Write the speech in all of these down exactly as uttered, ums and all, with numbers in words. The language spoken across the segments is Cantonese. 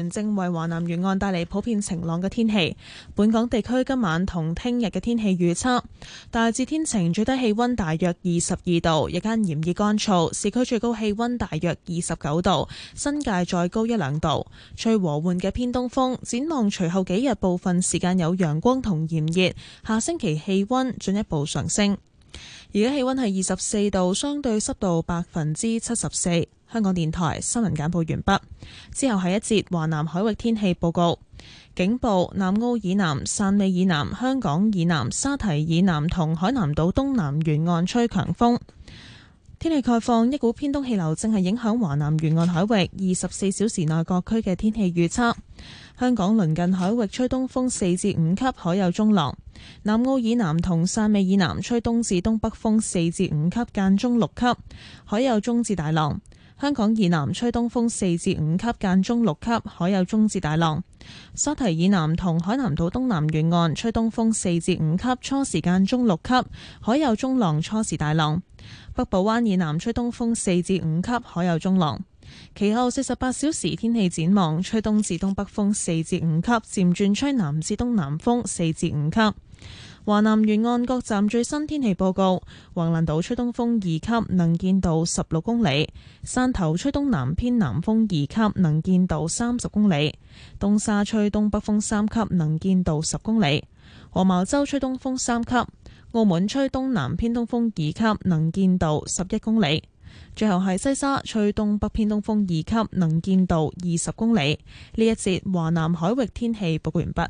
旋正為華南沿岸帶嚟普遍晴朗嘅天氣。本港地區今晚同聽日嘅天氣預測大致天晴，最低氣溫大約二十二度，日間炎熱乾燥，市區最高氣溫大約二十九度，新界再高一兩度，吹和緩嘅偏東風。展望隨後幾日部分時間有陽光同炎熱，下星期氣溫進一步上升。而家氣溫係二十四度，相對濕度百分之七十四。香港電台新聞簡報完畢，之後係一節華南海域天氣報告。警報：南澳以南、汕尾以南、香港以南、沙堤以南同海南島東南沿岸吹強風。天氣概況：一股偏東氣流正係影響華南沿岸海域，二十四小時內各區嘅天氣預測。香港鄰近海域吹東風四至五級，海有中浪；南澳以南同汕尾以南吹東至東北風四至五級，間中六級，海有中至大浪。香港以南吹東風四至五級，間中六級，海有中至大浪。沙堤以南同海南島東南沿岸吹東風四至五級，初時間中六級，海有中浪，初時大浪。北部灣以南吹東風四至五級，海有中浪。其後四十八小時天氣展望，吹東至東北風四至五級，漸轉吹南至東南風四至五級。華南沿岸各站最新天氣報告：橫瀾島吹東風二級，能見度十六公里；汕頭吹東南偏南風二級，能見度三十公里；東沙吹東北風三級，能見度十公里；黃茅洲吹東風三級；澳門吹東南偏東風二級，能見度十一公里；最後係西沙吹東北偏東風二級，能見度二十公里。呢一節華南海域天氣報告完畢。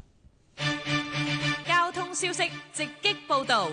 消息直擊報道。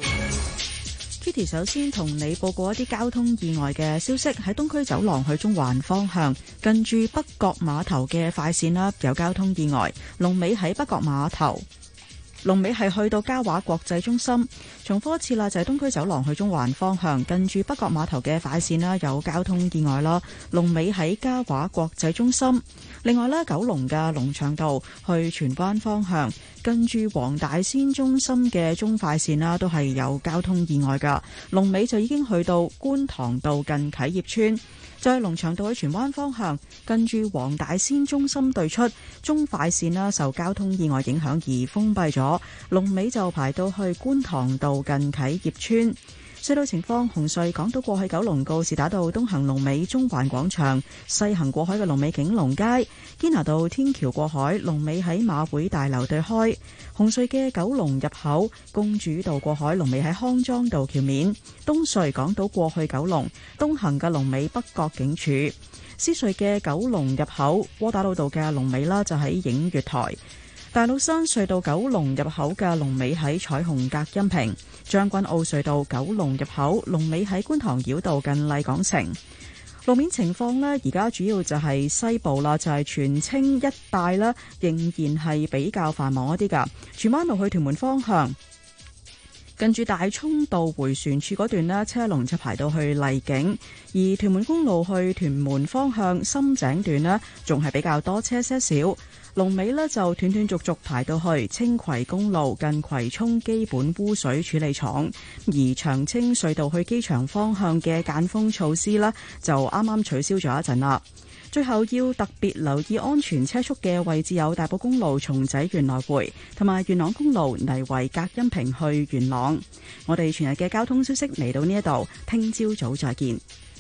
Kitty 首先同你報告一啲交通意外嘅消息。喺東區走廊去中環方向，近住北角碼頭嘅快線啦，有交通意外，龍尾喺北角碼頭。龍尾係去到嘉華國際中心。重複一次啦，就係東區走廊去中環方向，近住北角碼頭嘅快線啦，有交通意外啦，龍尾喺嘉華國際中心。另外咧，九龍嘅龍翔道去荃灣方向，近住黃大仙中心嘅中快線啦，都係有交通意外噶。龍尾就已經去到觀塘道近啟業邨。就係龍翔道去荃灣方向，近住黃大仙中心對出中快線啦，受交通意外影響而封閉咗，龍尾就排到去觀塘道近啟業邨。隧道情況：紅隧港島過去九龍告士打道東行龍尾中環廣場，西行過海嘅龍尾景隆街；堅拿道天橋過海龍尾喺馬會大樓對開。紅隧嘅九龍入口公主道過海龍尾喺康莊道橋面。東隧港島過去九龍東行嘅龍尾北角警署。獅隧嘅九龍入口窩打老道嘅龍尾啦，就喺映月台。大老山隧道九龍入口嘅龍尾喺彩虹隔音屏。將軍澳隧道九龍入口龍尾喺觀塘繞道近麗港城。路面情況呢，而家主要就係西部啦，就係荃青一帶啦，仍然係比較繁忙一啲噶。荃灣路去屯門方向，近住大涌道回旋處嗰段呢，車龍就排到去荔景；而屯門公路去屯門方向深井段呢，仲係比較多車些少。龍尾呢就斷斷續續排到去青葵公路近葵涌基本污水處理廠，而長青隧道去機場方向嘅間封措施呢，就啱啱取消咗一陣啦。最後要特別留意安全車速嘅位置有大埔公路松仔園來回，同埋元朗公路泥圍隔音屏去元朗。我哋全日嘅交通消息嚟到呢一度，聽朝早再見。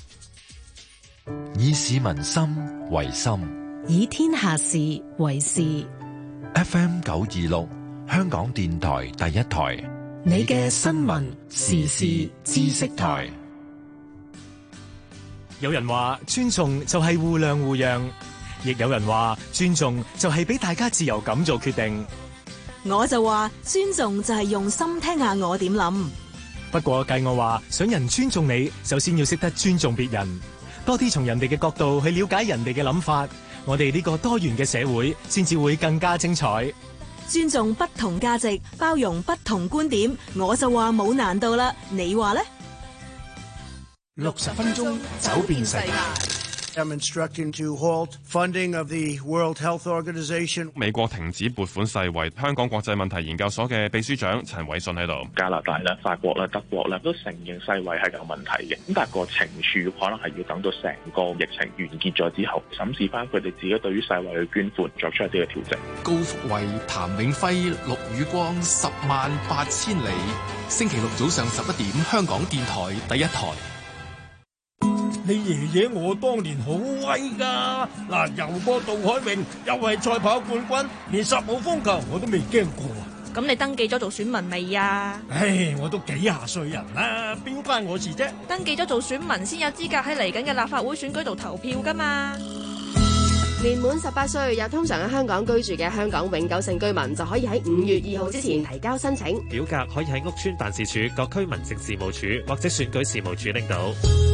以市民心為心， 以天下事為事。 F M 九二六，香港電台第一台， 你嘅新聞時事知識台。 有人話尊重就係互諒互讓，亦有人話尊重就係俾大家自由咁做決定。 我就話尊重就係用心聽下我點諗。 不過計我話想人尊重你，首先要識得尊重別人，多啲從人哋嘅角度去了解人哋嘅諗法，我哋呢個多元嘅社會先至會更加精彩。 尊重不同價值，包容不同觀點，我就話冇難度啦。你話呢？ 六十分鐘走遍世界。 I'm instructing to halt funding of the World Health Organization。 美國停止撥款世衛，香港國際問題研究所嘅秘書長陳偉信喺度。 加拿大咧、法國咧、德國咧都承認世衛係有問題嘅，咁但係個懲處可能係要等到成個疫情完結咗之後，審視翻佢哋自己對於世衛嘅捐款作出一啲嘅調整。 高福慧、譚永輝、陸宇光，十萬八千里。星期六早上十一點，香港電台第一台。 你爺爺我當年好威噶，嗱，游過渡海泳，又係賽跑冠軍，連十號風球我都未驚過啊！ 咁你登記咗做選民未啊？ 唉，我都幾廿歲人啦，邊關我事啫？ 登記咗做選民先有資格喺嚟緊嘅立法會選舉度投票噶嘛？ 年滿十八歲又通常喺香港居住嘅香港永久性居民就可以喺五月二號之前提交申請。 表格可以喺屋邨辦事處、各區民政事務處或者選舉事務處拎到。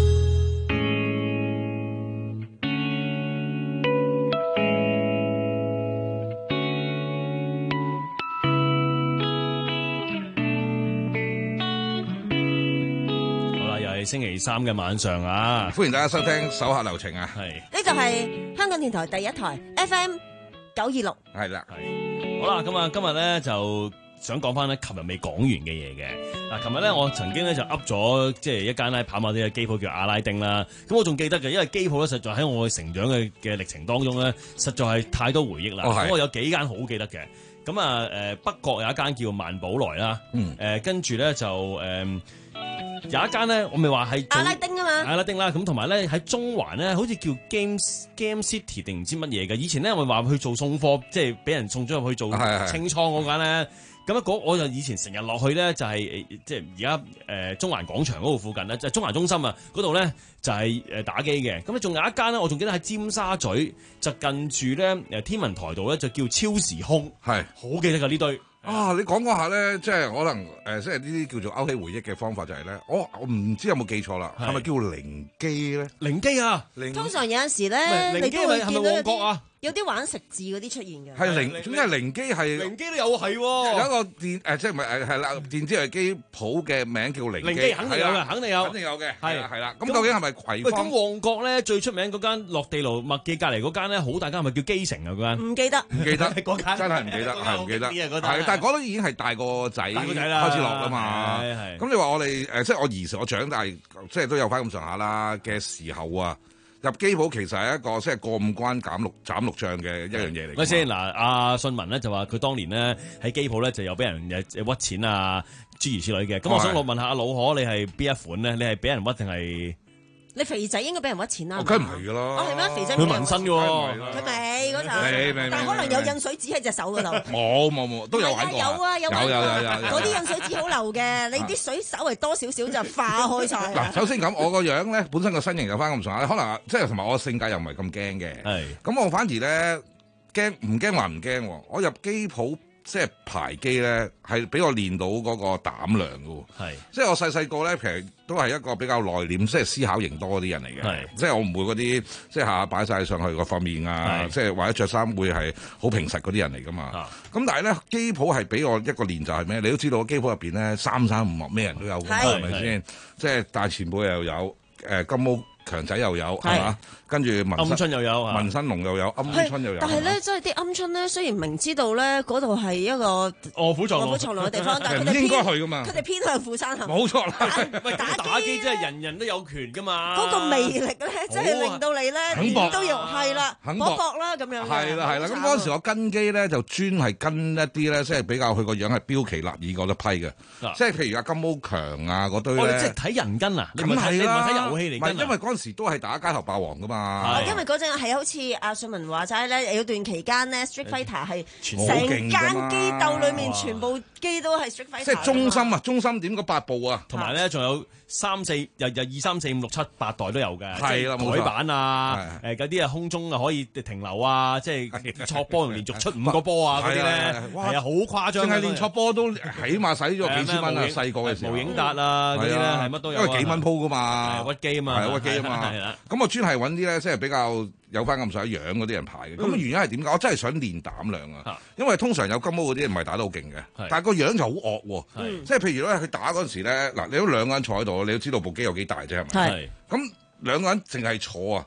星期三嘅晚上啊， 歡迎大家收聽《手下留情》啊， 係呢就係香港電台第一台 F M 九二六， 係啦， 係好啦，咁啊，今日咧就想講翻咧，琴日未講完嘅嘢嘅嗱，琴日咧我曾經咧就噏咗即係一間咧跑馬地嘅機鋪叫阿拉丁啦，咁我仲記得嘅，因為機鋪咧實在喺我嘅成長嘅嘅歷程當中咧，實在係太多回憶啦，咁、哦、我有幾間好記得嘅，咁啊誒北角有一間叫萬寶來啦，嗯，誒跟住咧就誒。呃有一間咧，我咪話係阿拉丁啊嘛， 阿拉丁啦，咁同埋咧喺中環咧，好似叫 Game Game City 定唔知乜嘢嘅。以前咧，我咪話去做送貨，即係俾人送咗入去做清倉嗰間咧。咁啊，嗰我就以前成日落去咧，就係即係而家誒中環廣場嗰度附近咧，就係中環中心啊嗰度咧就係誒打機嘅。咁咧仲有一間咧，我仲記得喺尖沙咀就近住咧誒天文台度咧，就叫超時空，係好記得㗎呢堆。 啊！你講講下咧，即係可能誒、呃，即係呢啲叫做勾起回憶嘅方法就係咧，我我唔知有冇記錯啦，係咪叫靈機咧？ 靈機啊！ 通常有陣時咧，你都會見到有啲有啲玩食字嗰啲出現嘅。 係靈，總之係靈機係。 靈機都有係喎。 有一個電誒，即係唔係誒係啦？電子遊戲機鋪嘅名叫靈機。 靈機肯定有嘅，肯定有， 肯定有嘅。係係啦。咁咁究竟係咪葵芳？ 咁旺角咧最出名嗰間落地爐麥記隔離嗰間咧，好大間係咪叫基城啊？嗰間唔記得。 唔記得。 嗰間真係唔記得，係唔記得。係，但係嗰度已經係大個仔開始落啦嘛。咁你話我哋誒，即係我兒時我長大，即係都有翻咁上下啦嘅時候啊。入機鋪其實係一個即係過五關斬六斬六將嘅一樣嘢嚟。 咪先嗱，阿信文咧就話佢當年咧喺機鋪咧就有俾人誒屈錢啊諸如此類嘅。咁我想我問下阿老可，你係邊一款咧？你係俾人屈定係？ 你肥仔應該俾人屈錢啦， 梗係唔係㗎啦？ 哦係咩？肥仔佢紋身嘅喎， 佢未嗰陣，但係可能有印水紙喺隻手嗰度。 冇冇冇，都有玩過。 有啊有有有有有。 嗰啲印水紙好流嘅，你啲水稍微多少少就化開晒。 嗱，首先咁，我個樣咧本身個身形有翻咁上下，可能即係同埋我性格又唔係咁驚嘅。係。咁我反而咧驚唔驚話唔驚喎？我入機鋪。即係排機咧，係俾我練到嗰個膽量嘅喎。係，即係我細細個咧，其實都係一個比較內斂，即係思考型多啲人嚟嘅。係，即係我唔會嗰啲即係下下擺晒上去個塊面啊，即係或者着衫會係好平實嗰啲人嚟噶嘛。咁但係咧，機鋪係俾我一個練習係咩？你都知道機鋪入邊咧，三山五岳咩人都有，係咪先？即係大前輩又有，誒金毛強仔又有，係嘛？跟住鵪鶉又有， 紋身龍又有，鵪鶉又有。 但係咧，即係啲鵪鶉咧，雖然明知道咧嗰度係一個臥虎藏龍、 臥虎藏龍嘅地方，但係佢哋應該去噶嘛。 佢哋偏向釜山行。 冇錯啦。 喂，打打機真係人人都有權噶嘛。 嗰個魅力咧，真係令到你咧點都要係啦，搏搏啦咁樣。 係啦係啦，咁嗰陣時我跟機咧就專係跟一啲咧，即係比較佢個樣係標奇立異嗰一批嘅，即係譬如阿金毛強啊嗰堆咧。 我即係睇人跟啊， 咁係啦， 睇遊戲嚟跟。 因為嗰陣時都係打街頭霸王噶嘛。 因為嗰陣係好似阿信文話齋咧，有段期間咧 Street Fighter 係成間機鬥裏面全部機都係 Street Fighter。 即係中心啊，中心點個八部啊， 同埋咧仲有三四又又二三四五六七八代都有嘅， 係啦， 台板啊，誒嗰啲啊空中啊可以停留啊，即係戳波連續出五個波啊嗰啲咧，係啊好誇張。淨係練戳波都起碼使咗幾千蚊啊！細個嘅時候， 無影達啊嗰啲咧係乜都有， 因為幾蚊鋪噶嘛， 屈機啊嘛， 係屈機啊嘛，咁我專係揾啲咧，即係比較有翻咁上下樣嗰啲人排嘅。咁原因係點解？我真係想練膽量啊！因為通常有金毛嗰啲唔係打得好勁嘅，但係個樣就好惡喎。即係譬如咧，佢打嗰陣時咧，嗱，你都兩個人坐喺度，你都知道部機有幾大啫，係咪？係。咁兩個人淨係坐啊，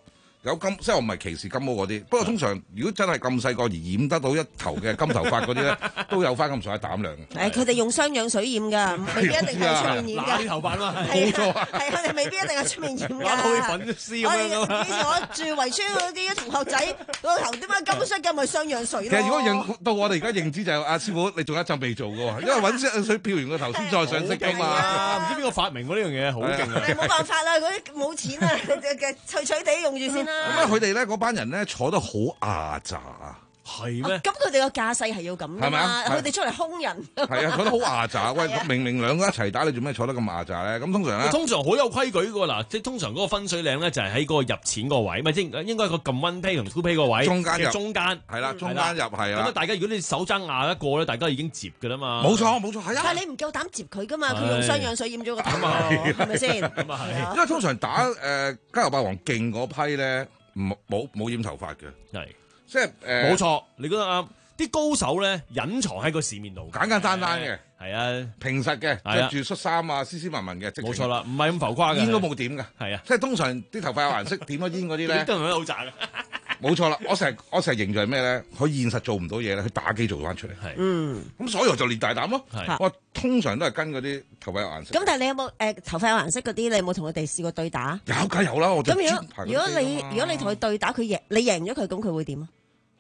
有金，即係我唔係歧視金毛嗰啲。不過通常如果真係咁細個而染得到一頭嘅金頭髮嗰啲咧，都有翻咁上下膽量嘅。 誒，佢哋用雙氧水染㗎，未必一定係出面染㗎。 啲頭髮嘛， 冇錯啊，係佢哋未必一定係出面染㗎。 好似粉絲咁樣㗎嘛。 以前我住圍村嗰啲同學仔，個頭點解金色嘅咪雙氧水咯。 其實如果認到我哋而家認知就係阿師傅，你仲有一陣未做㗎喎，因為揾雙氧水漂完個頭先再上色㗎嘛。 唔知邊個發明過呢樣嘢，好勁啊！ 冇辦法啦，嗰啲冇錢啊，嘅脆脆地用住先啦。 咁啊，佢哋咧嗰班人咧坐得好牙咋啊！ 係咩？ 咁佢哋個架勢係要咁㗎嘛？佢哋出嚟兇人。 係啊，坐得好牙咋。喂，明明兩個一齊打，你做咩坐得咁牙咋咧？咁通常咧， 通常好有規矩㗎喎。嗱，即係通常嗰個分水嶺咧就係喺嗰個入錢個位，咪即係應該個撳 one pay 同 two pay 個位中間入中間係啦，中間入係啦。 咁啊，大家如果你手爭牙一個咧，大家已經接㗎啦嘛。 冇錯，冇錯，係啊。 但係你唔夠膽接佢㗎嘛？佢用雙氧水染咗個頭，係咪先？ 咁啊係。 因為通常打誒加油霸王勁嗰批咧，冇冇冇染頭髮嘅， 係。 即係誒， 冇錯，你覺得啱？啲高手咧隱藏喺個市面度， 簡簡單單嘅， 係啊， 平實嘅，着住恤衫啊，斯斯文文嘅， 冇錯啦，唔係咁浮誇嘅， 煙都冇點嘅， 係啊， 即係通常啲頭髮有顏色，點咗煙嗰啲咧， 都係好渣嘅， 冇錯啦，我成日我成日形容係咩咧？佢現實做唔到嘢咧，佢打機做翻出嚟， 係， 嗯， 咁所以我就練大膽咯， 係， 我通常都係跟嗰啲頭髮有顏色。 咁但係你有冇誒頭髮有顏色嗰啲？你有冇同佢哋試過對打？ 有梗有啦，我咁如果如果你如果你同佢對打，佢贏你贏咗佢，咁佢會點啊？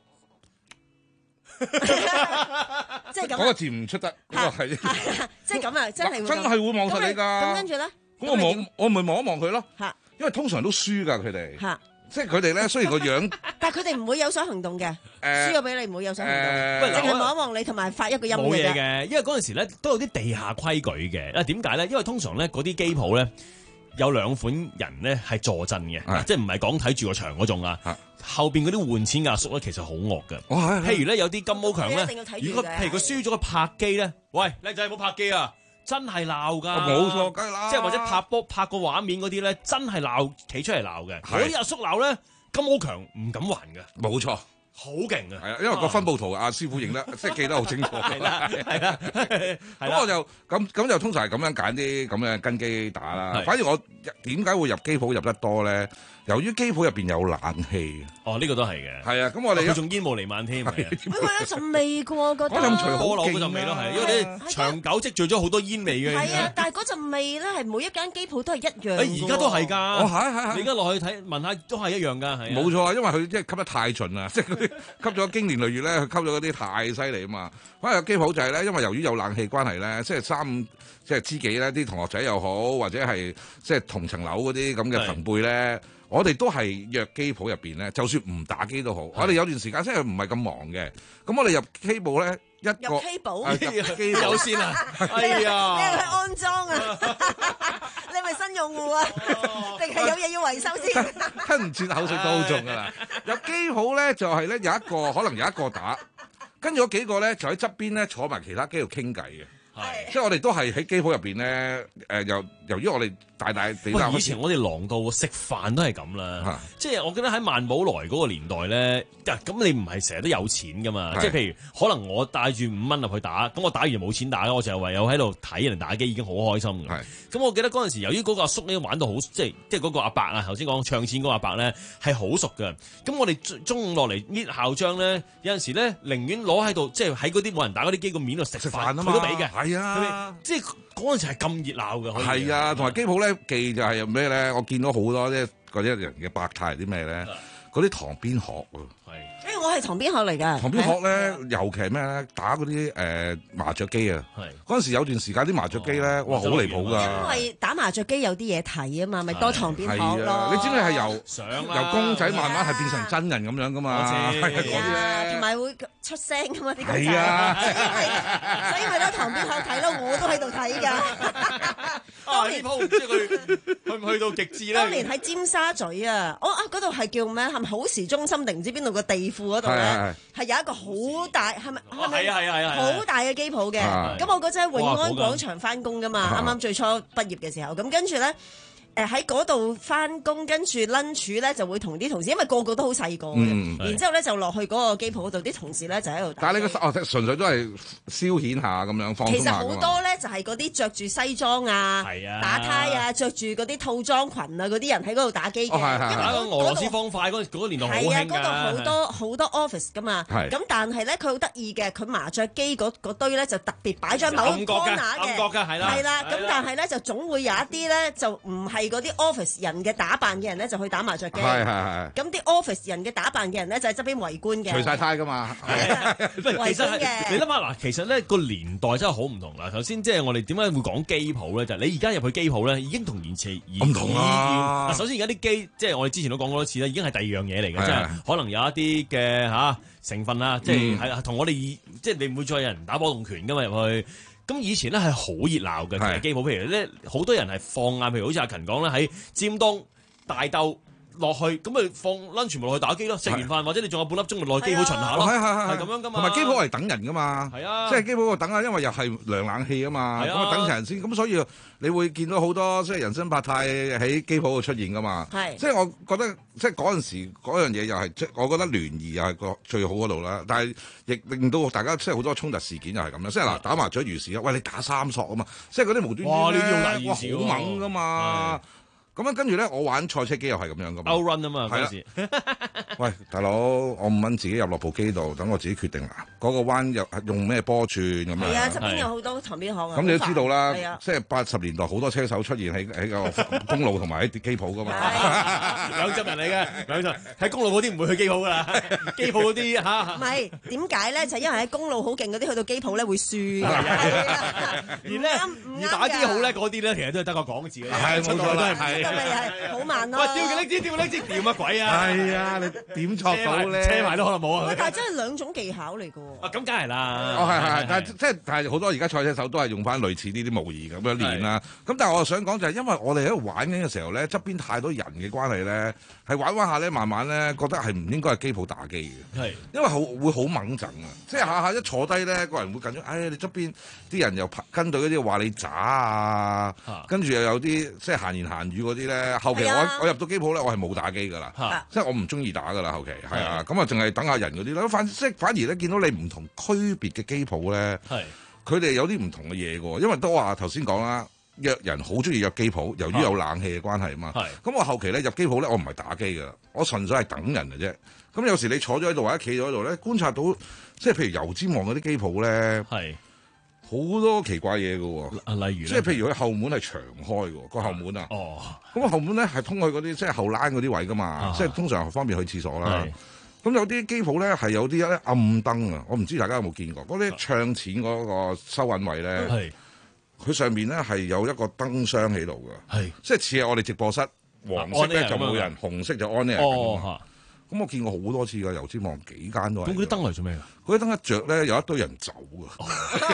即係咁， 嗰個字唔出得，嗰個係即係咁啊！真係真係會望實你㗎。 咁跟住咧， 咁我望我咪望一望佢咯。 嚇， 因為通常都輸㗎佢哋。 嚇， 即係佢哋咧，雖然個樣， 但係佢哋唔會有所行動嘅。輸咗俾你唔會有所行動， 誒淨係望一望你同埋發一個音嘅啫。 冇嘢嘅，因為嗰陣時咧都有啲地下規矩嘅。啊點解咧？因為通常咧嗰啲機鋪咧有兩款人咧係坐鎮嘅，即係唔係講睇住個場嗰種啊。後邊嗰啲換錢阿叔咧，其實好惡嘅。譬如咧，有啲金毛強咧，如果譬如佢輸咗個拍機咧，喂，靚仔唔好拍機啊！真係鬧㗎。 冇錯，梗係啦。 即係或者拍波拍個畫面嗰啲咧，真係鬧，企出嚟鬧嘅。嗰啲阿叔鬧咧，金毛強唔敢還嘅。 冇錯。 好勁啊！ 係啊，因為個分佈圖阿師傅認得，即係記得好清楚。 係啦，係啦， 咁我就咁咁就通常係咁樣揀啲咁樣跟機打啦。反而我點解會入機鋪入得多咧？由於機鋪入邊有冷氣。 哦，呢個都係嘅。 係啊，咁我哋佢仲煙霧瀰漫添。 會有一陣味嘅喎，覺得。 嗰陣除好嗰陣味咯，係因為你長久積聚咗好多煙味嘅。 係啊，但係嗰陣味咧係每一間機鋪都係一樣。 誒，而家都係㗎。 哦，係係係。 你而家落去睇聞下都係一樣㗎，係。 冇錯啊，因為佢即係吸得太盡啦，即係佢吸咗經年累月咧，佢吸咗嗰啲太犀利啊嘛。反而機鋪就係咧，因為由於有冷氣關係咧，即係三五即係知己咧，啲同學仔又好，或者係即係同層樓嗰啲咁嘅朋輩咧。我哋都係約機鋪入邊咧，就算唔打機都好。我哋有段時間真係唔係咁忙嘅，咁我哋入機鋪咧一個入機鋪， 入機有先啊！哎呀， 你係去安裝啊？你係咪新用戶啊？定係有嘢要維修先？ 吞唔住口水都好重㗎啦！入機鋪咧就係咧有一個可能有一個打，跟住嗰幾個咧就喺側邊咧坐埋其他機度傾偈嘅。係，即係我哋都係喺機鋪入邊咧，誒由由於我哋大大地大， 以前我哋狼到食飯都係咁啦，即係我記得喺萬寶來嗰個年代咧，咁你唔係成日都有錢噶嘛，即係譬如可能我帶住五蚊入去打，咁我打完冇錢打，我就唯有喺度睇人打機已經好開心嘅。咁我記得嗰陣時，由於嗰個阿叔咧玩到好，即係即係嗰個阿伯啊，頭先講唱錢嗰個阿伯咧係好熟嘅。咁我哋中午落嚟搣校章咧，有陣時咧寧願攞喺度，即係喺嗰啲冇人打嗰啲機個面度食飯，佢都俾嘅。 係啊， 即係嗰陣時係咁熱鬧嘅。 係啊，同埋機鋪咧記就係咩咧？我見到好多即係嗰啲人嘅百態啲咩咧？嗰啲塘邊鶴喎。 誒，我係塘邊鶴嚟㗎。 塘邊鶴咧，尤其係咩咧？打嗰啲誒麻雀機啊。嗰陣時有段時間啲麻雀機咧，哇，好離譜㗎。 因為打麻雀機有啲嘢睇啊嘛，咪多塘邊鶴咯。 你知唔知係由由公仔慢慢係變成真人咁樣㗎嘛？係嗰啲咧。 同埋會出聲㗎嘛啲公仔。 係啊。 所以咪多塘邊鶴睇咯，我都喺度睇㗎。 當年鋪唔知佢去唔去到極致咧？ 當年喺尖沙咀啊，我啊嗰度係叫咩？係咪好時中心定唔知邊度個地庫嗰度咧？係有一個好大，係咪係咪？ 係啊係啊係啊！ 好大嘅機鋪嘅。咁我嗰陣喺永安廣場翻工㗎嘛，啱啱最初畢業嘅時候，咁跟住咧。 誒喺嗰度翻工，跟住 lunch 咧就會同啲同事，因為個個都好細個嘅， 嗯然之後咧就落去嗰個機鋪度，啲同事咧就喺度打機。 但係你個哦純粹都係消遣下咁樣放鬆下。 其實好多咧就係嗰啲着住西裝啊、打呔啊、着住嗰啲套裝裙啊嗰啲人喺嗰度打機嘅。 打個俄羅斯方塊嗰嗰個年代好興㗎。係啊，嗰度好多好多 office 㗎嘛。咁但係咧佢好得意嘅，佢麻雀機嗰嗰堆咧就特別擺咗某個 corner 嘅。暗角嘅係啦。係啦，咁但係咧就總會有一啲咧就唔係嗰啲 office 人嘅打扮嘅人咧就去打麻雀機。 係係係。 咁啲 office 人嘅打扮嘅人咧就喺側邊圍觀嘅。 除晒呔㗎嘛。 其實你諗下嗱，其實咧個年代真係好唔同啦。頭先即係我哋點解會講機鋪咧？就係你而家入去機鋪咧，已經同以前唔同啦。 嗱，首先而家啲機即係我哋之前都講過多次啦，已經係第二樣嘢嚟嘅，即係可能有一啲嘅嚇成分啦，即係係同我哋即係你唔會再有人打波動拳㗎嘛入去。咁以前咧係好熱鬧嘅，其實機鋪譬如咧好多人係放晏，譬如好似阿勤講啦，喺尖東大鬥。落去咁咪放 lunch 全部落去打機咯，食完飯或者你仲有半粒鐘咪落去機鋪巡下咯， 係係係咁樣噶嘛。 同埋機鋪係等人噶嘛， 係啊， 即係機鋪度等啊，因為又係涼冷氣啊嘛，咁啊等人先，咁所以你會見到好多即係人生百態喺機鋪度出現噶嘛。係，即係我覺得即係嗰陣時嗰樣嘢又係即係我覺得聯誼又係個最好嗰度啦，但係亦令到大家即係好多衝突事件又係咁樣，即係嗱打麻雀如是啊，喂你打三索啊嘛，即係嗰啲無端端咧，哇好猛噶嘛。咁樣跟住咧，我玩賽車機又係咁樣噶嘛 ，outrun 啊嘛，嗰時。 喂，大佬，我五蚊自己入落部機度，等我自己決定啦。嗰個彎又用咩波轉咁樣？ 係啊，側邊有好多旁邊行啊。 咁你都知道啦，即係八十年代好多車手出現喺喺個公路同埋喺機鋪噶嘛。 兩執人嚟嘅，兩執喺公路嗰啲唔會去機鋪噶啦，機鋪嗰啲嚇。 唔係點解咧？就因為喺公路好勁嗰啲，去到機鋪咧會輸。 而咧而打機好叻嗰啲咧，其實都係得個講字嘅。係冇錯，都係。 咁咪係好慢咯！ 喂，吊嘅拎支，吊嘅拎支，吊乜鬼啊？ 係啊，你點錯到咧？ 車埋都可能冇啊！ 但係真係兩種技巧嚟嘅喎。 啊，咁梗係啦。 哦，係係係，但係即係但係好多而家賽車手都係用翻類似呢啲模擬咁樣練啦。咁但係我又想講就係因為我哋喺度玩緊嘅時候咧，側邊太多人嘅關係咧，係玩玩下咧，慢慢咧覺得係唔應該係機鋪打機嘅。係，因為好會好猛陣啊！即係下下一坐低咧，個人會緊張。哎呀，你側邊啲人又跟隊嗰啲話你渣啊，跟住又有啲即係閒言閒語嗰啲咧。後期我我入到機鋪咧，我係冇打機噶啦，即係我唔中意打噶啦。後期係啊，咁啊，淨係等下人嗰啲啦。反即係反而咧，見到你唔同區別嘅機鋪咧，佢哋有啲唔同嘅嘢嘅。因為都話頭先講啦，約人好中意約機鋪，由於有冷氣嘅關係啊嘛。咁我後期咧入機鋪咧，我唔係打機噶，我純粹係等人嘅啫。咁有時你坐咗喺度或者企咗喺度咧，觀察到即係譬如油尖旺嗰啲機鋪咧。好多奇怪嘢嘅喎， 例如即係譬如佢後門係長開嘅個後門啊，哦，咁個後門咧係通去嗰啲即係後欄嗰啲位噶嘛，啊、即係通常方便去廁所啦。咁有啲機鋪咧係有啲咧暗燈啊，我唔知大家有冇見過嗰啲唱錢嗰個收銀位咧，佢、啊、上面咧係有一個燈箱喺度嘅，係即係似係我哋直播室黃色咧就冇人，啊、紅色就 on air 咁。咁我見過好多次㗎，油尖旺幾間都係。咁嗰啲燈嚟做咩㗎？嗰啲燈一着咧，有一堆人走㗎。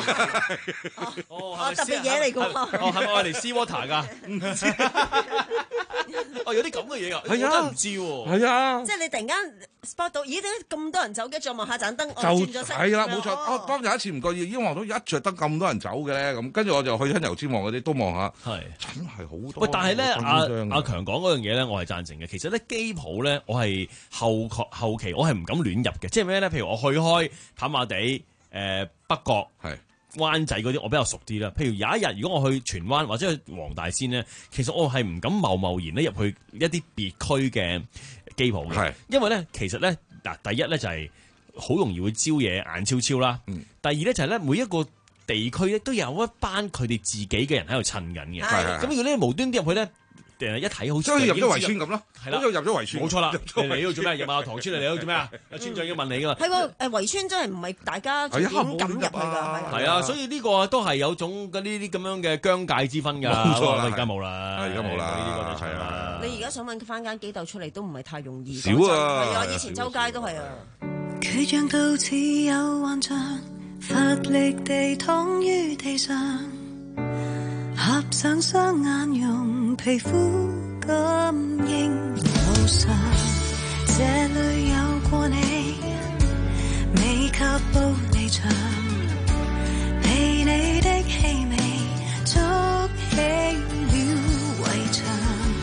哦，特別嘢嚟㗎。 哦，係咪我嚟 sea water 㗎？唔知。哦，有啲咁嘅嘢㗎。係啊，我真唔知喎。係啊。即係你突然間 spot 到，咦？點解咁多人走嘅？再望下盞燈，我轉咗色。 係啦，冇錯。哦，當有一次唔覺意，因為望到一着燈咁多人走嘅咧，咁跟住我就去親油尖旺嗰啲都望下。係。真係好多。喂，但係咧，阿阿強講嗰樣嘢咧，我係贊成嘅。其實咧，機鋪咧，我係。後後期我係唔敢亂入嘅，即係咩咧？譬如我去開跑馬地、誒、呃、北角、係灣仔嗰啲，我比較熟啲啦。譬如有一日，如果我去荃灣或者去黃大仙咧，其實我係唔敢貿貿然咧入去一啲別區嘅機鋪嘅，係因為咧，其實咧嗱，第一咧就係好容易會招嘢眼超超啦。嗯、第二咧就係咧每一個地區咧都有一班佢哋自己嘅人喺度襯緊嘅，咁如果你無端端入去咧。一睇好似入咗圍村咁咯，係啦，好似入咗圍村，冇錯啦。你嚟呢度做咩？入馬塘村嚟，你嚟呢度做咩啊？有村長要問你噶嘛？係喎，誒圍村真係唔係大家點敢入去㗎？係啊，所以呢個都係有種嗰呢啲咁樣嘅疆界之分㗎。冇錯啦，而家冇啦，而家冇啦，呢啲就係啦。 你而家想揾翻間機竇出嚟都唔係太容易。 少啊， 係啊，以前周街都係啊。 佢像到似有幻象，乏力地躺於地上。合上雙眼，用皮膚感應路上，這裏有過你，未及步離場，被你的氣味築起了圍牆。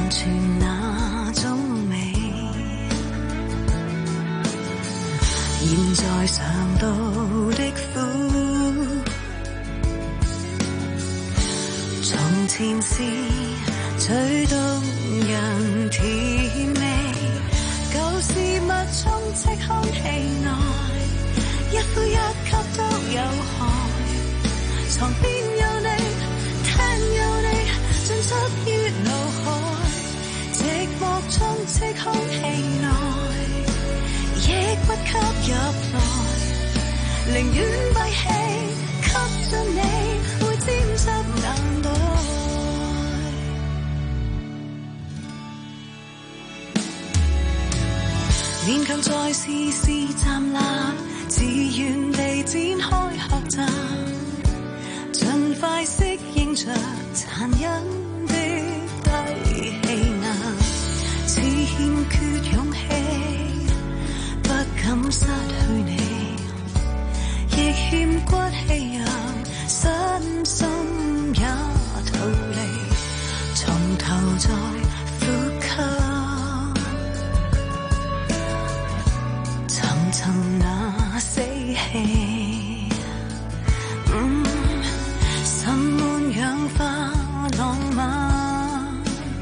完全那種美。現在嘗到的苦，從前是最動人甜味，舊事物充斥空氣內，一呼一吸都有害。床邊有你，廳有你，進出於腦海，寂寞充斥空氣內，亦不吸入來，寧願閉氣吸進你，會沾濕眼袋。勉強在試試站立，自願地展開學習，盡快適應着殘忍的低氣壓，似欠缺勇氣，不敢失去你，亦欠骨氣讓身心也逃離，從頭再呼吸。尋那死氣，嗯，滲滿氧化浪漫，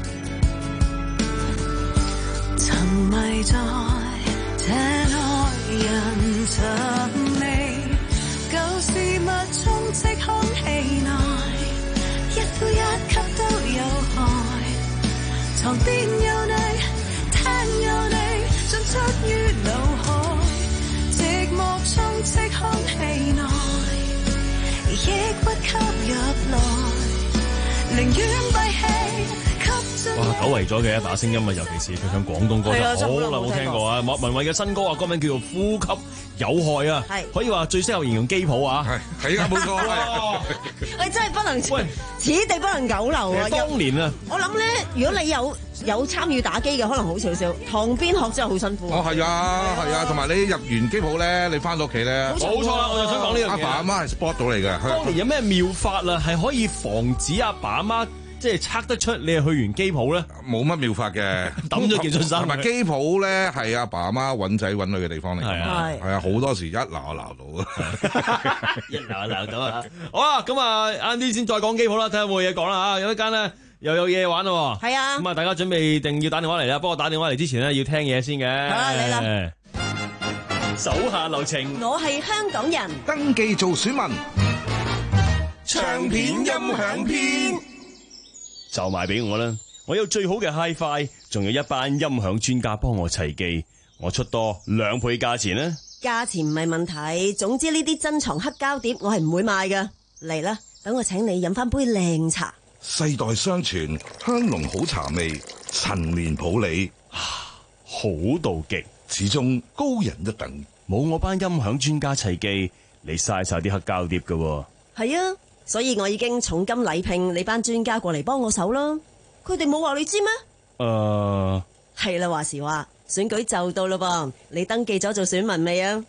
沉迷在這愛人尋味，舊事物充斥空氣內，一呼一吸都有害，床邊有你，廳有你，進出於腦海，寂寞充斥空氣內，亦不吸入來，寧願閉氣吸進。 哇！久違咗嘅一把聲音啊，尤其是佢唱廣東歌就好耐冇聽過啊！莫文蔚嘅新歌啊，歌名叫做《呼吸有害》啊，可以話最適合形容機鋪啊！ 係係啊，冇錯。 喂，真係不能，喂，此地不能久留啊！ 當年啊， 我諗咧，如果你有有參與打機嘅，可能好少少。旁邊學真係好辛苦。 哦，係啊，係啊，同埋你入完機鋪咧，你翻到屋企咧， 冇錯啦，我就想講呢樣嘢。 阿爸阿媽係 spot 到你嘅。 當年有咩妙法啊？係可以防止阿爸阿媽即係測得出你係去完機鋪咧？冇乜妙法嘅， 抌咗件恤衫。 同埋機鋪咧係阿爸阿媽揾仔揾女嘅地方嚟㗎嘛，係啊，好多時一鬧就鬧到啊， 一鬧就鬧到啊！好啦，咁啊晏啲先再講機鋪啦，睇下有冇嘢講啦嚇。有一間咧又有嘢玩咯， 係啊， 咁啊大家準備定要打電話嚟啦。不過打電話嚟之前咧要聽嘢先嘅。 好啦，嚟啦！ 手下留情， 我係香港人， 登記做選民， 唱片音響篇。 就賣俾我啦！我有最好嘅 Hi-Fi， 仲有一班音響專家幫我齊記，我出多兩倍價錢啦。 價錢唔係問題，總之呢啲珍藏黑膠碟我係唔會賣㗎。嚟啦，等我請你飲翻杯靚茶。 世代相傳，香濃好茶味，陳年普洱， 好到極， 始終高人一等。 冇我班音響專家齊記，你嘥晒啲黑膠碟㗎喎。 係啊。所以我已經重金禮聘你班專家過嚟幫我手啦，佢哋冇話你知咩？ 誒， 係啦，話時話，選舉就到啦噃，你登記咗做選民未啊？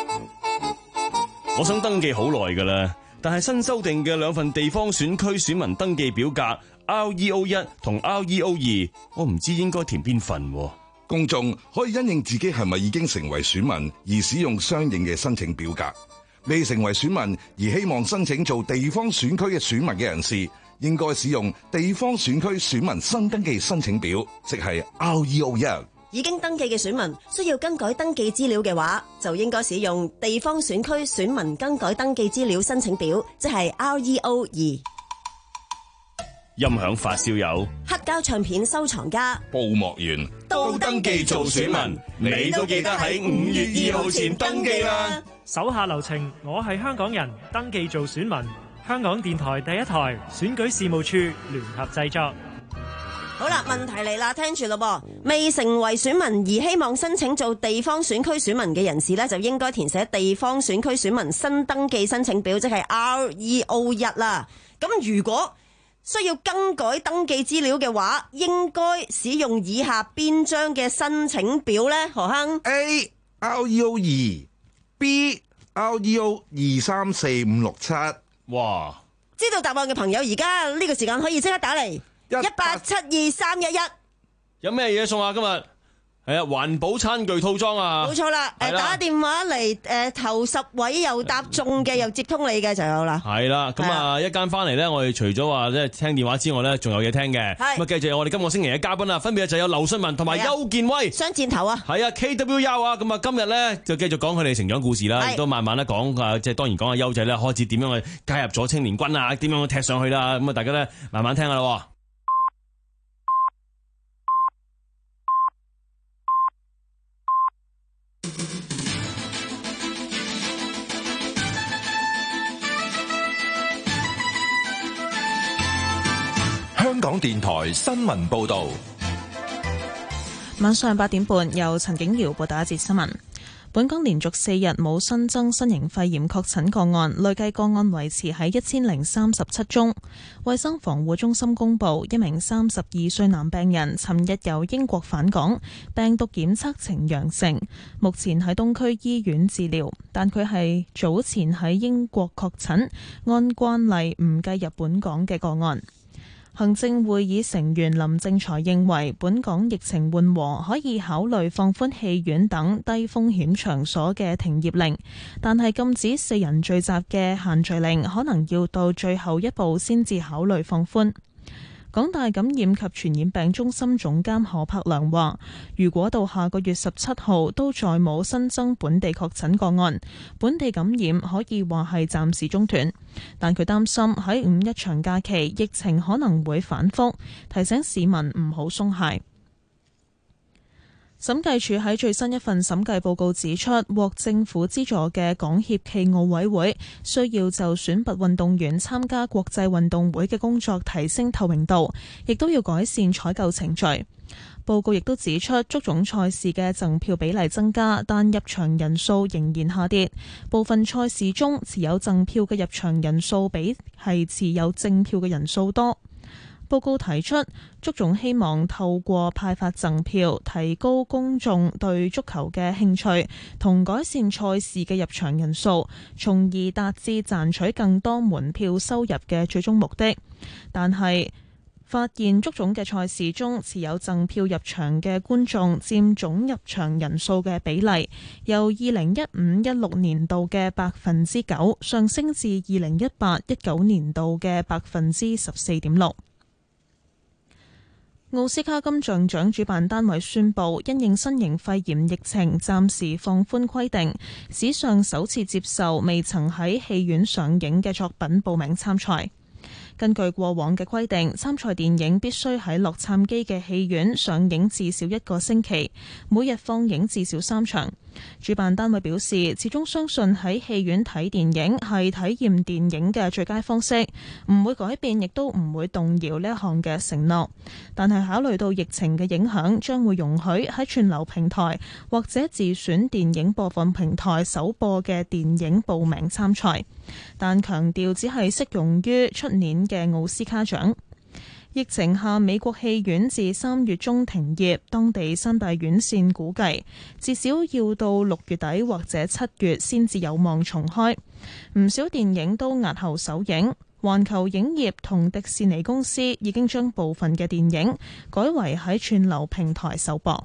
我想登記好耐噶啦，但係新修訂嘅兩份地方選區選民登記表格 R E O 一 同 R E O 二，我唔知應該填邊份。 公眾可以因應自己係咪已經成為選民而使用相應嘅申請表格。未成為選民而希望申請做地方選區嘅選民嘅人士，應該使用地方選區選民新登記申請表，即係 R E O 一。 已經登記嘅選民需要更改登記資料嘅話，就應該使用地方選區選民更改登記資料申請表，即係 R E O 二。 音響發燒友、 黑膠唱片收藏家、 報幕員都登記做選民，你都記得喺五月二號前登記啦。 手下留情，我係香港人，登記做選民。香港電台第一台選舉事務處聯合製作。 好啦，問題嚟啦，聽住咯噃。未成為選民而希望申請做地方選區選民嘅人士呢，就應該填寫地方選區選民新登記申請表，即係 R E O 一啦。咁如果需要更改登記資料嘅話，應該使用以下邊張嘅申請表呢？何亨 A R E O 二 B R E O 二三四五六七。 哇！ 知道答案嘅朋友，而家呢個時間可以即刻打嚟一八七二三一一。 有咩嘢送啊？今日係啊，環保餐具套裝啊， 冇錯啦。誒，打電話嚟誒頭十位又答中嘅，又接通你嘅就有啦。 係啦，咁啊一間翻嚟咧，我哋除咗話即係聽電話之外咧，仲有嘢聽嘅。咁啊，繼續有我哋今個星期嘅嘉賓啊，分別就有劉信文同埋邱建威雙箭頭啊。 係啊 ，K W U 啊，咁啊今日咧就繼續講佢哋成長故事啦，亦都慢慢咧講啊，即係當然講下邱仔咧開始點樣去加入咗青年軍啊，點樣踢上去啦。咁啊，大家咧慢慢聽下啦。 香港電台新聞報道， 晚上八點半由陳景瑤報道一節新聞。本港連續四日冇新增新型肺炎確診個案，累計個案維持喺一千零三十七宗。衛生防護中心公布，一名三十二歲男病人尋日由英國返港，病毒檢測呈陽性，目前喺東區醫院治療，但佢係早前喺英國確診，按慣例唔計入本港嘅個案。行政會議成員林正財認為，本港疫情緩和，可以考慮放寬戲院等低風險場所嘅停業令，但係禁止四人聚集嘅限聚令可能要到最後一步先至考慮放寬。港大感染及傳染病中心總監何柏良話，如果到下個月十七號都再冇新增本地確診個案，本地感染可以話係暫時中斷，但佢擔心喺五一長假期疫情可能會反覆，提醒市民唔好鬆懈。審計署喺最新一份審計報告指出，獲政府資助嘅港協暨奧委會需要就選拔運動員參加國際運動會嘅工作提升透明度，亦都要改善採購程序。報告亦都指出，足總賽事嘅贈票比例增加，但入場人數仍然下跌。部分賽事中持有贈票嘅入場人數比係持有正票嘅人數多。報告提出，足總希望透過派發贈票，提高公眾對足球嘅興趣，同改善賽事嘅入場人數，從而達至賺取更多門票收入嘅最終目的。但係發現足總嘅賽事中持有贈票入場嘅觀眾佔總入場人數嘅比例，由二零一五一六年度嘅百分之九上升至二零一八一九年度嘅百分之十四點六。奧斯卡金像獎主辦單位宣布，因應新型肺炎疫情，暫時放寬規定，史上首次接受未曾喺戲院上映嘅作品報名參賽。根據過往嘅規定，參賽電影必須喺洛杉磯嘅戲院上映至少一個星期，每日放映至少三場。主辦單位表示，始終相信喺戲院睇電影係體驗電影嘅最佳方式，唔會改變，亦都唔會動搖呢一項嘅承諾。但係考慮到疫情嘅影響，將會容許喺串流平台或者自選電影播放平台首播嘅電影報名參賽，但強調只係適用於出年嘅奧斯卡獎。疫情下，美國戲院自三月中停業，當地三大院線估計至少要到六月底或者七月先至有望重開。唔少電影都押後首映，環球影業同迪士尼公司已經將部分嘅電影改為喺串流平台首播。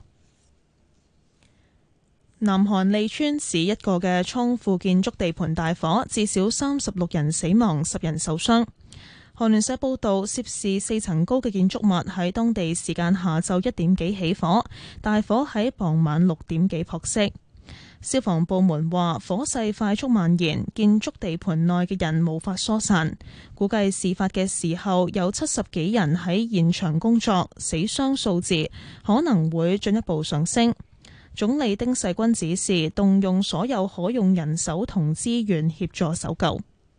南韓利川市一個嘅倉庫建築地盤大火，至少三十六人死亡，十人受傷。韓聯社報道，涉事四層高嘅建築物喺當地時間下晝一點幾起火，大火喺傍晚六點幾撲熄。消防部門話，火勢快速蔓延，建築地盤內嘅人無法疏散。估計事發嘅時候有七十幾人喺現場工作，死傷數字可能會進一步上升。總理丁世均指示，動用所有可用人手同資源協助搜救。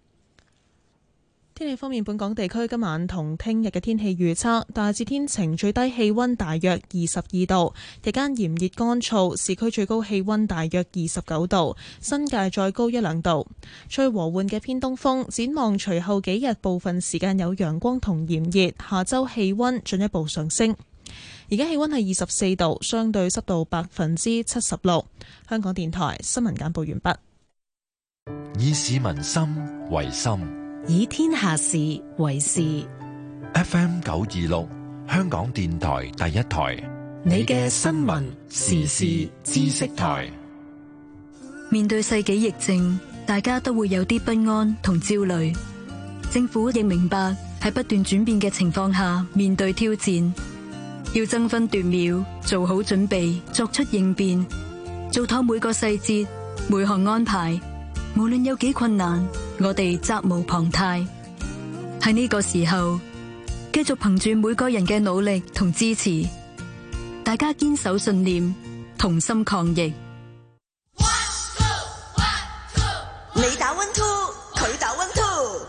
天氣方面，本港地區今晚同聽日嘅天氣預測大致天晴，最低氣溫大約二十二度，日間炎熱乾燥，市區最高氣溫大約二十九度，新界再高一兩度，吹和緩嘅偏東風。展望隨後幾日，部分時間有陽光同炎熱，下周氣溫進一步上升。而家氣溫係二十四度，相對濕度百分之七十六。香港電台新聞簡報完畢。 以市民心為心， 以天下事為事。 F M 九二六，香港電台第一台， 你嘅新聞時事知識台。 面對世紀疫症，大家都會有啲不安同焦慮。政府亦明白喺不斷轉變嘅情況下面對挑戰，要爭分奪秒做好準備，作出應變，做妥每個細節每項安排。無論有幾困難，我哋責無旁貸。喺呢個時候，繼續憑住每個人嘅努力同支持，大家堅守信念，同心抗疫。 你打 one two， 佢打 one two，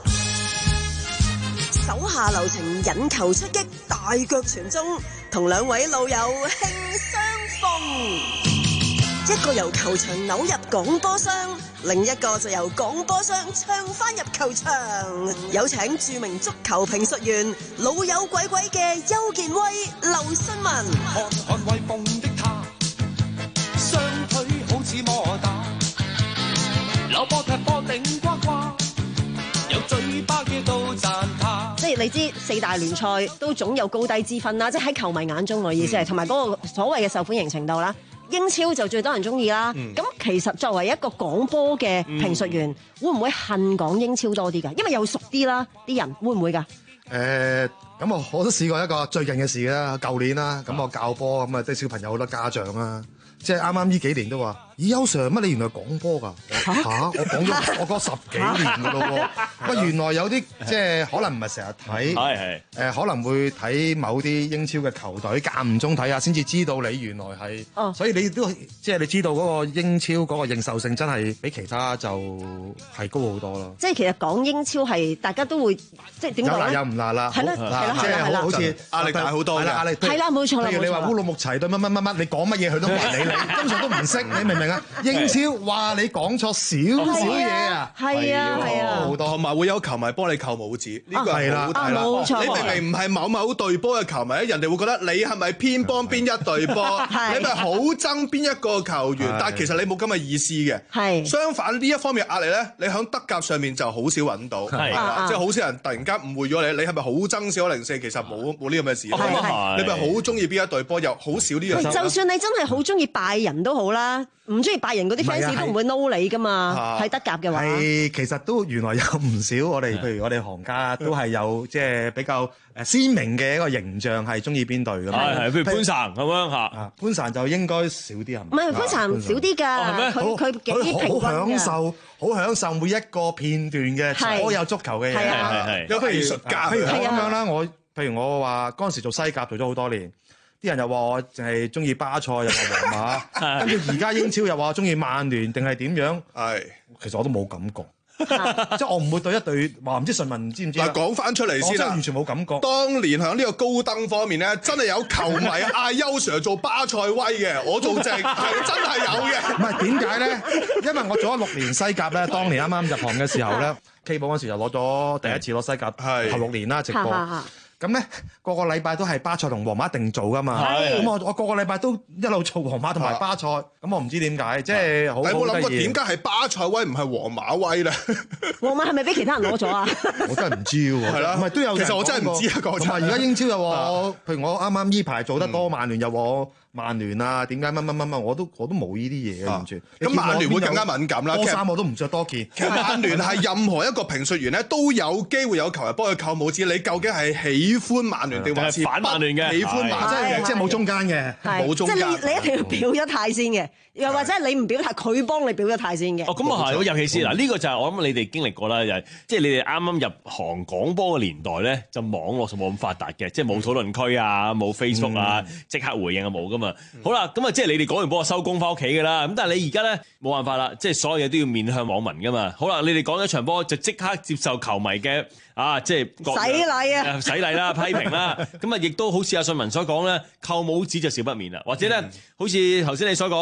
手下留情，引球出擊，大腳傳中，同兩位老友慶相逢。一個由球場扭入廣播箱，另一個就由廣播箱唱翻入球場。有請著名足球評述員老友鬼鬼嘅邱健威、劉新文。 看看威風的他，雙腿好似摩打，扭波踢波頂呱呱，有嘴巴嘅都讚他。 即係你知四大聯賽都總有高低之分啦，即係喺球迷眼中我意思係，同埋嗰個所謂嘅受歡迎程度啦。英超就最多人中意啦，咁、嗯、其實作為一個廣播嘅評述員，嗯、會唔會恨講英超多啲㗎？因為又熟啲啦，啲人會唔會㗎？ 誒、呃，咁我我都試過一個最近嘅事啦，舊年啦，咁我教波咁啊，啲小朋友好多家長啦，即係啱啱呢幾年都話，咦，邱 Sir 乜你原來講波㗎？嚇、啊！我講咗我講十幾年㗎咯喎，喂，原來有啲即係可能唔係成日睇，係係誒可能會睇某啲英超嘅球隊，間唔中睇下先至知道你原來係，哦、所以你都即係你知道嗰個英超嗰個認受性真係比其他就係高好多咯。即係其實講英超係大家都會即係點講咧？有辣有唔辣啦，係啦係啦係啦係啦，好似壓力大好多嘅，壓力係啦冇錯啦。譬如你話烏魯木齊對乜乜乜乜，你講乜嘢佢都唔理你，根本都唔識，你明唔明啊？英超哇，你講錯少少嘢啊，係啊係啊，好多，同埋會有球迷幫你扣帽子，呢個係好大啦。你明明唔係某某隊波嘅球迷，人哋會覺得你係咪偏幫邊一隊波？你咪好憎邊一個球員？但係其實你冇咁嘅意思嘅。係相反呢一方面壓力咧，你喺德甲上面就好少揾到，係即係好少人突然間誤會咗你，你係咪好憎小零四？其實冇冇呢咁嘅事。你咪好中意邊一隊波？又好少呢樣。就算你真係好中意拜仁都好啦。唔中意拜仁嗰啲 fans 都唔會撈你噶嘛，喺德甲嘅話。係其實都原來有唔少我哋，譬如我哋行家都係有即係比較誒鮮明嘅一個形象係中意邊隊㗎嘛。係係，譬如潘神咁樣嚇。潘神就應該少啲係咪？唔係潘神少啲㗎，佢佢幾平均㗎。好享受，好享受每一個片段嘅所有足球嘅嘢。係係係。有藝術家，譬如咁樣啦，我譬如我話嗰陣時做西甲做咗好多年。啲人又話我淨係中意巴塞，又話皇馬，跟住而家英超又話我中意曼聯，定係點樣？係，其實我都冇感覺，即係我唔會對一隊話唔知順民知唔知？嗱，講翻出嚟先啦，我真係完全冇感覺。當年喺呢個高登方面咧，真係有球迷嗌邱 Sir 做巴塞威嘅，我做正係真係有嘅。唔係點解咧？因為我做咗六年西甲咧，當年啱啱入行嘅時候咧，K 寶嗰時就攞咗第一次攞西甲，頭六年啦直播。咁咧，個個禮拜都係巴塞同皇馬一定做噶嘛。咁我我個個禮拜都一路做皇馬同埋巴塞。咁我唔知點解，即係好。你有冇諗過點解係巴塞威唔係皇馬威咧？皇馬係咪俾其他人攞咗啊？我真係唔知喎。係啦，唔係都有。其實我真係唔知啊，講真。而家英超又話我，譬如我啱啱呢排做得多，曼聯又話我曼聯啊，點解乜乜乜乜，我都我都冇呢啲嘢嘅完全。咁曼聯會更加敏感啦。波衫我都唔着多件。其實曼聯係任何一個評述員咧都有機會有球迷幫佢扣帽子。你究竟係喜喜歡曼聯定還是反曼聯嘅？喜歡曼聯，即係冇中間嘅，冇中間。即係你你一定要表咗態先嘅，又或者你唔表態，佢幫你表咗態先嘅。哦，咁啊係，尤其是嗱呢個就係我諗你哋經歷過啦，就係即係你哋啱啱入行廣播嘅年代咧，就網絡就冇咁發達嘅，即係冇討論區啊，冇 Facebook 啊，即刻回應啊冇噶嘛。好啦，咁啊即係你哋講完波收工翻屋企㗎啦。咁但係你而家咧冇辦法啦，即係所有嘢都要面向網民㗎嘛。好啦，你哋講咗場波就即刻接受球迷嘅。啊，即係洗禮啊，洗禮啦，批評啦，咁啊，亦都好似阿信文所講咧，扣帽子就少不免啦，或者咧，嗯、好似頭先你所講，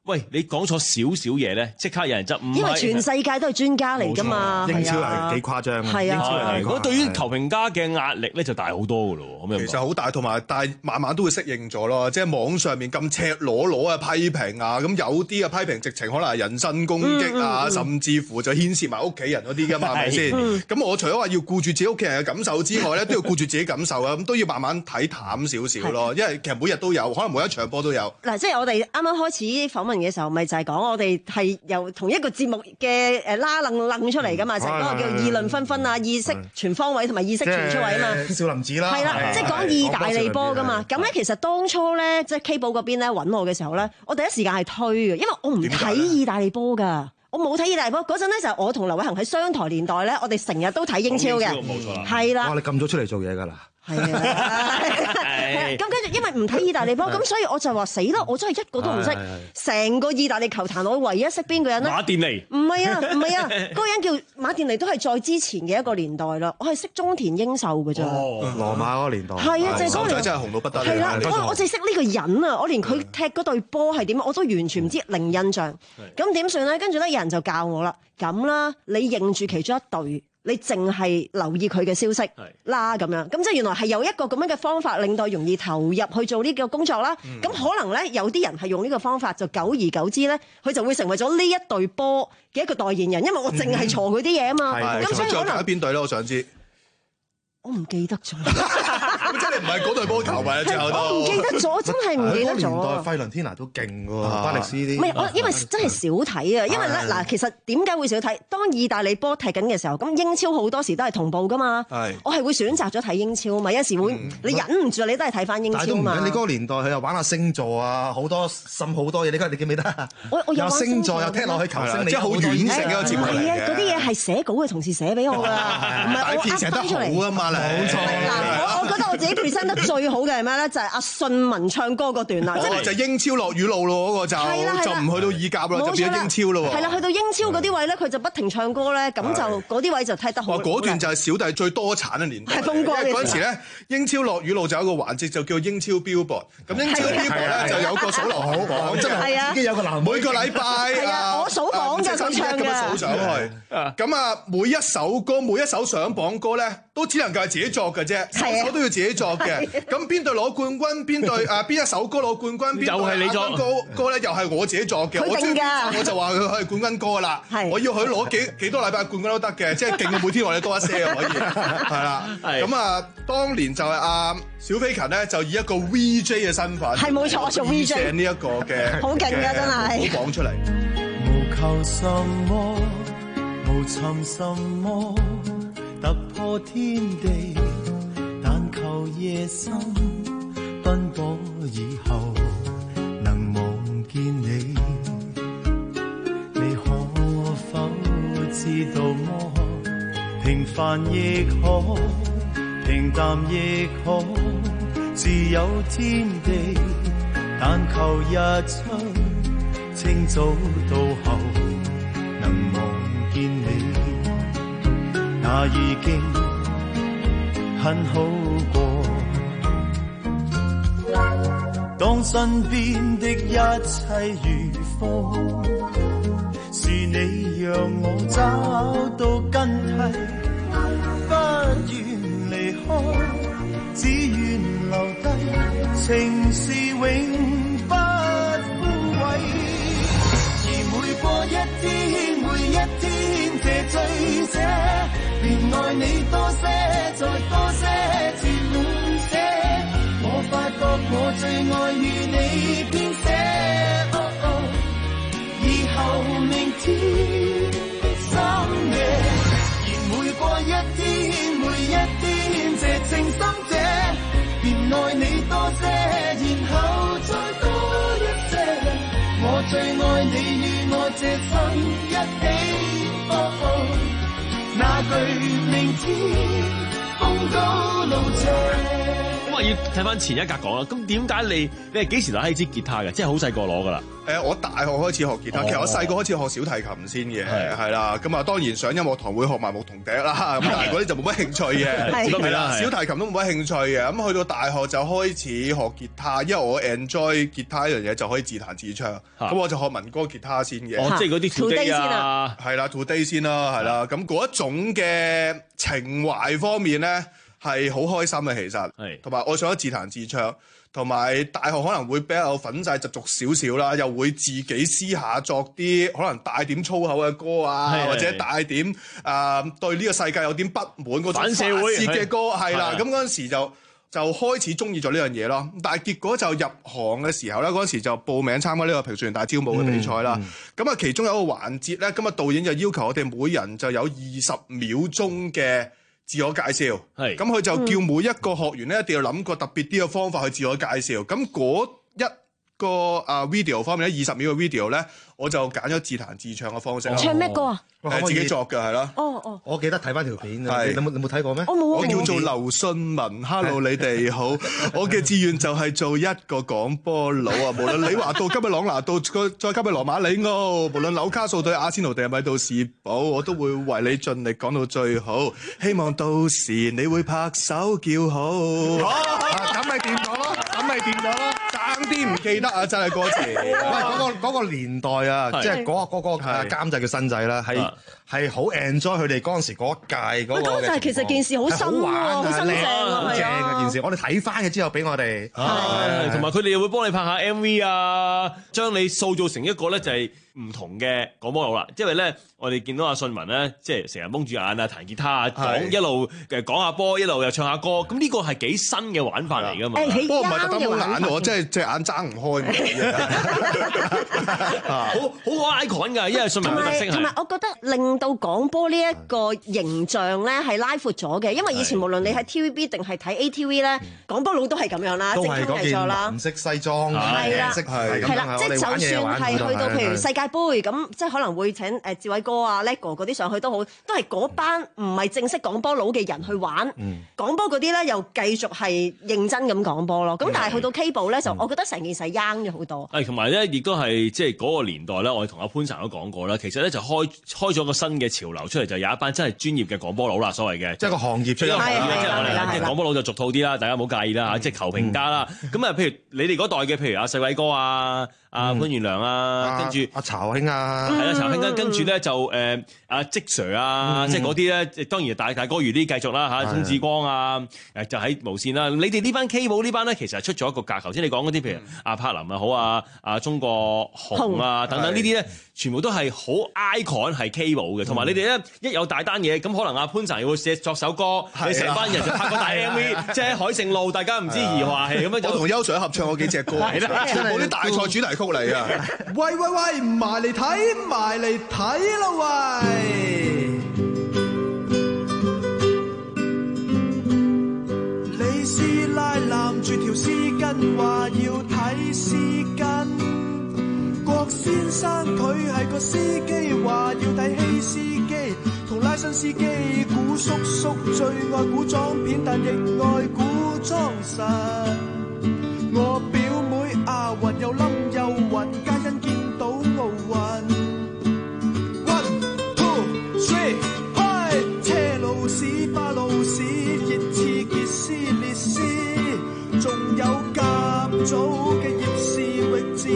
喂，你講錯少少嘢咧，即刻有人執。 因為全世界都係專家嚟㗎嘛， 英超係幾誇張啊！ 係啊， 如果對於球評家嘅壓力咧就大好多㗎咯，咁樣其實好大，同埋但係慢慢都會適應咗咯。即係網上面咁赤裸裸嘅批評啊，咁有啲嘅批評直情可能係人身攻擊啊，嗯嗯嗯、甚至乎就牽涉埋屋企人嗰啲㗎嘛，係咪先？咁、嗯、我除咗話要顧住自己屋企人嘅感受之外咧，都要顧住自己感受啊，咁都要慢慢睇淡少少咯。因為其實每日都有，可能每一場波都有。 嗱，即係我哋啱啱開始訪問嘅時候，咪就係講我哋係由同一個節目嘅誒拉楞楞出嚟㗎嘛，就係嗰個叫議論紛紛啊，意識全方位同埋意識全出位啊嘛。 少林寺啦， 係啦，即係講意大利波㗎嘛。咁咧其實當初咧，即係 K 寶嗰邊咧揾我嘅時候咧，我第一時間係推嘅，因為我唔睇意大利波㗎。我冇睇意大利波嗰陣咧，就係我同劉偉恒喺商台年代咧，我哋成日都睇英超嘅， 冇錯啦， 係啦。 哇！你咁早出嚟做嘢㗎啦？ 係啊，咁跟住因為唔睇意大利波，咁所以我就話死啦！我真係一個都唔識，成個意大利球壇我唯一識邊個人咧？ 馬甸尼。 唔係啊，唔係啊，嗰個人叫馬甸尼，都係再之前嘅一個年代啦。我係識中田英壽㗎咋。 哦，羅馬嗰個年代。 係啊，就係嗰個年代真係紅到不得了。 係啦，我我淨係識呢個人啊！我連佢踢嗰隊波係點，我都完全唔知，零印象。咁點算咧？跟住咧，有人就教我啦。咁啦，你認住其中一隊。你淨係留意佢嘅消息啦，咁樣咁即係原來係有一個咁樣嘅方法，令到容易投入去做呢個工作啦。咁、嗯、可能咧有啲人係用呢個方法，就久而久之咧，佢就會成為咗呢一隊波嘅一個代言人，因為我淨係嘈佢啲嘢啊嘛。咁、嗯、所以可能邊隊咧？我想知。 我唔記得咗， 即係你唔係嗰隊波球迷啊！之後都我唔記得咗，真係唔記得咗。 年代費倫天拿都勁喎，巴力斯啲。 唔係我，因為真係少睇啊。因為咧嗱，其實點解會少睇？當意大利波踢緊嘅時候，咁英超好多時都係同步噶嘛。我係會選擇咗睇英超嘛。有時會你忍唔住，你都係睇翻英超嘛。 你嗰個年代佢又玩下星座啊，好多滲好多嘢。你你記唔記得？ 我我有星座又踢落去球星， 即係好完整嘅一個節目嚟嘅。 係啊，嗰啲嘢係寫稿嘅同事寫俾我㗎，唔係我噏翻出嚟。 好啊嘛，冇錯。 我我覺得我自己 present 得最好嘅係咩咧？就係阿信文唱歌嗰段啦， 即係就英超落雨路咯，嗰個就就唔去到意甲啦，就變咗英超咯。 係啦，去到英超嗰啲位咧，佢就不停唱歌咧，咁就嗰啲位就踢得好。 哇！嗰段就係小弟最多產嘅年代。 係風光嘅。 嗰陣時咧，英超落雨路就有一個環節就叫英超 Billboard。咁英超 Billboard 咧就有個數流好榜，即係已經有個欄， 每個禮拜係啊，我數榜嘅佢唱嘅。 咁樣數上去，咁啊每一首歌每一首上榜歌咧，都只能夠係自己作嘅啫，我都要自己作嘅。咁邊隊攞冠軍，邊隊誒邊一首歌攞冠軍，邊隊亞軍歌歌咧又係我自己作嘅。我中意我就話佢係冠軍歌啦。我要佢攞幾幾多禮拜冠軍都得嘅，即係勁過每天我哋多一些可以。係啦，咁啊，當年就係阿小飛勤咧，就以一個 V J 嘅身份， 係冇錯，我做 V J 呢一個嘅， 好勁㗎，真係。 講出嚟。 無求什麼，無尋什麼，突破天地，但求夜深奔波以後能望見你。你可否知道麼？平凡亦可，平淡亦可，自有天地，但求日出清早到後能望見你，那已經很好過。當身邊的一切如風，是你讓我找到根蒂，不願離開，只願留低，情是永不枯萎。而每過一天，每一天這醉者，便愛你多些，再多些，至滿瀉。我發覺我最愛與你編寫，哦哦，以後明天的深夜。而每過一天，每一天這情深者，便愛你多些，然後再多一些。我最愛你與我這生一起，哦哦，那句明天風高路斜。 話要睇翻前一格講啦。咁點解你你係幾時攞起支吉他嘅？即係好細個攞噶啦。 誒，我大學開始學吉他，其實我細個開始學小提琴先嘅，係啦。咁啊，當然上音樂堂會學埋牧童笛啦。咁但係嗰啲就冇乜興趣嘅，係啦。小提琴都冇乜興趣嘅。咁去到大學就開始學吉他，因為我 enjoy 吉他呢樣嘢就可以自彈自唱。咁我就學民歌吉他先嘅。 哦，即係嗰啲 Today 啊， 係啦 ，Today 先啦，係啦。咁嗰一種嘅情懷方面咧，係好開心嘅，其實。係。同埋我想自彈自唱。同埋大學可能會比較粉細習俗少少啦，又會自己私下作啲可能帶點粗口嘅歌啊，或者帶點啊、呃、對呢個世界有點不滿嗰種發泄嘅歌，係啦。咁嗰陣時就就開始中意咗呢樣嘢咯。但係結果就入行嘅時候咧，嗰陣時就報名參加呢個評述員大招募嘅比賽啦。咁啊、嗯，其中有一個環節咧，咁啊導演就要求我哋每人就有二十秒鐘嘅自我介紹，係咁佢就叫每一個學員咧一定要諗個特別啲嘅方法去自我介紹。咁嗰一個啊 video 方面咧，二十秒嘅 video 咧，我就揀咗自彈自唱嘅方式。 唱咩歌啊？ 係自己作嘅，係咯。 哦哦， 我記得睇翻條片嘅， 係你有冇你冇睇過咩？ 我冇。 我叫做劉信文 ，Hello 你哋好。我嘅志願就係做一個廣播佬啊！無論李華道、今日朗拿度，再今日羅馬里奧，無論紐卡素對阿仙奴定係米杜士堡，我都會為你盡力講到最好。希望到時你會拍手叫好。 咁咪掂咗咯，咁咪掂咗咯。 爭啲唔記得啊！真係歌詞。 喂，嗰個嗰個年代啊，即係嗰個嗰個監製嘅新仔啦，係係好 enjoy 佢哋嗰陣時嗰一屆嗰個。 嗰陣其實件事好新喎，好新淨啊， 好正嘅件事。我哋睇翻嘅之後俾我哋， 同埋佢哋又會幫你拍下 M V 啊，將你塑造成一個咧就係唔同嘅廣播佬啦。因為咧，我哋見到阿信文咧，即係成日蒙住眼啊，彈吉他啊，講一路誒講下波，一路又唱下歌。咁呢個係幾新嘅玩法嚟㗎嘛？ 不過唔係特登蒙眼喎，即係隻眼爭唔開。 好好 icon 㗎，因為信文嘅特色係。 同埋我覺得令到廣播呢一個形象咧係拉闊咗嘅，因為以前無論你喺 T V B 定係睇 A T V 咧，廣播佬都係咁樣啦，正襟危坐啦， 唔識西裝， 係啦，係啦，即係就算係去到譬如世界盃咁，即係可能會請誒志偉哥啊、Lego 嗰啲上去都好，都係嗰班唔係正式廣播佬嘅人去玩。廣播嗰啲咧又繼續係認真咁廣播咯。咁但係去到 Cable 咧，就我覺得成件事係 young 咗好多。 係同埋咧，亦都係即係嗰個年代咧，我哋同阿潘 Sir 都講過啦。其實咧就開開咗個新嘅潮流出嚟，就有一班真係專業嘅廣播佬啦，所謂嘅， 即係個行業出嚟。 係係係，廣播佬就俗套啲啦，大家唔好介意啦嚇，即係求評家啦。咁啊，譬如你哋嗰代嘅，譬如阿細偉哥啊。阿潘元良啊，跟住阿曹兄啊， 係啦，曹兄跟跟住咧就誒阿積 Sir 啊，即係嗰啲咧，當然大大哥如啲繼續啦嚇，鍾志光啊，誒就喺無線啦。你哋呢班 K 寶呢班咧，其實係出咗一個架構，頭先你講嗰啲，譬如阿柏林啊好啊，阿中國紅啊等等呢啲咧，全部都係好 icon 係 K 寶嘅，同埋你哋咧一有大單嘢，咁可能阿潘 Sir 會寫作首歌，你成班人就拍個大 M V，即係喺海盛路，大家唔知兒話係咁樣。我同邱 Sir 合唱過幾隻歌，全部啲大賽主題曲嚟啊！ 喂喂喂，埋嚟睇，埋嚟睇啦喂！李師奶攬住條絲巾，話要睇絲巾。郭先生佢係個司機，話要睇戲司機，同拉新司機。古叔叔最愛古裝片，但亦愛古裝神。我表妹阿雲又冧又暈，皆因見到奧運。One two three， 開車路士、巴路士、熱刺、傑斯、列斯，仲有甲組嘅葉士域治、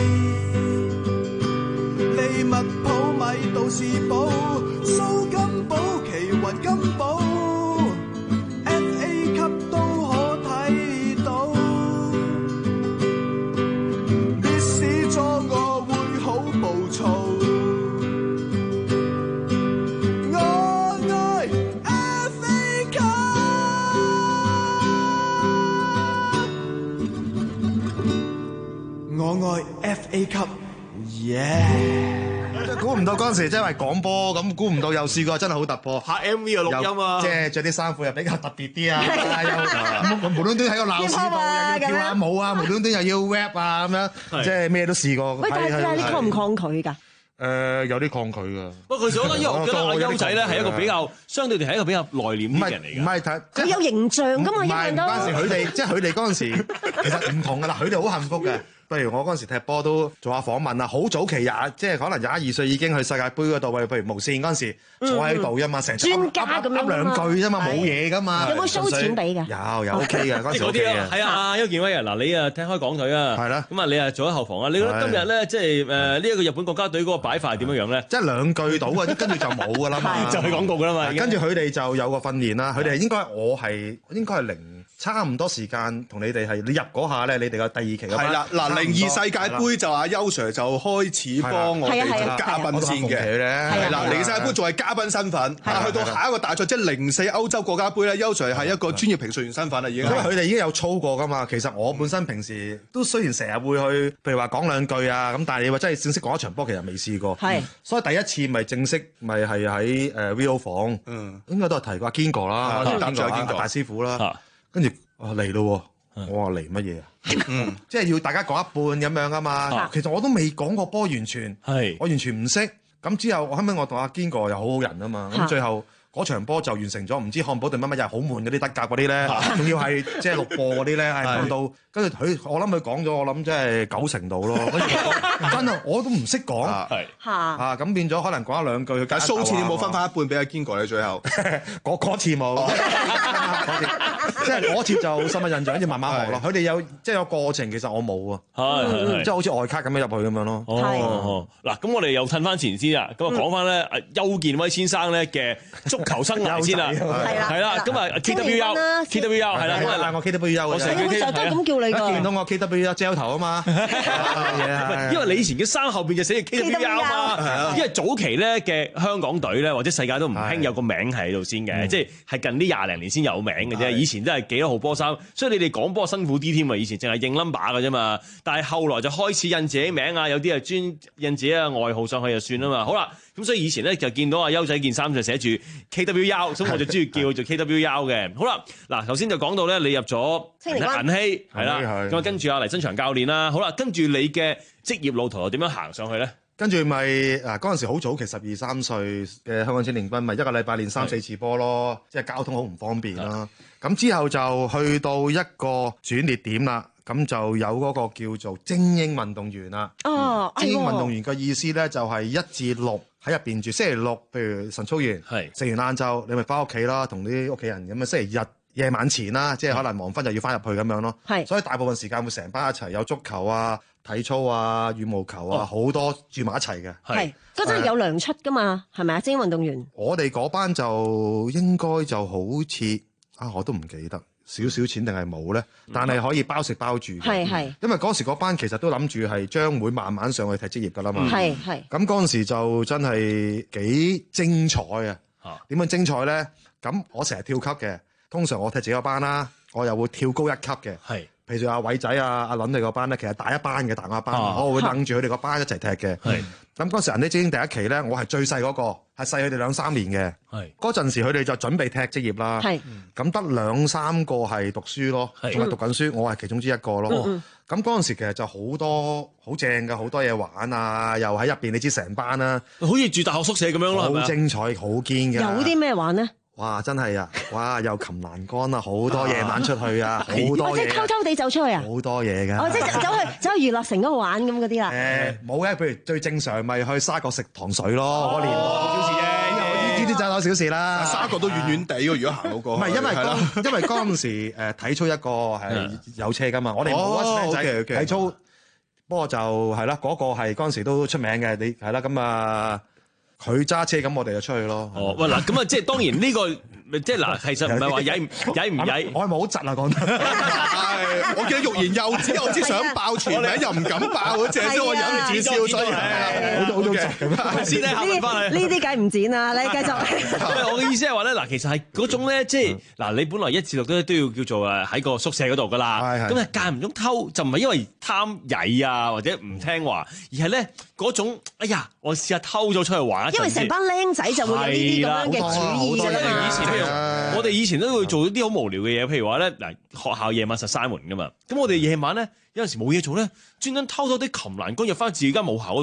利物浦、米杜士堡、蘇金寶、奇雲金寶。我愛 F A 級，耶！ 估唔到嗰陣時真係廣播咁，估唔到又試過真係好突破。 拍 M V 啊，錄音啊， 即係着啲衫褲又比較特別啲啊，又無端端喺個鬧市度又要跳下舞啊，無端端又要 rap 啊咁樣，即係咩都試過。 喂，但係你抗唔抗拒㗎？ 誒有啲抗拒㗎。 不過其實我覺得，因為我覺得阿優仔咧係一個比較相對地係一個比較內斂啲嘅人嚟嘅。 唔係睇， 佢有形象㗎嘛， 唔係一樣都。 嗰陣時佢哋即係佢哋嗰陣時其實唔同㗎啦，佢哋好幸福嘅。譬如我嗰陣時踢波都做下訪問啊，好早期廿即係可能廿二歲已經去世界盃嗰度，譬如無線嗰陣時坐喺度啫嘛，成專家咁樣噏兩句啫嘛，冇嘢㗎嘛。 有冇 show 錢俾㗎？ 有有 OK 嘅嗰陣時 OK 嘅。 係啊，邱建威啊，嗱你啊踢開港隊啊，係啦，咁啊你啊做喺後防啊，你覺得今日咧即係誒呢一個日本國家隊嗰個擺法係點樣樣咧？ 即係兩句到啊，跟住就冇㗎啦嘛， 就係廣告㗎啦嘛。 跟住佢哋就有個訓練啦，佢哋應該我係應該係零差唔多時間同你哋係你入嗰下咧，你哋嘅第二期嘅。 係啦，嗱零二世界盃就阿邱 Sir 就開始幫我哋做嘉賓先嘅，係啦，零二世界盃仲係嘉賓身份，但係去到下一個大賽即係零四歐洲國家盃咧，邱 Sir 係一個專業評述員身份啦，已經。 因為佢哋已經有操過㗎嘛，其實我本身平時都雖然成日會去，譬如話講兩句啊，咁但係你話真係正式講一場波，其實未試過。係，所以第一次咪正式咪係喺誒 V O 房，嗯，應該都係提過阿堅哥啦，擔住阿堅哥大師傅啦，跟住啊嚟咯，我話嚟乜嘢啊？嗯，即係要大家講一半咁樣啊嘛。其實我都未講過波，完全係我完全唔識。咁之後我後尾我同阿堅哥又好好人啊嘛。咁最後嗰場波就完成咗，唔知漢堡定乜乜又係好悶嗰啲德甲嗰啲咧，仲要係即係錄播嗰啲咧，係悶到跟住佢，我諗佢講咗，我諗即係九成度咯。跟住真係我都唔識講，係啊咁變咗可能講一兩句。 但係數次你冇分翻一半俾阿堅哥你最後， 嗰嗰次冇，即係嗰次就深刻印象，要慢慢學咯。佢哋有即係有過程，其實我冇啊，即係好似外卡咁樣入去咁樣咯。 哦，嗱咁我哋又褪翻前先啊，咁啊講翻咧阿邱建威先生咧嘅足球生涯先啦，係啦，咁啊 K W U，K W U 係啦，咁啊嗌我 K W U 我成日都咁叫你㗎， 見到我 K W U 焦頭啊嘛， 因為你以前嘅衫後邊就寫住 K W U 啊嘛，因為早期咧嘅香港隊咧或者世界都唔興有個名係喺度先嘅，即係係近呢廿零年先有名嘅啫，以前都係幾多號波衫，所以你哋講波辛苦啲添啊，以前淨係認 number 㗎啫嘛，但係後來就開始印自己名啊，有啲係專印自己嘅外號上去就算啦嘛，好啦。咁所以以前咧就見到阿邱仔件衫就寫住 K W U， 所以我就中意叫佢做 K W U 嘅。好啦，嗱頭先就講到咧，你入咗銀禧係啦，咁啊跟住阿黎新祥教練啦，好啦，跟住你嘅職業路途又點樣行上去咧？ 跟住咪嗱嗰陣時好早期，十二三歲嘅香港青年軍，咪一個禮拜練三四次波咯，即係交通好唔方便啦。咁之後就去到一個轉捩點啦。咁就有嗰個叫做精英運動員啦。哦，精英運動員嘅意思咧就係一至六喺入邊住。星期六，譬如晨操完，係食完晏晝，你咪翻屋企啦，同啲屋企人咁啊。星期日夜晚前啦，即係可能黃昏就要翻入去咁樣咯。係，所以大部分時間會成班一齊，有足球啊、體操啊、羽毛球啊，好多住埋一齊嘅。 係，嗰陣有糧出噶嘛，係咪啊？精英運動員， 我哋嗰班就應該就好似啊，我都唔記得。少少錢定係冇咧，但係可以包食包住嘅。係係，因為嗰時嗰班其實都諗住係將會慢慢上去踢職業噶啦嘛。係係。咁嗰陣時就真係幾精彩啊！點樣精彩咧？咁我成日跳級嘅，通常我踢自己個班啦，我又會跳高一級嘅。係。譬如阿偉仔啊、阿倫你個班咧，其實大一班嘅大我一班，我會等住佢哋個班一齊踢嘅。係。咁嗰時人哋精英第一期咧，我係最細嗰個，係細佢哋兩三年嘅。係。嗰陣時佢哋就準備踢職業啦。係。咁得兩三個係讀書咯，仲係讀緊書，我係其中之一個咯。咁嗰陣時其實就好多好正嘅，好多嘢玩啊！又喺入邊，你知成班啦， 好似住大學宿舍咁樣咯， 好精彩，好堅嘅。 有啲咩玩咧？ 哇！真係啊！哇！又擒欄杆啊，好多夜晚出去啊，好多嘢。 即係偷偷地走出去啊！ 好多嘢㗎。 哦，即係走去走去娛樂城嗰度玩咁嗰啲啦。 誒冇嘅，譬如最正常咪去沙角食糖水咯，嗰年小事啫。呢啲就多小事啦。 沙角都遠遠地喎，如果行到過。 唔係因為嗰因為嗰陣時誒體操一個係有車㗎嘛，我哋冇啊，仔體操。不過就係啦，嗰個係嗰陣時都出名嘅，你係啦咁啊。佢揸車咁，我哋就出去咯。 哦，喂嗱，咁啊，即係當然呢個，即係嗱，其實唔係話曳曳唔曳， 我係咪好窒啊？講得係，我記得欲言又止，又知想爆全名又唔敢爆嗰隻，所以我忍住笑，所以好好窒咁。 先睇下問翻你，呢啲梗唔剪啦，你繼續。 我嘅意思係話咧，嗱，其實係嗰種咧，即係嗱，你本來一至六都都要叫做誒喺個宿舍嗰度噶啦，咁啊間唔中偷，就唔係因為貪曳啊或者唔聽話，而係咧嗰種，哎呀，我試下偷咗出去玩。 因為成班僆仔就會有呢啲咁樣嘅主意㗎嘛。 以前譬如我哋以前都會做啲好無聊嘅嘢，譬如話咧嗱，學校夜晚實閂門㗎嘛，咁我哋夜晚咧有陣時冇嘢做咧，專登偷偷啲擒欄杆入翻自己間母校嗰度。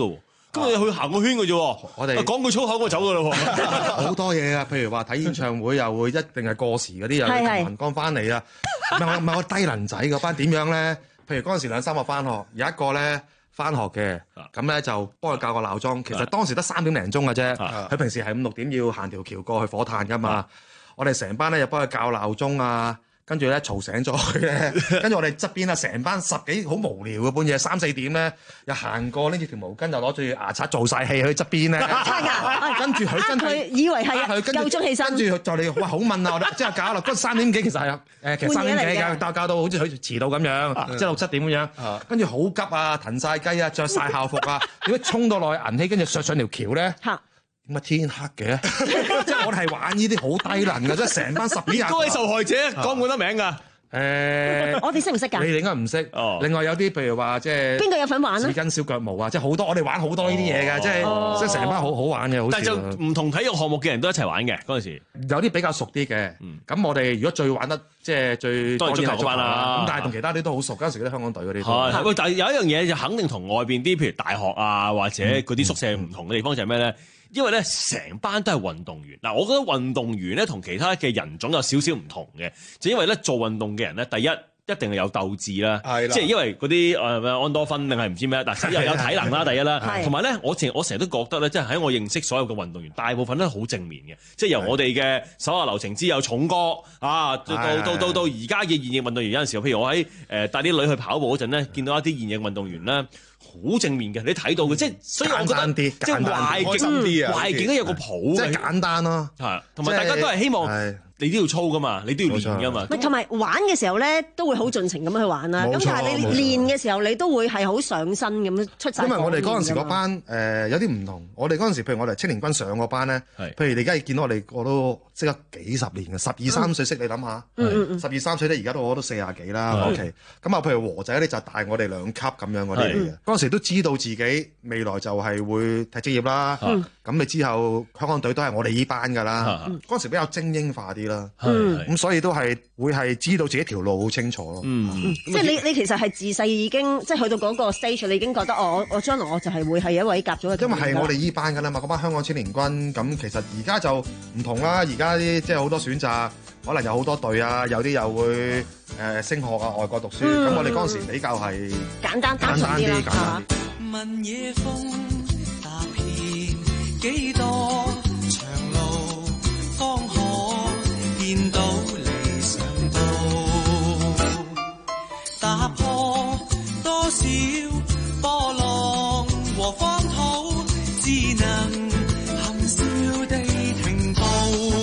咁你去行個圈嘅啫。 我哋講句粗口我走㗎啦喎。 好多嘢啊，譬如話睇演唱會又會一定係過時嗰啲，又要琴行剛翻嚟啊。唔係我唔係我低能仔嗰班點樣咧？譬如嗰陣時兩三個翻學，有一個咧翻學嘅，咁咧就幫佢校個鬧鐘。其實當時得三點零鐘嘅啫，佢平時係五六點要行條橋過去火炭㗎嘛。我哋成班咧又幫佢校鬧鐘啊。跟住咧嘈醒咗佢咧，跟住我哋側邊啊，成班十幾好無聊嘅半夜三四點咧，又行過拎住條毛巾，又攞住牙刷做晒戲去側邊咧，跟住佢真係以為係夠鐘起身， 跟住就嚟哇好問啊！我哋即係搞啦，嗰三點幾其實係誒其實三點幾嘅，但係搞到好似佢遲到咁樣，即係六七點咁樣，跟住好急啊，騰晒雞啊，着晒校服啊，點解衝到落去銀禧，跟住上上條橋咧？點解天黑嘅？即係我哋係玩呢啲好低能嘅，即係成班十幾廿。 各位受害者講唔講得名㗎？ 誒， 我哋識唔識㗎？ 你哋應該唔識。哦。另外有啲譬如話即係邊個有份玩啊？ 紙巾小腳毛啊，即係好多我哋玩好多呢啲嘢㗎，即係即係成班好好玩嘅。 但係就唔同體育項目嘅人都一齊玩嘅嗰陣時。 有啲比較熟啲嘅。咁我哋如果最玩得即係最當然足球班啦。 咁但係同其他啲都好熟，嗰陣時嗰啲香港隊嗰啲。 係。喂，但係有一樣嘢就肯定同外邊啲譬如大學啊或者嗰啲宿舍唔同嘅地方就係咩咧？因為咧，成班都係運動員。嗱，我覺得運動員咧同其他嘅人種有少少唔同嘅，就因為咧做運動嘅人咧，第一一定係有鬥志啦，即係因為嗰啲誒安多芬定係唔知咩，但係又有體能啦，第一啦，同埋咧，我成我成日都覺得咧，即係喺我認識所有嘅運動員，大部分都係好正面嘅，即係由我哋嘅手下留情之友重哥啊，到到到到而家嘅現役運動員，有陣時候，譬如我喺誒帶啲女去跑步嗰陣咧，見到一啲現役運動員咧。好正面嘅，你睇到嘅，即係所以我覺得即係壞境啲啊，壞境都有個譜， 即係簡單咯， 係，同埋大家都係希望你都要操噶嘛，你都要練噶嘛。 咪同埋玩嘅時候咧，都會好盡情咁樣去玩啦。咁但係你練嘅時候，你都會係好上身咁樣出晒。 因為我哋嗰陣時嗰班誒有啲唔同，我哋嗰陣時譬如我哋青年軍上嗰班咧，譬如你而家見到我哋我都識得幾十年嘅，十二三歲識你諗下，十二三歲咧而家都我都四廿幾啦。OK，咁啊譬如和仔咧就大我哋兩級咁樣嗰啲嚟嘅，嗰陣時都知道自己未來就係會踢職業啦。咁你之後香港隊都係我哋呢班㗎啦。嗰陣時比較精英化啲。嗯，咁所以都係會係知道自己條路好清楚咯。 嗯，即係你你其實係自細已經即係去到嗰個 stage，你已經覺得我我將來我就係會係一位甲組嘅。 因為係我哋依班㗎啦嘛，嗰班香港青年軍咁，其實而家就唔同啦。而家啲即係好多選擇，可能有好多隊啊，有啲又會誒、呃、升學啊，外國讀書。咁、嗯、我哋嗰陣時比較係簡單單純啲啦，係嘛？ 問野風踏遍幾多長路，方可見到理想道，打破多少波浪和荒土，只能含笑地停步。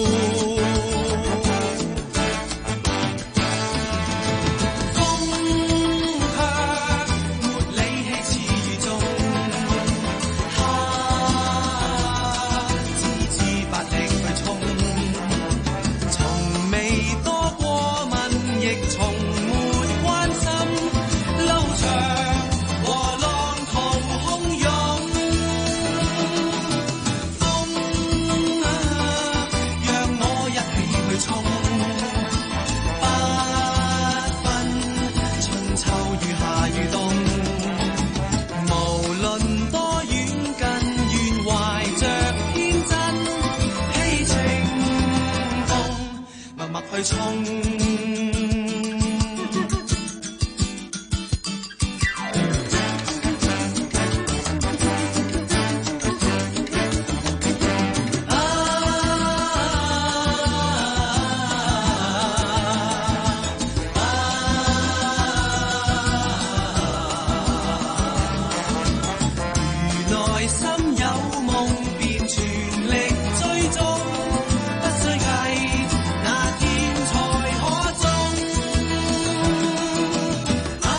風卻沒理氣似雨中，他自自發力去衝。從未多過問，亦從沒關心，路長和浪同洶湧。風啊，讓我一起去衝，不分春秋與夏與冬，無論多遠近，願懷着天真希情動，默默去衝。如內心有夢，便全力追蹤，不需計那天才可中。啊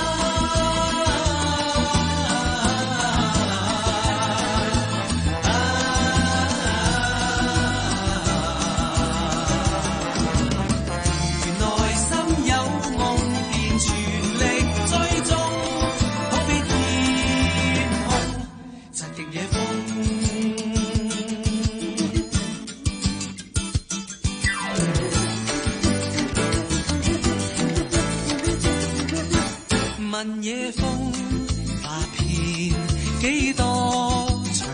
如內心有夢，便全力追蹤，可飛天空，疾極野風。問野風踏遍幾多重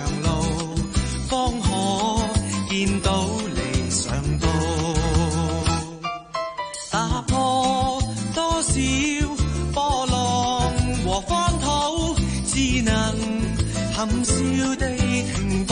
含笑地停步。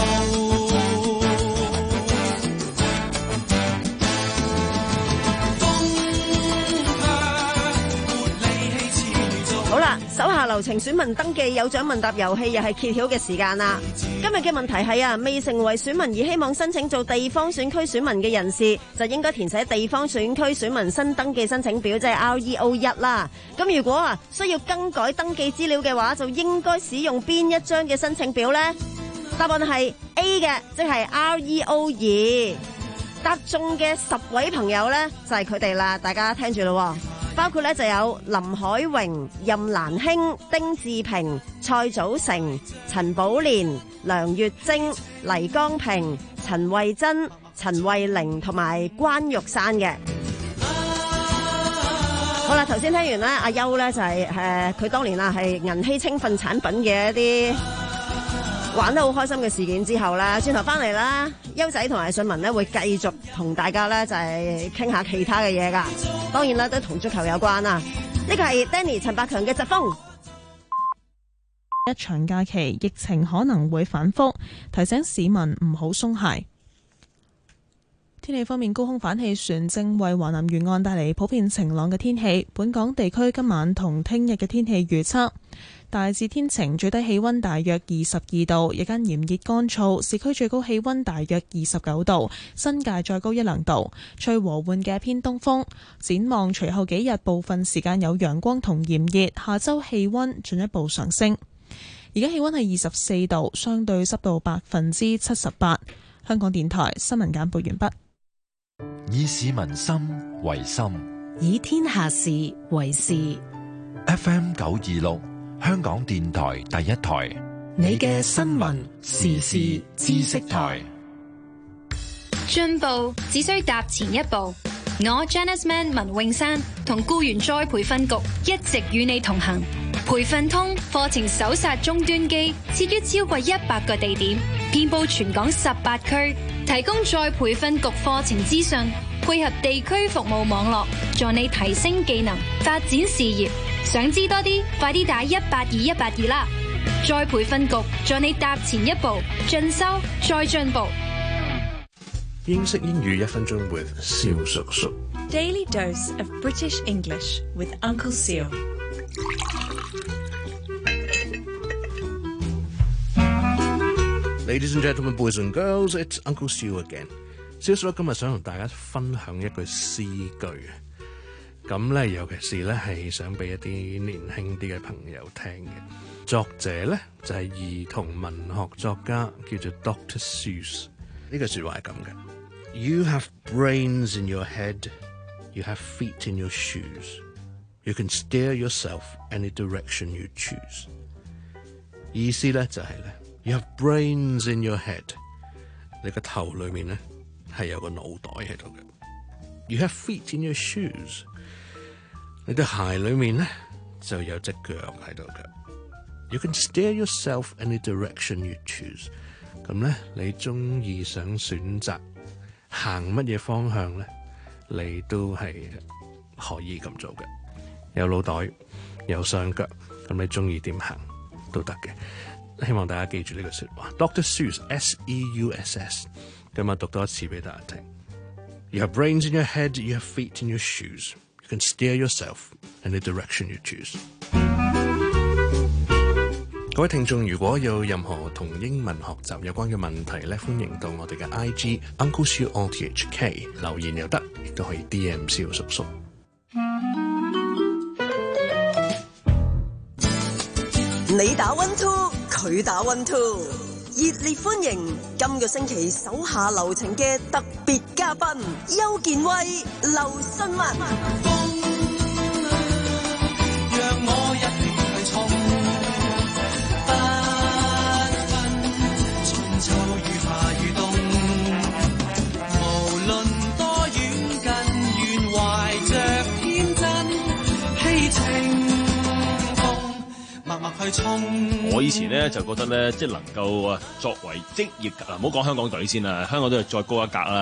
好啦，手下留情選民登記有獎問答遊戲又係揭曉嘅時間啦。今日嘅問題係啊，未成為選民而希望申請做地方選區選民嘅人士，就應該填寫地方選區選民新登記申請表，即係 R E O 一啦。咁如果啊需要更改登記資料嘅話，就應該使用邊一張嘅申請表呢？答案係 A 嘅，即係 R E O 二。答中嘅十位朋友呢，就係佢哋啦，大家聽住咯。包括咧就有林海榮、任蘭卿、丁志平、蔡祖成、陳寶蓮、梁月晶、黎江平、陳慧珍、陳慧玲同埋關玉山嘅。好啦，頭先聽完咧，阿優咧就係誒佢當年啊係銀禧清訓產品嘅一啲玩得好開心嘅事件之後啦，轉頭翻嚟啦，優仔同埋信文咧會繼續同大家咧就係傾下其他嘅嘢噶，當然啦都同足球有關啦。呢個係 Danny 陳百強嘅疾風。 一場假期，疫情可能會反覆，提醒市民唔好鬆懈。天氣方面，高空反氣旋正為華南沿岸帶嚟普遍晴朗嘅天氣。本港地區今晚同聽日嘅天氣預測大致天晴，最低氣溫大約二十二度，日間炎熱乾燥，市區最高氣溫大約二十九度，新界再高一兩度，吹和緩嘅偏東風。展望隨後幾日部分時間有陽光同炎熱，下周氣溫進一步上升。而家氣溫係二十四度，相對濕度百分之七十八。香港電台新聞簡報完畢。 以市民心為心， 以天下事為事。 F M 九二六，香港電台第一台， 你嘅新聞時事知識台。 進步只需踏前一步。我 Janice Man 文詠珊同僱員再培訓局一直與你同行。培訓通課程搜殺終端機設於超過一百個地點，遍佈全港十八區，提供再培訓局課程資訊，配合地區服務網絡，助你提升技能，發展事業。想知多啲，快啲打一八二一八二啦！再培訓局助你踏前一步，進修再進步。 英式英語一分鐘 with 蕭叔叔。 Daily dose of British English with Uncle Seal。 Ladies and gentlemen, boys and girls, it's Uncle Stu again. 蕭叔今日想同大家分享一句詩句，咁咧尤其是咧係想俾一啲年輕啲嘅朋友聽嘅。作者咧就係、是、兒童文學作家，叫做 Doctor Seuss。呢句說話係咁嘅 ：You have brains in your head, you have feet in your shoes, you can steer yourself any direction you choose。意思咧就係、是、咧。You have brains in your head， 你個頭裏面咧係有個腦袋喺度嘅。You have feet in your shoes， 你對鞋裏面咧就有隻腳喺度嘅。You can steer yourself any direction you choose， 咁咧你中意想選擇行乜嘢方向咧，你都係可以咁做嘅。有腦袋，有雙腳，咁你中意點行都得嘅。希望大家記住呢句說話 ，Doctor Seuss S E U S S。今日讀多一次俾大家聽。You have brains in your head, you have feet in your shoes. You can steer yourself in the direction you choose。各位聽眾，如果有任何同英文學習有關嘅問題咧，歡迎到我哋嘅 I G Uncle Siu O T H K 留言又得，亦都可以 D M 蕭叔叔。 你打 one two， 佢打 one two， 熱烈歡迎今個星期手下留情嘅特別嘉賓邱健威、劉信文。讓我一起去衝，不分春秋與夏與冬，無論多遠近，願懷着天真希情。 我以前咧就覺得咧，即係能夠啊作為職業嗱，唔好講香港隊先啦，香港隊係再高一格啦。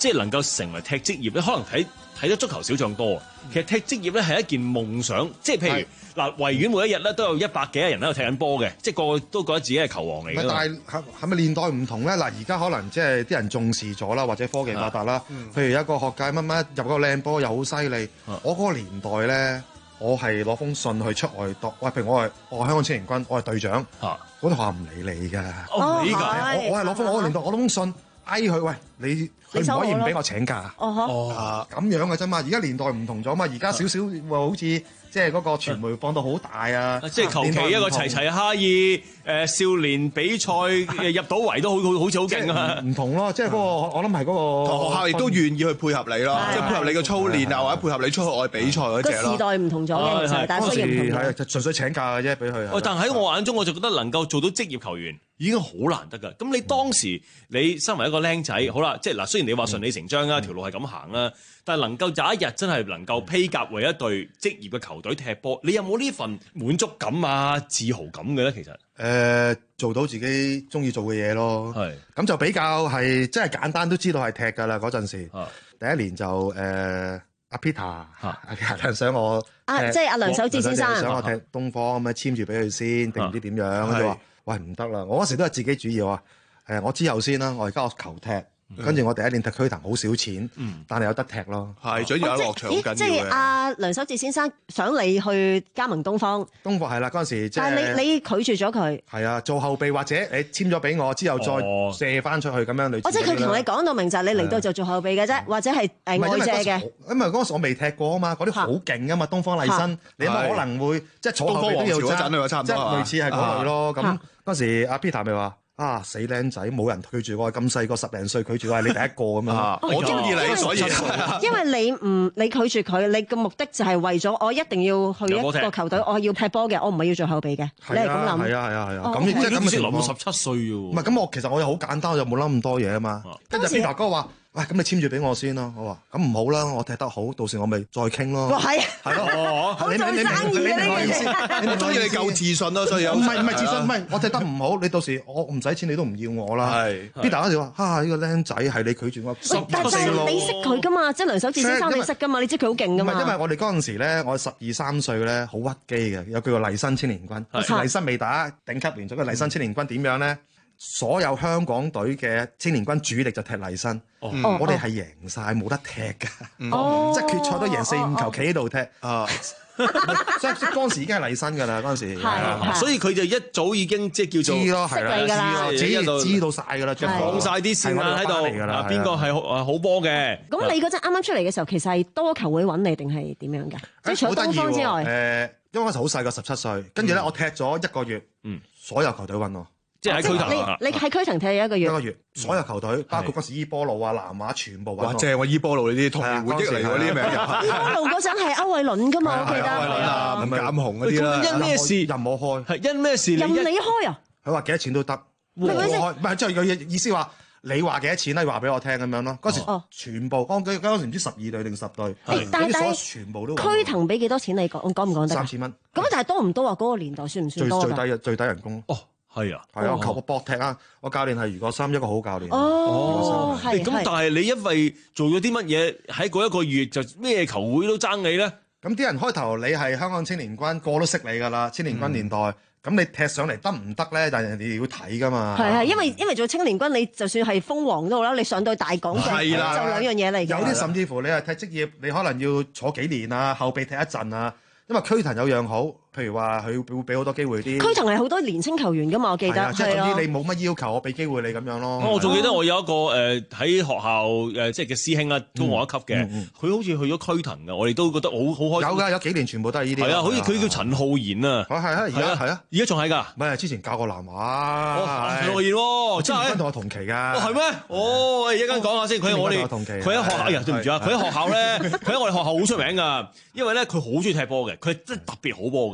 即係能夠成為踢職業咧，可能睇睇咗足球小將多。其實踢職業咧係一件夢想，即係譬如嗱，維園每一日咧都有一百幾個人喺度踢緊波嘅，即係個個都覺得自己係球王嚟嘅。 但係係係咪年代唔同咧？嗱，而家可能即係啲人重視咗啦，或者科技發達啦。嗯、譬如一個學界乜乜入個靚波又好犀利。嗯、我嗰個年代咧，我係攞封信去出外讀。喂，譬如我係我係香港青年軍，我係隊長。嗰啲學校唔理你㗎。 哦，理解。 我我係攞封我個年代，我攞封信嗌佢，喂你。佢唔可以唔俾我請假。 哦， 咁樣嘅啫嘛，而家年代唔同咗嘛，而家少少好似即係嗰個傳媒放到好大啊， 即係求其一個齊齊哈爾誒少年比賽入到圍都好好好似好勁啊！ 唔同咯，即係嗰個我諗係嗰個學校亦都願意去配合你咯，即係配合你嘅操練啊，或者配合你出去外比賽嗰隻咯。 個時代唔同咗嘅，其實大家需要唔同嘅。 係純粹請假嘅啫，俾佢。 喂，但喺我眼中，我就覺得能夠做到職業球員已經好難得㗎。咁你當時你身為一個僆仔，好啦，即係嗱，雖然你話順理成章啊，條路係咁行啦，但係能夠有一日真係能夠披甲為一隊職業嘅球隊踢波，你有冇呢份滿足感啊、自豪感嘅咧？其實誒、 呃，做到自己中意做嘅嘢咯，係咁就比較係真係簡單，都知道係踢㗎啦。嗰陣時，第一年就誒阿 Peter，阿 Peter 想我啊，即係阿梁守志先生想我踢東方咁樣簽住俾佢先，定唔知點樣？佢話喂唔得啦，我嗰時都係自己主意啊。誒，我之後先啦，我而家我求踢。跟住我第一年踢區騰好少錢，但係有得踢咯。 係，最緊要有落場好緊要嘅。 即係阿梁守志先生想你去加盟東方。 東方係啦，嗰陣時即係。 但係你你拒絕咗佢。 係啊，做後備或者你簽咗俾我之後再射翻出去咁樣類似。 哦，即係佢同你講到明就係你嚟到就做後備嘅啫，或者係誒外借嘅。 因為嗰陣時我未踢過啊嘛，嗰啲好勁噶嘛，東方麗新，你有冇可能會即係坐後備都要爭？即係類似係嗰類咯。咁嗰時阿 Peter 咪話。啊死僆仔，冇人拒絕我，咁細個十零歲拒絕我係你第一個咁樣。 我中意你，所以因為你唔你拒絕佢，你嘅目的就係為咗我一定要去一個球隊，我要踢波嘅，我唔係要做後備嘅。你係咁諗？ 係啊係啊係啊。咁即係咁先諗到十七歲喎。 唔係咁，我其實我又好簡單，我又冇諗咁多嘢啊嘛。跟住 Peter 哥話。喂，咁你簽住俾我先咯。我話咁唔好啦，我踢得好，到時我咪再傾咯。 係係咯，你你你你你明我意思？ 我中意你夠自信咯，所以唔係唔係自信，唔係我踢得唔好，你到時我唔使錢，你都唔要我啦。係 Peter 嗰時話：哈，呢個僆仔係你拒絕我。 但係你識佢噶嘛？即係梁守志先生你識噶嘛？你知佢好勁噶嘛？ 唔係因為我哋嗰陣時咧，我十二三歲咧，好屈機嘅，有叫做麗新青年軍。麗新未打頂級聯賽嘅麗新青年軍點樣咧？所有香港隊嘅青年軍主力就踢麗新，哦、我哋係贏晒，冇得踢㗎，哦、即係決賽都贏四五球，企喺度踢。啊，所以嗰陣時已經係麗新㗎啦，嗰陣時。 係，所以佢就一早已經即係叫做知咯，係啦，知咯，知知道晒㗎啦， 放晒啲線眼喺度，邊個係好好波嘅？ 咁你嗰陣啱啱出嚟嘅時候，其實係多球會揾你定係點樣㗎？即係除咗東方之外， 誒，因為嗰時好細個，十七歲，跟住咧我踢咗一個月，嗯，所有球隊揾我。 即係喺區騰， 你你喺區騰踢咗一個月， 一個月，所有球隊包括嗰時伊波路啊、南華全部揾我。 哇！正喎，伊波路呢啲童年回憶嚟喎，呢啲名人。 伊波路嗰陣係歐偉倫㗎嘛，我記得。 歐偉倫啊，林減雄嗰啲啦。 因咩事任我開？ 係因咩事？ 任你開啊？ 佢話幾多錢都得，我開。唔係即係個意思話，你話幾多錢咧？話俾我聽咁樣咯。嗰時全部，嗰嗰嗰時唔知十二隊定十隊， 但係全部都區騰俾幾多錢你講？講唔講得？ 三千蚊。 咁但係多唔多啊？嗰個年代算唔算多？ 最最低最低人工。 哦。係啊， 係啊，我求個搏踢啊！我教練係余國森，一個好教練。 哦，係。 咁但係你因為做咗啲乜嘢喺嗰一個月就咩球會都爭你咧？ 咁啲人開頭你係香港青年軍，個個都識你㗎啦。青年軍年代，咁、嗯、你踢上嚟得唔得咧？但係人哋要睇㗎嘛。 係係，因為因為做青年軍，你就算係封王都好啦，你上到大港就就兩樣嘢嚟嘅。 有啲甚至乎你係踢職業，你可能要坐幾年啊，後備踢一陣啊。因為區騰有樣好，譬如話佢會俾好多機會啲。 區騰係好多年青球員㗎嘛，我記得。 即係總之你冇乜要求，我俾機會你咁樣咯。 我仲記得我有一個誒喺學校誒即係嘅師兄啦，高我一級嘅，佢好似去咗區騰㗎，我哋都覺得好好開心。 有㗎，有幾年全部都係呢啲。 係啊，好似佢叫陳浩然啊。 係啊，而家係啊， 而家仲係㗎。 唔係之前教過南華。 陳浩然喎， 真係同我同期㗎。 哦，係咩？哦，喂，一陣講下先。佢係我哋佢喺學校，哎呀，對唔住啊，佢喺學校咧，佢喺我哋學校好出名㗎，因為咧佢好中意踢波嘅，佢真係特別好波嘅。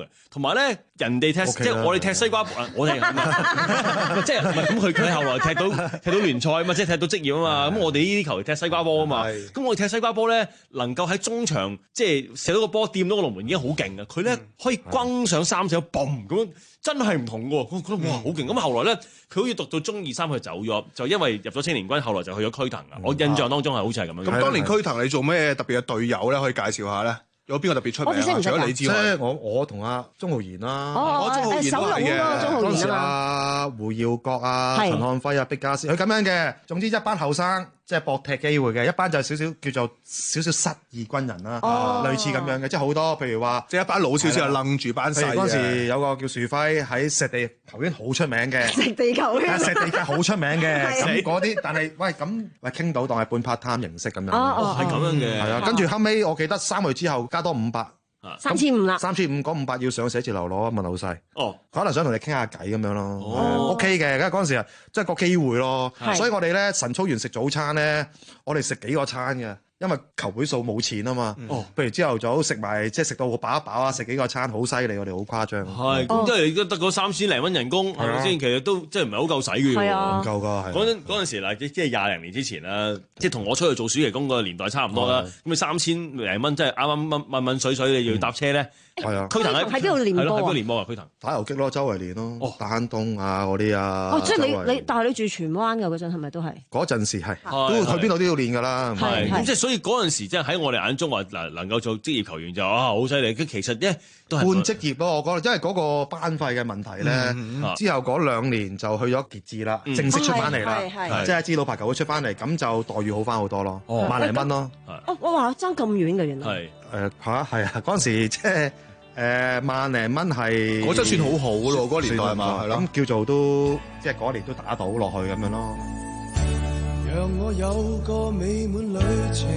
同埋咧人哋踢 OK 即係我哋踢西瓜波，我哋即係唔係咁佢佢後來踢到踢到聯賽啊嘛，即係踢到職業啊嘛。咁我哋呢啲球員踢西瓜波啊嘛。咁我哋踢西瓜波咧，能夠喺中場即係射到個波掂到個龍門已經好勁啊！佢咧可以轟上三腳，嘣咁。真係唔同喎，我覺得哇好勁！咁後來咧，佢好似讀到中二三佢走咗，就因為入咗青年軍，後來就去咗區騰啊！我印象當中係好似係咁樣。 咁當年區騰你做咩特別嘅隊友咧？可以介紹下咧？有邊個特別出名啊？除咗你之外， 即係我我同阿鐘浩然啦， 哦， 鐘浩然手龍嗰個鐘浩當時然啊阿胡耀國啊、 係陳漢輝啊、畢加斯，佢咁樣嘅。總之一班後生即係搏踢機會嘅，一班就少少叫做少少失意軍人啦， 哦類似咁樣嘅，即係好多譬如話， 即係一班老少少係楞住班細嘅。 嗰陣時有個叫樹輝喺石地球圈好出名嘅， 石地球圈， 石地界好出名嘅。 係咁嗰啲，但係喂咁喂傾到當係半 part time 形式咁樣。 哦係咁樣嘅。 係啊，跟住後尾我記得三個月之後加多五百。 三千五啦， 三千五嗰五百要上寫字樓攞，問老細。 哦， 可能想同你傾下偈咁樣咯。 哦 OK 嘅，因為嗰陣時啊，即係個機會咯。 係所以我哋咧晨操完食早餐咧，我哋食幾個餐嘅。因為球會數冇錢啊嘛，哦，譬如朝頭早食埋即係食到飽一飽啊，食幾個餐好犀利，我哋好誇張。 係，咁即係你都得嗰三千零蚊人工，係咪先？其實都即係唔係好夠使嘅喎， 唔夠㗎。 嗰陣嗰陣時嗱，即係廿零年之前啦，即係同我出去做暑期工個年代差唔多啦。咁你三千零蚊，即係啱啱問問問水水，你要搭車咧。 係啊， 區騰喺喺邊度練波啊？ 喺邊度練波啊？區騰打遊擊咯，周圍練咯，打坑東啊嗰啲啊。 哦，即係你你，但係你住荃灣㗎嗰陣係咪都係？ 嗰陣時係，都去邊度都要練㗎啦。 係，咁即係所以嗰陣時即係喺我哋眼中話嗱能夠做職業球員就啊好犀利。咁其實咧都係半職業咯，我覺得，因為嗰個班費嘅問題咧，之後嗰兩年就去咗傑志啦，正式出翻嚟啦，即係支老牌球會出翻嚟，咁就待遇好翻好多咯，萬零蚊咯。 哦，我話爭咁遠嘅原來。 係誒嚇係啊！嗰陣時即係誒萬零蚊係， 嗰陣算好好咯，嗰個年代係嘛？係咯， 咁叫做都即係嗰年都打到落去咁樣咯。 讓我有個美滿旅程，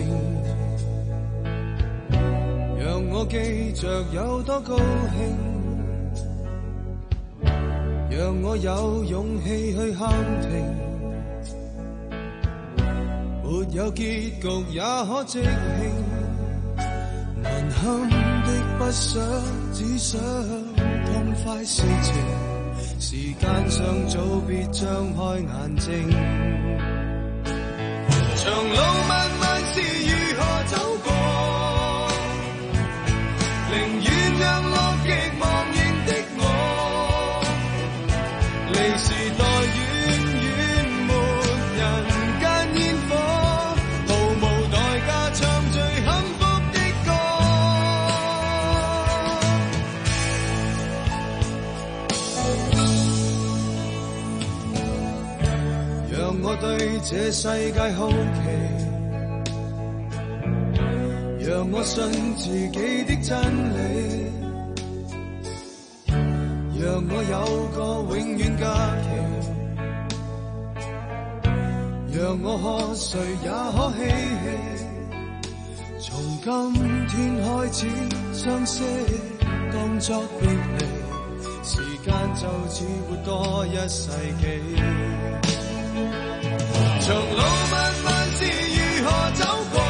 讓我記着有多高興，讓我有勇氣去喊停，沒有結局也可即興，難堪的不想，只想痛快事情，時間尚早，別張開眼睛。長路漫漫是如何走過，寧願讓樂極忘形的我，離時代遠遠沒人間煙火，毫無代價唱最幸福的歌，讓我對這世界好奇，讓我信自己的真理，讓我有個永遠假期，讓我喝誰也可嬉戲，從今天開始相識當作別離，時間就只活多一世紀。長路漫漫是如何走過，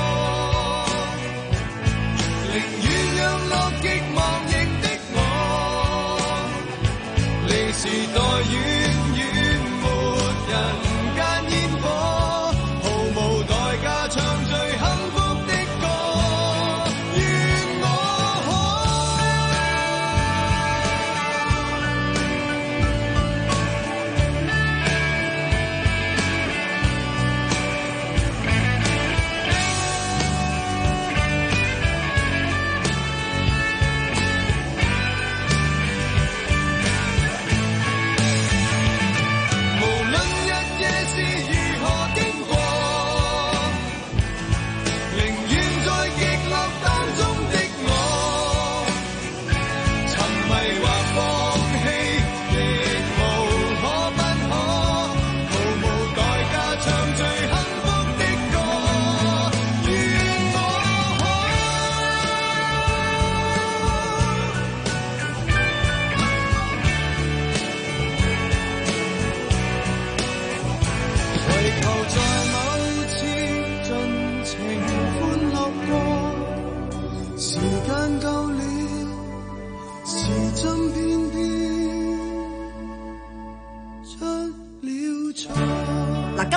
寧願讓樂極忘形的我，離時代遠遠沒人間煙火，毫無代價唱最幸福的歌，願我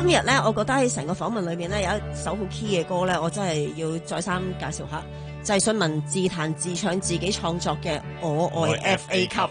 今日咧，我覺得喺成個訪問裏邊咧，有一首好 key 嘅歌咧，我真係要再三介紹下，就係信文自彈自唱自己創作嘅《我愛 F A 級》。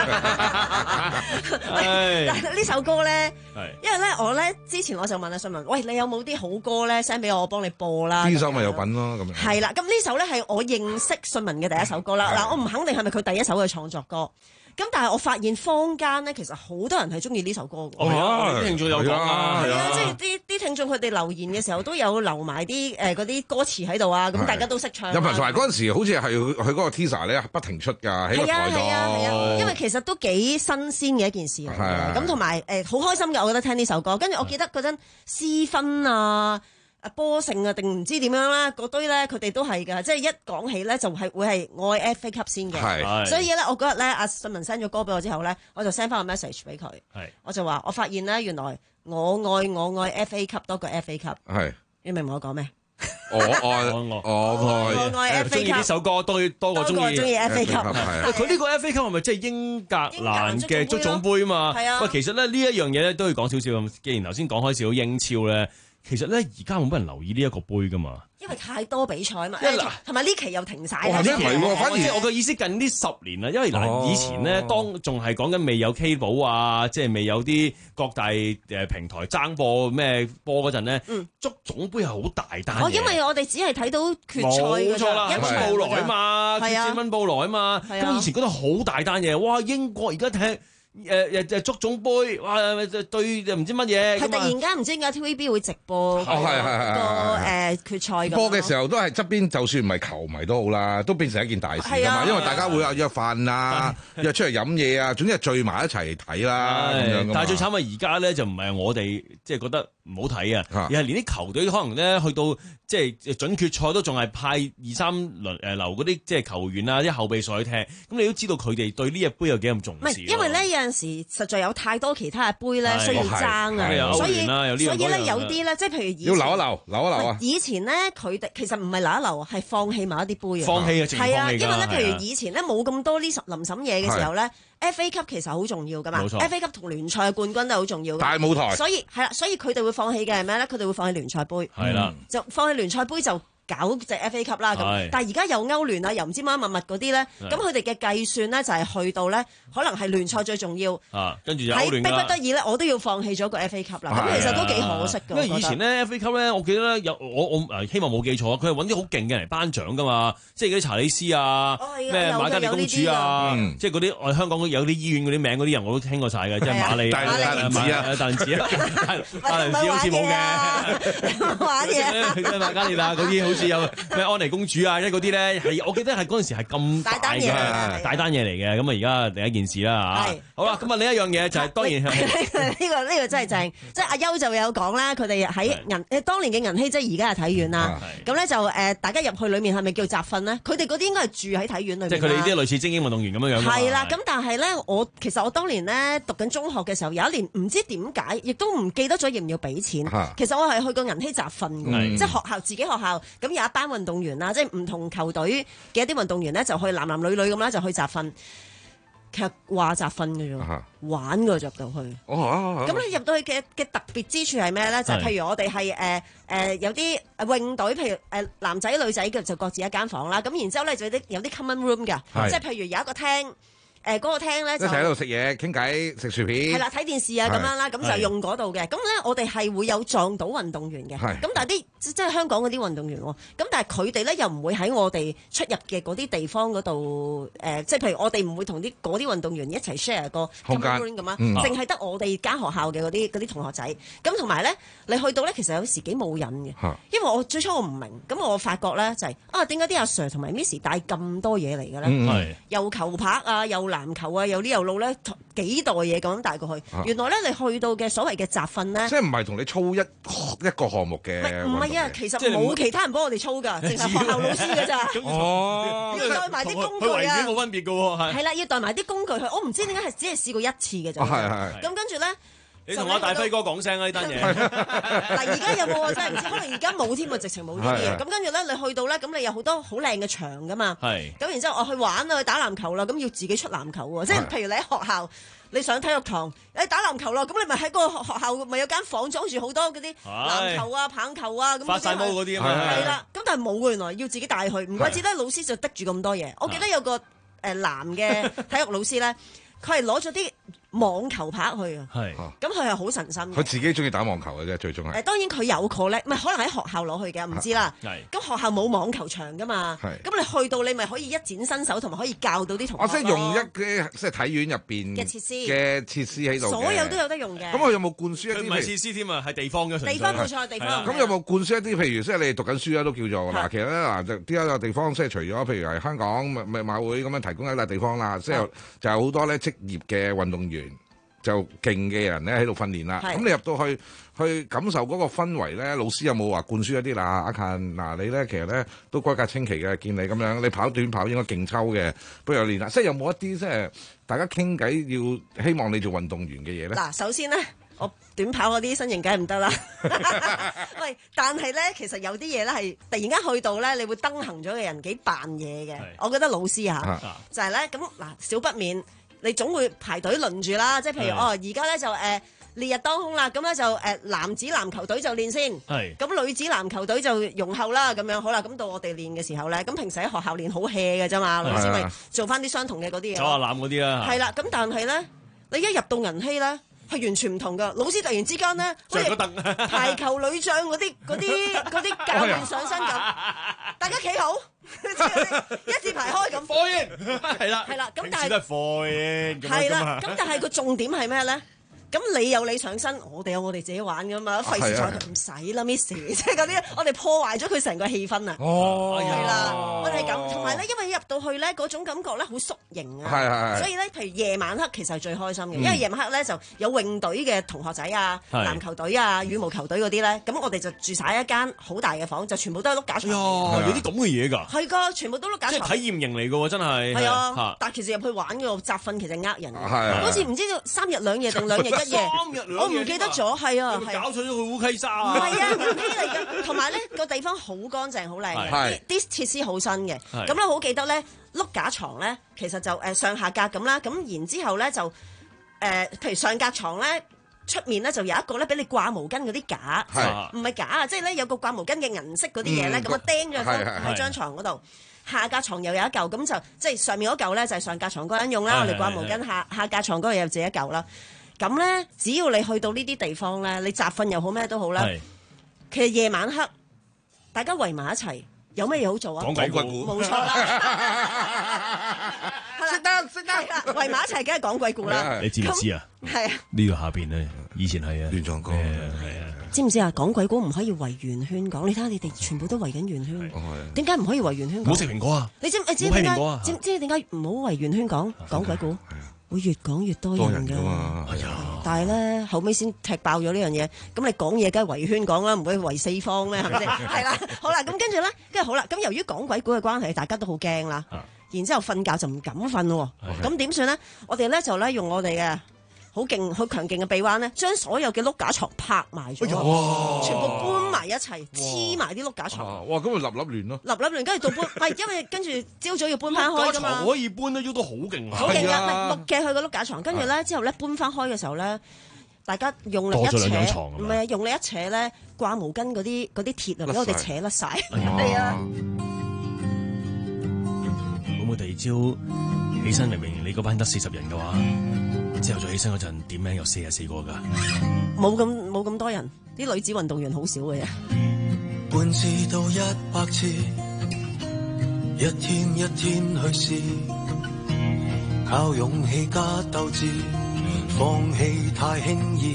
但係呢首歌咧，因為咧我咧之前我就問阿信文，喂，你有冇啲好歌咧 send 俾我，我幫你播啦？ 呢首咪有品咯，咁樣。 係啦，咁呢首咧係我認識信文嘅第一首歌啦。嗱，我唔肯定係咪佢第一首嘅創作歌。咁但係我發現坊間咧，其實好多人係中意呢首歌嘅。 哦，係啊，啲聽眾有講啊， 係啊，即係啲啲聽眾佢哋留言嘅時候都有留埋啲誒嗰啲歌詞喺度啊，咁大家都識唱。 有埋同埋嗰陣時，好似係佢嗰個 teaser 咧不停出㗎，喺個台度。 係啊係啊，因為其實都幾新鮮嘅一件事嚟嘅。咁同埋誒好開心嘅，我覺得聽呢首歌。跟住我記得嗰陣私分啊。啊波勝啊，定唔知點樣啦？嗰堆咧，佢哋都係㗎，即係一講起咧，就係會係我愛 F A 級先嘅。所以咧，我嗰日咧，阿信文 send 咗歌俾我之後咧，我就 send 翻個 message 俾佢。我就話我發現咧，原來我愛我愛 F A 級多過 F A 級。係，你明唔明我講咩？ 我愛我愛我愛 F A 級。 中意呢首歌多多過中意中意 F A 級。 佢呢個 F A 級係咪即係英格蘭嘅足總杯嘛？係啊。喂，其實咧呢一樣嘢咧都要講少少咁。既然頭先講開少少英超咧。其實咧，而家冇乜人留意呢一個杯噶嘛， 因為太多比賽嘛，同埋呢期又停晒。 哦，係咩？唔係喎，反而我嘅意思近呢十年啦，因為嗱，以前咧當仲係講緊未有 K 寶啊，即係未有啲各大誒平台爭播咩波嗰陣咧，足總杯係好大單。 哦，因為我哋只係睇到決賽㗎咋， 冇錯啦， 一場布萊啊嘛， 係啊， 溫布萊啊嘛，咁以前覺得好大單嘢，哇！英國而家踢。誒誒足總杯，哇！對唔知乜嘢， 係突然間唔知點解 T V B 會直播個誒決賽咁。 播嘅時候都係側邊，就算唔係球迷都好啦，都變成一件大事㗎嘛。因為大家會約飯啊，約出嚟飲嘢啊，總之係聚埋一齊睇啦咁樣。 但係最慘係而家咧就唔係我哋即係覺得唔好睇啊，而係連啲球隊可能咧去到即係準決賽都仲係派二三輪誒留嗰啲即係球員啊，啲後備上去踢。咁你都知道佢哋對呢隻杯有幾咁重視。 唔係，因為咧有陣時實在有太多其他嘅杯咧需要爭啊，所以所以咧有啲咧即係譬如以前要留一留，留一留啊！ 以前咧佢哋其實唔係留一留，係放棄某一啲杯啊。 放棄啊， 係啊，因為咧譬如以前咧冇咁多呢臨審嘢嘅時候咧。F A 級其實好重要噶嘛 ，F A 級同聯賽嘅冠軍都係好重要嘅。 大舞台。 所以係啦，所以佢哋會放棄嘅係咩咧？佢哋會放棄聯賽杯。 係啦， 就放棄聯賽杯就搞隻 F A 級啦。咁，但係而家又歐聯啊，又唔知乜乜乜嗰啲咧，咁佢哋嘅計算咧就係去到咧，可能係聯賽最重要。 啊，跟住就歐聯啦。 逼不得已咧，我都要放棄咗個 F A 級啦。咁其實都幾可惜㗎。 因為以前咧 F A 級咧，我記得咧有我我誒希望冇記錯，佢係揾啲好勁嘅人嚟頒獎㗎嘛，即係嗰啲查理斯啊，咩瑪嘉烈公主啊，即係嗰啲我香港有啲醫院嗰啲名嗰啲人我都聽過晒嘅，即係瑪麗、 大輪子啊、 大輪子啊、大輪子好似冇嘅， 玩嘢， 即係瑪嘉烈啦嗰啲好似有咩安妮公主啊，即係嗰啲咧係我記得係嗰陣時係咁大嘅大單嘢嚟嘅，咁啊而家第一件事啦嚇。好啦，咁啊另一樣嘢就係當然係呢個呢個真係正，即係阿優就有講啦，佢哋喺銀誒當年嘅銀禧，即係而家係體院啦。咁咧就誒大家入去裡面係咪叫集訓咧？佢哋嗰啲應該係住喺體院裏面。 即係佢哋啲類似精英運動員咁樣樣。 係啦，咁但係咧，我其實我當年咧讀緊中學嘅時候，有一年唔知點解，亦都唔記得咗要唔要俾錢。其實我係去過銀禧集訓嘅，即係學校自己學校咁有一班運動員啦，即係唔同球隊嘅一啲運動員咧，就去男男女女咁啦，就去集訓。其實話集訓嘅啫，玩嘅入到去。咁你入到去嘅嘅特別之處係咩咧？就係譬如我哋係誒誒有啲泳隊，譬如誒男仔女仔嘅就各自一間房啦。咁然之後咧就有啲有啲 common room 嘅，即係譬如有一個廳。誒嗰個廳咧就喺度食嘢傾偈食薯片， 係啦睇電視啊咁樣啦，咁就用嗰度嘅。咁咧我哋係會有撞到運動員嘅，咁但係啲即係香港嗰啲運動員喎，咁但係佢哋咧又唔會喺我哋出入嘅嗰啲地方嗰度誒，即係譬如我哋唔會同啲嗰啲運動員一齊 share 個空間咁啊，淨係得我哋間學校嘅嗰啲嗰啲同學仔。咁同埋咧，你去到咧其實有時幾冇癮嘅，因為我最初我唔明，咁我發覺咧就係啊點解啲阿 Sir 同埋 Miss 帶咁多嘢嚟嘅咧？又球拍啊，又籃球啊，有呢有路咧，幾袋嘢咁帶過去。啊、原來咧，你去到嘅所謂嘅集訓咧， 即係唔係同你操一一個項目嘅？ 唔係啊，其實冇其他人幫我哋操㗎，淨係學校老師㗎咋。哦，要帶埋啲工具啊， 冇分別㗎喎， 係啦，要帶埋啲工具去。我唔知點解係只係試過一次嘅啫。 係係。 咁跟住咧。 你同阿大輝哥講聲啊呢單嘢。 嗱，而家有冇啊？真係唔知，可能而家冇添啊，直情冇呢啲嘢。 係咁跟住咧，你去到咧，咁你有好多好靚嘅場噶嘛。 係。 咁然之後我去玩啊，去打籃球啦，咁要自己出籃球喎。即係譬如你喺學校，你上體育堂，誒打籃球咯，咁你咪喺個學校咪有間房裝住好多嗰啲籃球啊、棒球啊咁。 發晒毛嗰啲啊嘛。 係啦，咁但係冇喎，原來要自己帶去，唔怪之得老師就滴住咁多嘢。我記得有個誒男嘅體育老師咧，佢係攞咗啲網球拍去啊， 係， 咁佢係好神心嘅。 佢自己中意打網球嘅啫，最終係。 誒，當然佢有 collect，唔係可能喺學校攞去嘅，唔知啦。 係。 咁學校冇網球場噶嘛， 係。 咁你去到你咪可以一展身手，同埋可以教到啲同學。 我即係用一嘅即係體院入邊嘅設施嘅設施喺度嘅， 所有都有得用嘅。 咁佢有冇灌輸一啲？ 佢唔係設施添啊，係地方嘅。 地方冇錯，地方。 咁有冇灌輸一啲？譬如即係你哋讀緊書啦，都叫做嗱，其實咧嗱，就啲有地方即係除咗譬如係香港咪咪馬會咁樣提供一笪地方啦，即係就係好多咧職業嘅運動員。就勁嘅人咧喺度訓練啦，咁你入到去去感受嗰個氛圍咧，老師有冇話灌輸一啲嗱？阿勤嗱你咧其實咧都改革清奇嘅，見你咁樣，你跑短跑應該勁抽嘅，不如練下，即係有冇一啲即係大家傾偈要希望你做運動員嘅嘢咧？ 嗱，首先咧，我短跑嗰啲身形梗係唔得啦。喂，但係咧，其實有啲嘢咧係突然間去到咧，你會登行咗嘅人幾扮嘢嘅。我覺得老師嚇就係咧咁嗱，少不免。你總會排隊輪住啦，即係譬如哦，而家咧就誒烈日當空啦，咁咧就誒男子籃球隊就練先，咁女子籃球隊就容後啦，咁樣好啦，咁到我哋練嘅時候咧，咁平時喺學校練好 hea 嘅啫嘛，老師咪做翻啲相同嘅嗰啲嘢， 走下籃嗰啲啦， 係啦，咁但係咧，你一入到銀禧咧。係完全唔同噶，老師突然之間咧，好似排球女將嗰啲嗰啲嗰啲教練上身咁，大家企好，一字排開咁。 火焰係啦， 係啦，咁但係都係火焰咁樣。 係啦，咁但係個重點係咩咧？咁你有你上身，我哋有我哋自己玩噶嘛，費事再唔使啦，Miss，即係嗰啲我哋破壞咗佢成個氣氛啊！ 哦， 係啦，我哋係咁，同埋咧，因為入到去咧嗰種感覺咧好縮形啊， 係係係， 所以咧，譬如夜晚黑其實係最開心嘅，因為夜晚黑咧就有泳隊嘅同學仔啊、籃球隊啊、羽毛球隊嗰啲咧，咁我哋就住晒一間好大嘅房，就全部都係碌架床。 有啲咁嘅嘢㗎？ 係㗎，全部都碌架床。 即係體驗型嚟㗎喎，真係。 係啊，但係其實入去玩嘅集訓其實呃人，好似唔知三日兩夜定兩日一夜。我唔記得咗，係啊，係搞錯咗去烏溪沙啊！ 唔係啊，唔係嚟嘅。同埋咧個地方好乾淨，好靚嘅，啲設施好新嘅。咁咧好記得咧，碌架床咧其實就誒上下格咁啦。咁然之後咧就誒，譬如上格床咧出面咧就有一個咧俾你掛毛巾嗰啲架，唔係架啊，即係咧有個掛毛巾嘅銀色嗰啲嘢咧，咁啊釘咗喺張床嗰度。下格床又有一嚿，咁就即係上面嗰嚿咧就係上格床嗰人用啦，我哋掛毛巾。下下格床嗰個又自己一嚿啦。咁咧，只要你去到呢啲地方咧，你集訓又好咩都好啦。其實夜晚黑大家圍埋一齊，有咩嘢好做啊？ 講鬼故， 冇錯啦。識得識得，圍埋一齊梗係講鬼故啦。 你知唔知啊？ 係啊。 呢個下邊咧，以前係啊， 亂葬崗。 係啊。 知唔知啊？講鬼故唔可以圍圓圈講，你睇下你哋全部都圍緊圓圈。點解唔可以圍圓圈講？ 唔好食蘋果啊！ 你知你知點解？知唔知點解唔好圍圓圈講講鬼故？會越講越多人㗎嘛，但係咧後尾先踢爆咗呢樣嘢。咁你講嘢梗係圍圈講啦，唔會圍四方咩？係咪先？係啦，好啦，咁跟住咧，跟住好啦。咁由於講鬼故嘅關係，大家都好驚啦。然之後瞓覺就唔敢瞓喎。咁點算咧？我哋咧就咧用我哋嘅好勁、好強勁嘅臂彎咧，將所有嘅碌架床拍埋咗，全部搬埋一齊，黐埋啲碌架床。 哇！咁咪立立亂咯， 立立亂，跟住到搬，係因為跟住朝早要搬翻開㗎嘛。 可以搬得喐都好勁啊！ 好勁啊！木嘅去個碌架床，跟住咧之後咧搬翻開嘅時候咧，大家用力一扯，唔係用力一扯咧，掛毛巾嗰啲嗰啲鐵啊，俾我哋扯甩晒。係啊！ 會唔會第二朝起身，明明你嗰班得四十人嘅話？之後再起身嗰陣，點名有四十四個噶， 冇咁冇咁多人，啲女子運動員好少嘅啫。 半次到一百次，一天一天去試，靠勇氣加鬥志，放棄太輕易，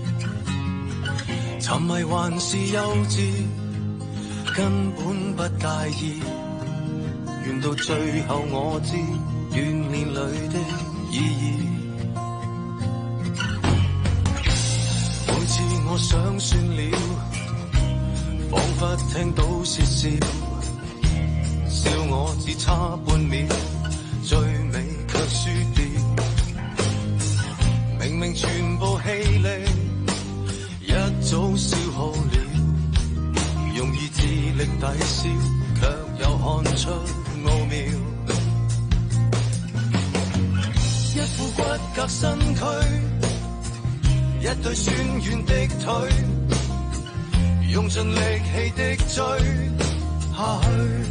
沉迷還是幼稚，根本不介意。願到最後我知，鍛鍊裏的意義。我想算了，彷彿聽到竊笑，笑我只差半秒，最尾卻輸掉。明明全部氣力革身軀，一對酸軟的腿，用盡力氣的追下去，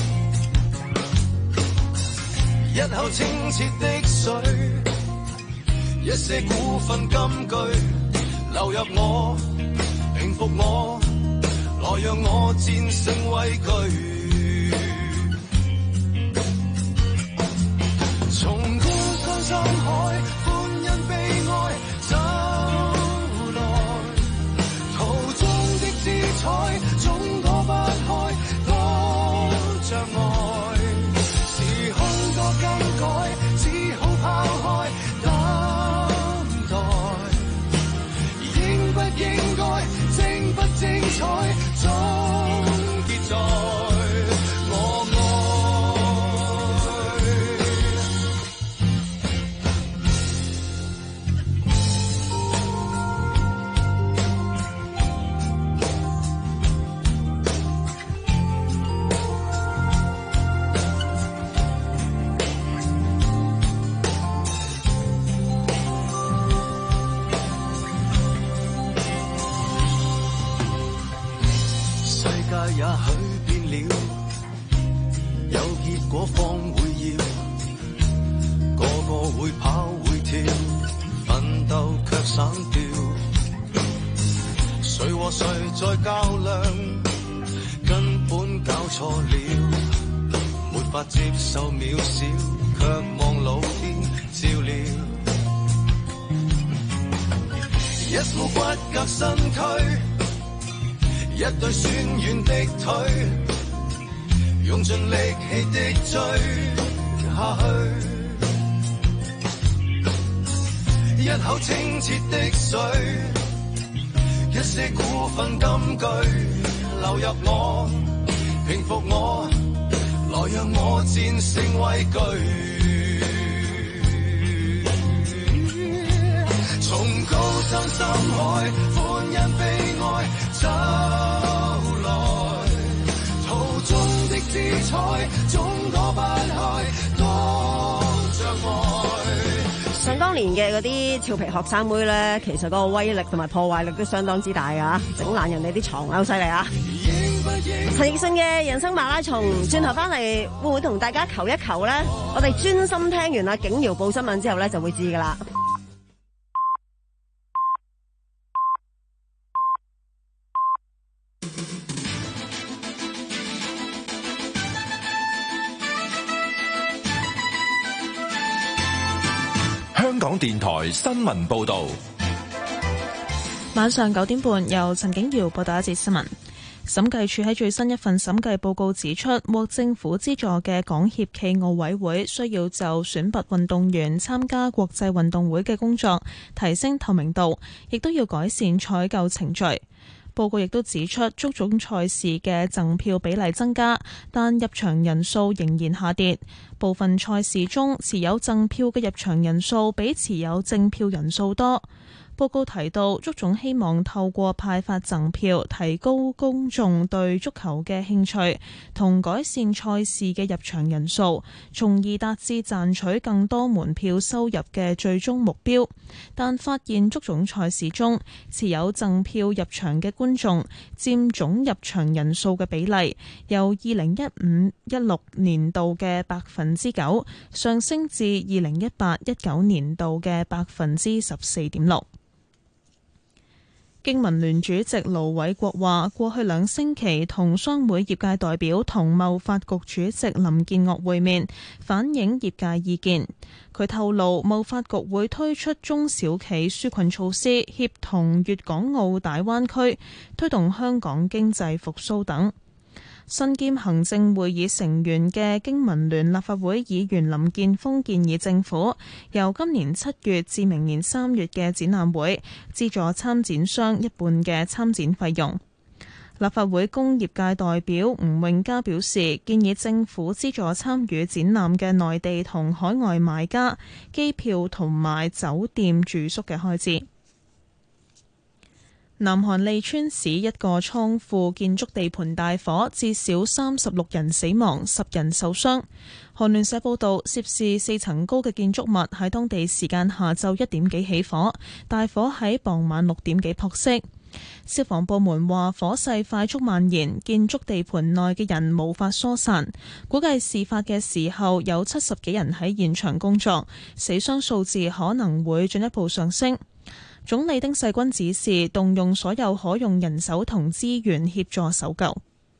一口清澈的水，一些古訓金句流入我，平復我，來讓我戰勝畏懼。從高山深海，歡欣悲哀走來，途中的姿彩總躲不開多障礙，時空多更改，只好拋開等待，應不應該，精不精彩，總結在我愛。也許變了，有結果方會要，個個會跑會跳，奮鬥卻省掉。誰和誰在較量，根本搞錯了，沒法接受渺小，卻望老天照料。一副骨骼身軀，一對酸軟的腿，用盡力氣的追下去，一口清澈的水，一些古訓金句流入我，平復我，來讓我戰勝畏懼。從高山深海，歡欣悲哀走來，途中的姿彩總躲不開多障礙。 想當年嘅嗰啲俏皮學生妹咧，其實嗰個威力同埋破壞力都相當之大㗎，整爛人哋啲床好犀利啊！陳奕迅嘅人生馬拉松，轉頭翻嚟會唔會同大家求一求咧？我哋專心聽完阿景堯報新聞之後咧，就會知㗎啦。 香港電台新聞報導， 晚上九點半由陳景堯報道一節新聞。審計署喺最新一份審計報告指出，獲政府資助嘅港協暨奧委會需要就選拔運動員參加國際運動會嘅工作提升透明度，亦都要改善採購程序。報告亦都指出，足總賽事嘅贈票比例增加，但入場人數仍然下跌。部分賽事中持有贈票嘅入場人數比持有正票人數多。報告提到，足總希望透過派發贈票，提高公眾對足球嘅興趣，同改善賽事嘅入場人數，從而達至賺取更多門票收入嘅最終目標。但發現足總賽事中持有贈票入場嘅觀眾佔總入場人數嘅比例，由二零一五一六年度嘅百分之九上升至二零一八一九年度嘅百分之十四點六。經民聯主席盧偉國話，過去兩星期同商會業界代表同貿發局主席林建岳會面，反映業界意見。佢透露，貿發局會推出中小企紓困措施，協同粵港澳大灣區推動香港經濟復甦等。身兼行政會議成員嘅經民聯立法會議員林健鋒建議政府由今年七月至明年三月嘅展覽會資助參展商一半嘅參展費用。立法會工業界代表吳永嘉表示，建議政府資助參與展覽嘅內地同海外買家機票同埋酒店住宿嘅開支。 南韓利川市一個倉庫建築地盤大火，至少三十六人死亡，十人受傷。韓聯社報道，涉事四層高嘅建築物喺當地時間下晝一點幾起火，大火喺傍晚六點幾撲熄。消防部門話火勢快速蔓延，建築地盤內嘅人無法疏散，估計事發嘅時候有七十幾人喺現場工作，死傷數字可能會進一步上升。總理丁世均指示動用所有可用人手同資源協助搜救。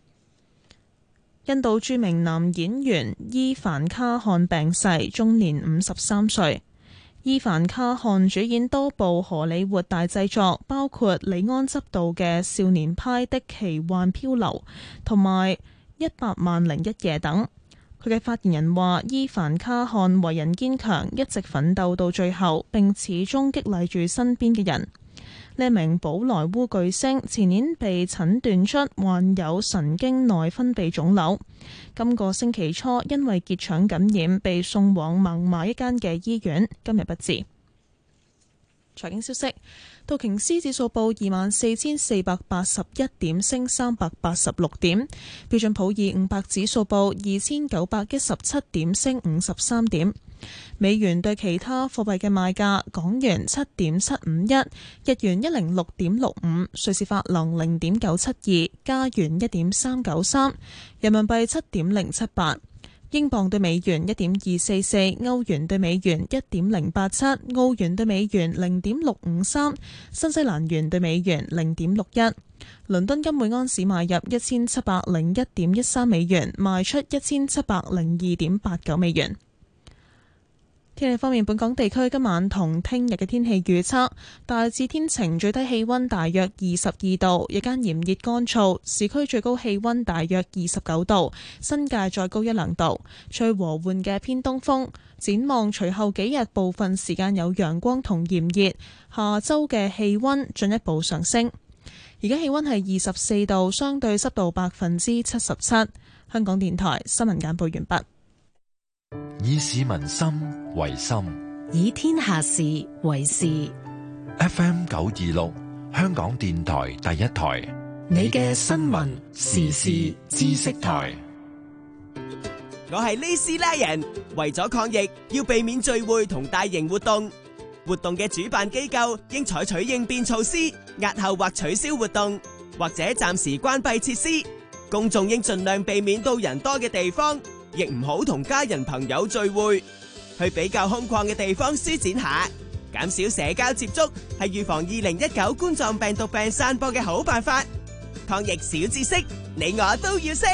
印度著名男演員伊凡卡汗病逝，終年五十三歲。伊凡卡汗主演多部荷里活大製作，包括李安執導嘅《少年派的奇幻漂流》同埋《一百萬零一夜》等。佢嘅發言人話：伊凡卡汗為人堅強，一直奮鬥到最後，並始終激勵住身邊嘅人。呢名寶萊塢巨星前年被診斷出患有神經內分泌腫瘤，今個星期初因為結腸感染被送往孟買一間嘅醫院，今日不治。財經消息，道瓊斯指數報二萬四千四百八十一點，升三百八十六點；標準普爾五百指數報二千九百一十七點，升五十三點。美元對其他貨幣嘅賣價：港元七點七五一，日元一零六點六五，瑞士法郎零點九七二，加元一點三九三，人民幣七點零七八。英鎊對美元一點二四四，歐元對美元一點零八七，澳元對美元零點六五三，新西蘭元對美元零點六一。倫敦金每安士買入一千七百零一點一三美元，賣出一千七百零二點八九美元。天氣方面，本港地區今晚同聽日嘅天氣預測大致天晴，最低氣溫大約二十二度，日間炎熱乾燥，市區最高氣溫大約二十九度，新界再高一兩度，吹和緩嘅偏東風。展望隨後幾日部分時間有陽光同炎熱，下周嘅氣溫進一步上升。而家氣溫係二十四度，相對濕度百分之七十七。香港電台新聞簡報完畢。 以市民心為心， 以天下事為事。 F M 九二六，香港電台第一台， 你嘅新聞時事知識台。 我係呢斯拉人，為咗抗疫，要避免聚會同大型活動。活動嘅主辦機構應採取應變措施，押後或取消活動，或者暫時關閉設施。公眾應盡量避免到人多嘅地方。亦唔好同家人朋友聚會，去比較空曠嘅地方舒展下，減少社交接觸，係預防二零一九冠狀病毒病散播嘅好辦法。抗疫小知識，你我都要識。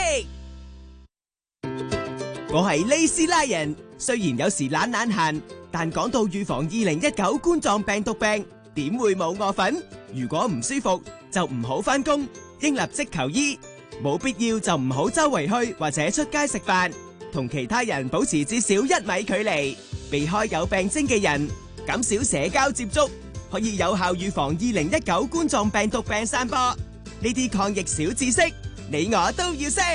我係呢斯拉人，雖然有時懶懶閒，但講到預防二零一九冠狀病毒病，點會冇我份？如果唔舒服，就唔好返工，應立即求醫。冇必要就唔好周圍去或者出街食飯，同其他人保持至少一米距離，避開有病徵嘅人，減少社交接觸，可以有效預防二零一九冠狀病毒病散播。呢啲抗疫小知識，你我都要識。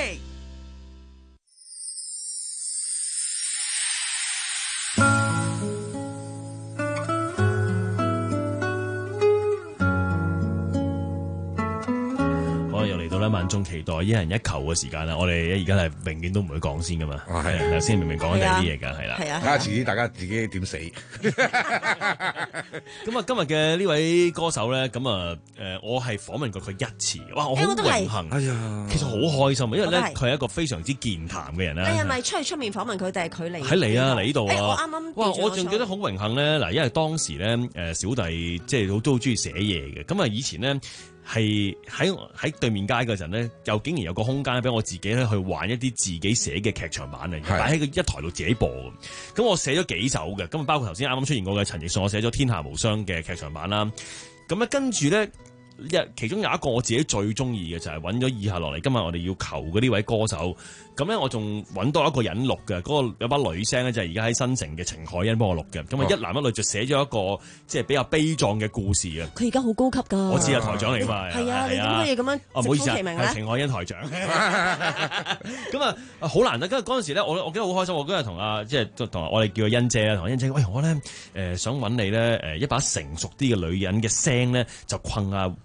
萬眾期待一人一球嘅時間啦，我哋而家係永遠都唔會講先噶嘛，係啊，先明明講緊第二啲嘢噶，係啦， 係啊，睇下遲啲大家自己點死。 咁啊，今日嘅呢位歌手咧，咁啊，誒，我係訪問過佢一次，哇，我好榮幸，哎呀，其實好開心，因為咧佢係一個非常之健談嘅人啦。 你係咪出去出面訪問佢，定係佢嚟？ 喺嚟啊，嚟呢度啊！ 我啱啱哇，我仲記得好榮幸咧，嗱，因為當時咧，誒，小弟即係都好中意寫嘢嘅，咁啊，以前咧。係喺喺對面街嗰陣咧，又竟然有個空間俾我自己咧去玩一啲自己寫嘅劇場版啊，擺喺個一台度自己播嘅。咁我寫咗幾首嘅，咁啊包括頭先啱啱出現過嘅陳奕迅，我寫咗《天下無雙》嘅劇場版啦。咁咧跟住咧，一其中有一個我自己最中意嘅就係揾咗以下落嚟，今日我哋要求嘅呢位歌手。咁咧我仲揾到一個人錄嘅，嗰、那個有把女聲咧就係而家喺新城嘅程海欣幫我錄嘅。咁啊一男一女就寫咗一個即係比較悲壯嘅故事啊。 佢而家好高級㗎。我知啊，台長嚟㗎嘛。 係啊，你點可以咁樣？ 哦，唔好意思啊， 係程海欣台長。咁啊好難得，跟住嗰陣時咧，我我記得好開心。我嗰日同阿即係同我哋叫阿欣姐啦，同欣姐，喂，我咧誒、呃、想揾你咧誒一把成熟啲嘅女人嘅聲咧，就困阿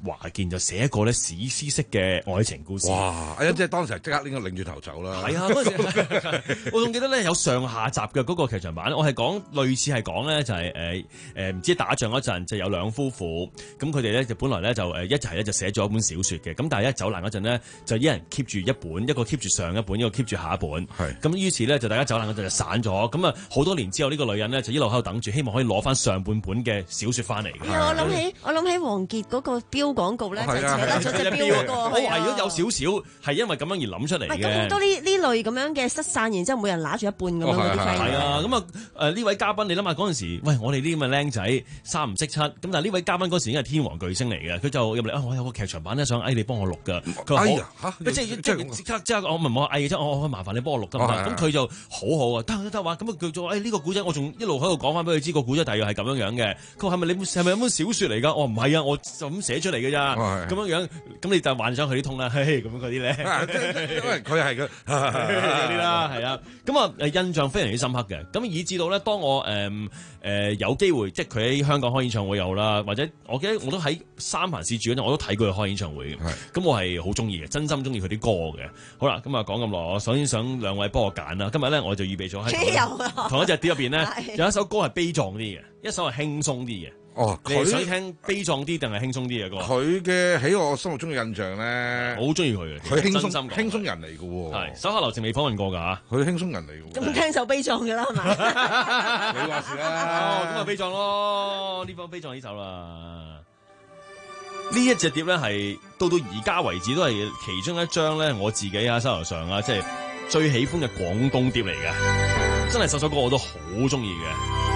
華健就寫一個咧史詩式嘅愛情故事。 哇！哎呀，即係當時即刻拎個擰住頭走啦。 係啊，嗰陣時我仲記得咧有上下集嘅嗰個劇場版，我係講類似係講咧就係誒誒唔知打仗嗰陣就有兩夫婦，咁佢哋咧就本來咧就誒一齊咧就寫咗一本小説嘅，咁但係一走難嗰陣咧就一人 keep 住一本，一個 keep 住上一本，一個 keep 住下一本。係。咁於是咧就大家走難嗰陣就散咗，咁啊好多年之後呢個女人咧就一路喺度等住，希望可以攞翻上半本嘅小説翻嚟。 係啊，我諗起我諗起王傑嗰個標廣告咧，就扯得咗隻標嗰個。 我懷疑有少少係因為咁樣而諗出嚟嘅。 咁好多呢呢類咁樣嘅失散，然之後每人揦住一半咁樣嗰啲 friend。 係啊，咁啊誒呢位嘉賓，你諗下嗰陣時，喂我哋啲咁嘅僆仔三唔識七，咁但係呢位嘉賓嗰時已經係天王巨星嚟嘅，佢就入嚟啊，我有個劇場版咧想誒你幫我錄㗎。佢話好，即係即係即刻即刻我唔係我嗌即係我我麻煩你幫我錄得唔得？咁佢就好好啊，得得話咁啊佢就誒呢個古仔我仲一路喺度講翻俾佢知個古仔大約係咁樣樣嘅。佢話係咪你係咪有本小説嚟㗎？我唔係啊，我就咁寫出嚟㗎咋。咁樣樣咁你就幻想佢啲痛啦，嘿嘿咁樣嗰啲咧。 因為佢係佢嗰啲啦，係啊。咁啊誒印象非常之深刻嘅。咁以至到咧，當我誒誒、呃、有機會，即係佢喺香港開演唱會有啦，或者我記得我都喺三藩市住嗰陣，我都睇過佢開演唱會嘅。咁我係好中意嘅，真心中意佢啲歌嘅。好啦，咁啊講咁耐，我首先想兩位幫我揀啦。今日咧我就預備咗喺同一隻碟入邊咧，有一首歌係悲壯啲嘅，一首係輕鬆啲嘅。 哦， 你想聽悲壯啲定係輕鬆啲嘅歌？ 佢嘅喺我心目中嘅印象咧， 我好中意佢嘅。 佢輕鬆鬆輕鬆人嚟嘅喎。 係，手下留情未訪問過㗎嚇。 佢輕鬆人嚟嘅喎。 咁聽首悲壯嘅啦，係咪？ 你話事啦。 哦，咁啊悲壯咯，呢幫悲壯呢首啦。呢一隻碟咧係到到而家為止都係其中一張咧，我自己啊手頭上啊，即係最喜歡嘅廣東碟嚟嘅。真係首首歌我都好中意嘅。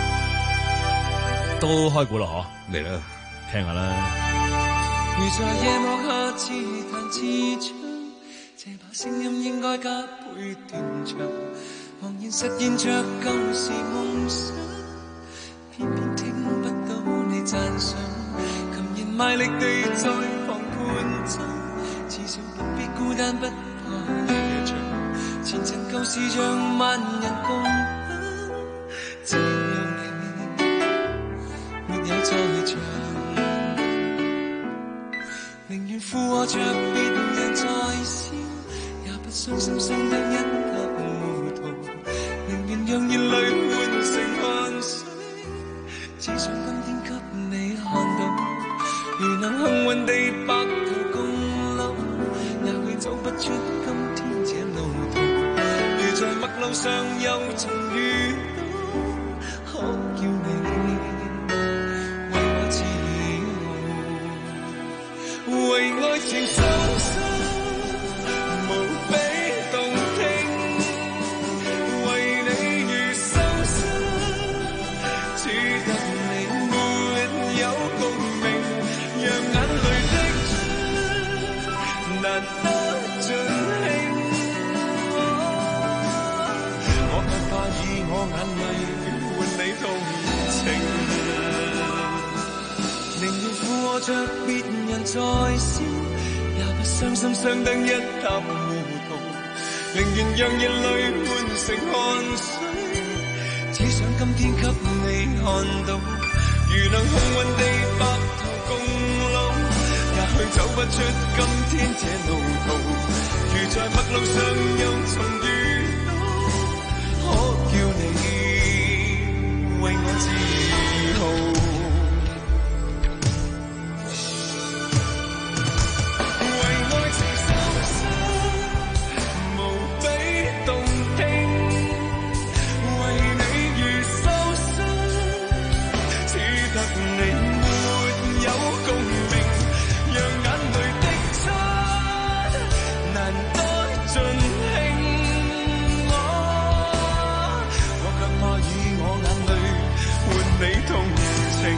都開估咯，嗬，嚟啦，聽下啦。 如在夜幕下自彈自唱，這把聲音應該加倍斷腸，茫然實現着舊時夢想，偏偏聽不到你讚賞，琴弦賣力地在旁伴奏，至少不必孤單不怕夜長，前塵舊事像萬人共享，有在場，寧願附和着別人在笑，也不傷心傷得一塌糊塗，寧願讓眼淚換成汗水，只想今天給你看到，如能幸運地白頭共流，也許走不出今天這路途，如在陌路上又重遇到，可叫你為愛情受傷，無比動聽，為你如受傷，只得你沒有共鳴，讓眼淚的出難得盡興，我卻怕以我眼淚換你同情，寧願附和着別人在笑，也不傷心傷得一塌糊塗，寧願讓眼淚換成汗水，只想今天給你看到，如能幸運地白頭共老，也許走不出今天這路途，如在陌路上又重遇到，可叫你為我自豪。你同情，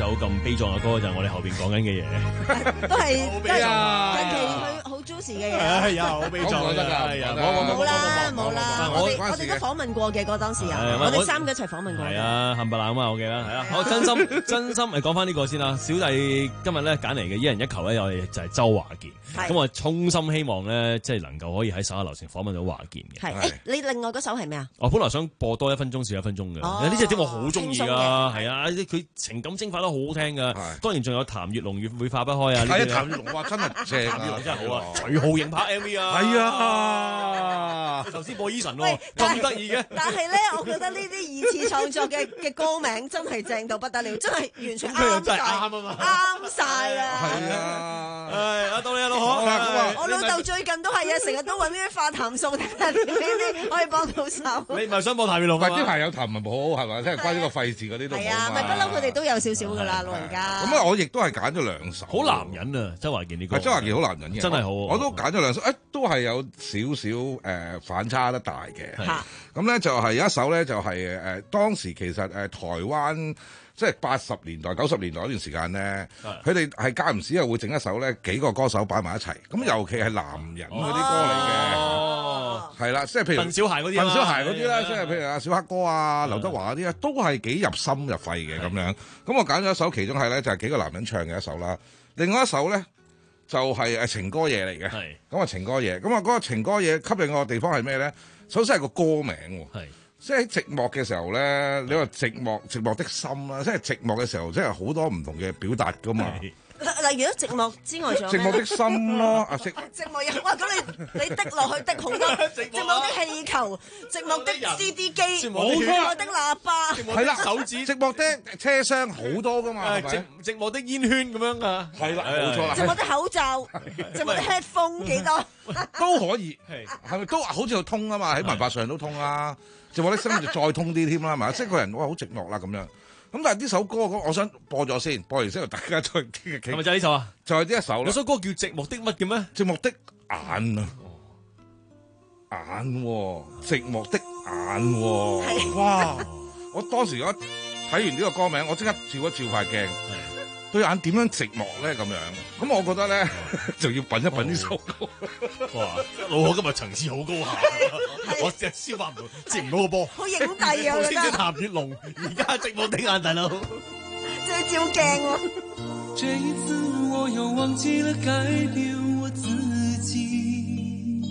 咁悲壯嘅歌，就係我哋後邊講緊嘅嘢， 都係好悲壯啊！ 近期佢好 juicy 嘅嘢， 係啊，好悲壯啊！ 得㗎， 係啊， 冇啦冇啦，我哋我我哋都訪問過嘅嗰當事人，我哋三個一齊訪問過。 係啊，冚唪唥啊嘛，我記得係啊。好，真心真心誒講翻呢個先啦。小弟今日咧揀嚟嘅一人一球咧，我哋就係周華健。咁我衷心希望咧，即係能夠可以喺十一樓城訪問到華健嘅。 係，誒你另外嗰首係咩啊？ 我本來想播多一分鐘少一分鐘嘅，呢隻碟我好中意㗎，係啊，佢情感蒸發得好好聽㗎。當然仲有譚月龍與會化不開啊！ 係啊，譚月龍哇真係正啊， 真係好啊！徐浩瑩拍 M V 啊， 係啊， 頭先播 Eason 喎，咁得意嘅。 但係咧，我覺得呢啲二次創作嘅嘅歌名真係正到不得了，真係完全啱晒，啱晒啊！ 係啊， 誒，阿到你啊，老何。 我老豆最近都係啊，成日都揾呢啲化痰素，睇下呢啲可以幫到手。 你唔係想播譚月龍啊？ 喂，啲朋友談文唔好係咪？即係關於個廢字嗰啲都好。 係啊，咪不嬲佢哋都有少少噶啦，老人家。 咁啊，我亦都係揀咗兩首。 好男人啊，周華健呢個。 周華健好男人嘅， 真係好。 我都揀咗兩首，誒都係有少少誒反差得大嘅。咁咧就係有一首咧就係誒當時其實誒台灣。即係八十年代、九十年代嗰段時間咧，佢哋係間唔時又會整一首咧，幾個歌手擺埋一齊。咁尤其係男人嗰啲歌嚟嘅，係啦，即係譬如鄧小鞋嗰啲， 鄧小鞋嗰啲咧，即係譬如阿小黑哥啊、劉德華嗰啲咧，都係幾入心入肺嘅咁樣。咁我揀咗一首，其中係咧就係幾個男人唱嘅一首啦。另外一首咧就係誒情歌嘢嚟嘅。咁啊情歌嘢，咁啊嗰個情歌嘢吸引我嘅地方係咩咧？首先係個歌名喎。即係喺寂寞嘅時候咧，你話寂寞寂寞的心啦，即係寂寞嘅時候，即係好多唔同嘅表達噶嘛。 例如咗寂寞之外，仲有寂寞的心咯，啊寂寂寞有哇！咁你你滴落去滴好多寂寞的氣球、寂寞的 C D 機、寂寞的喇叭， 係啦，手指寂寞的車廂好多噶嘛，係咪？ 寂寞的煙圈咁樣噶， 係啦，冇錯啦。 寂寞的口罩、寂寞的 headphone 幾多都可以，係咪都好似有通啊嘛？喺文化上都通啦。寂寞的心就再通啲添啦，係咪？即係個人哇好寂寞啦咁樣。咁但係呢首歌咁，我想播咗先，播完之後大家再傾傾。 係咪就係呢首啊？ 就係呢一首啦。 有首歌叫《寂寞的乜》嘅咩？ 寂寞的眼啊，眼喎，寂寞的眼喎。哇！我當時我睇完呢個歌名，我即刻照一照塊鏡。對眼點樣寂寞咧？咁樣，咁我覺得咧就要品一品呢首歌。 哇！老何今日層次好高下，我只消化唔到，接唔到個波。 好影帝啊！我覺得。 先至譚月龍，而家寂寞的眼大佬， 即係照鏡喎。 這一次我又忘記了改變我自己，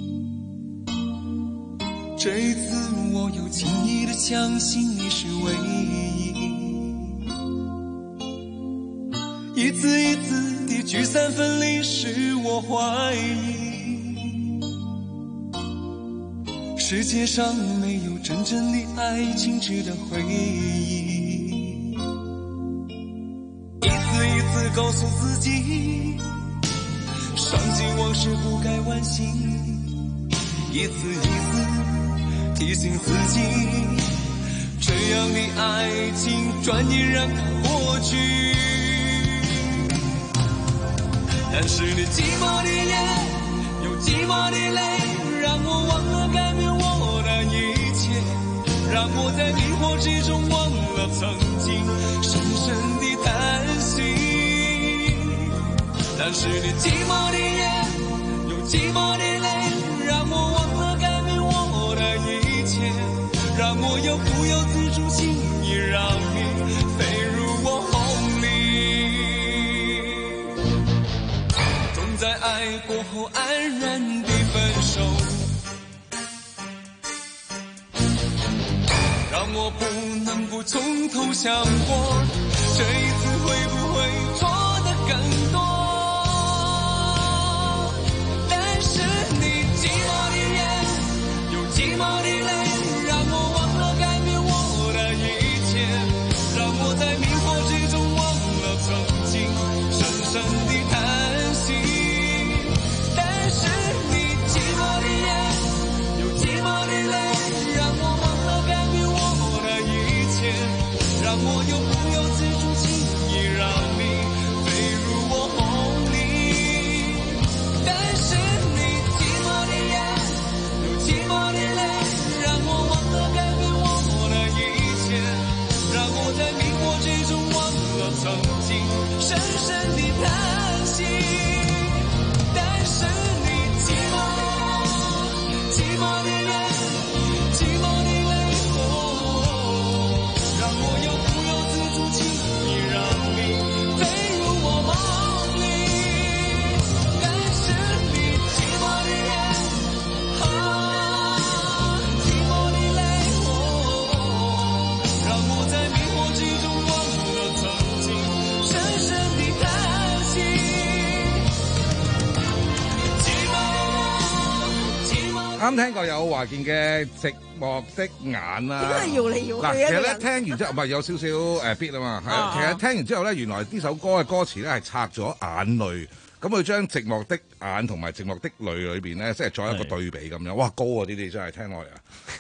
這一次我又輕易地相信你是唯一。一次一次的聚散分離，使我懷疑世界上沒有真正的愛情值得回憶。一次一次告訴自己，傷心往事不該惋惜。一次一次提醒自己，這樣的愛情轉眼讓它過去。但是你寂寞的眼，有寂寞的淚，讓我忘了改變我的一切，讓我在迷惑之中忘了曾經深深的嘆息。但是你寂寞的眼，有寂寞的淚，讓我忘了改變我的一切，讓我又不由自主輕易讓你飛入我夢裡。在愛過後安然地分手，讓我不能不從頭想過，這一次會不會錯得更多？但是你寂寞的眼，有寂寞的淚，讓我忘了改變我的一切，讓我在迷惑之中忘了曾經深深的嘆息。讓我又不由自主輕易讓你飛入我深深地叹息，但是你寂寞，寂寞的人，寂寞的泪，哦，让我又不由自主轻易让你飞入我梦里，但是你寂寞的人，啊，寂寞的泪，哦，让我在迷惑之中忘了曾经深深地叹息，寂寞，寂寞。 啱聽過有華健嘅《寂寞的眼》啦， 點解搖嚟搖去嗱， 啊其實咧個人聽完之後，唔係有少少誒 beat 啊嘛，係啊其實聽完之後咧，原來呢首歌嘅歌詞咧係拆咗眼淚，咁佢將寂寞的眼同埋寂寞的淚裏邊咧，即係作一個對比咁樣，哇高啊！呢啲真係聽落嚟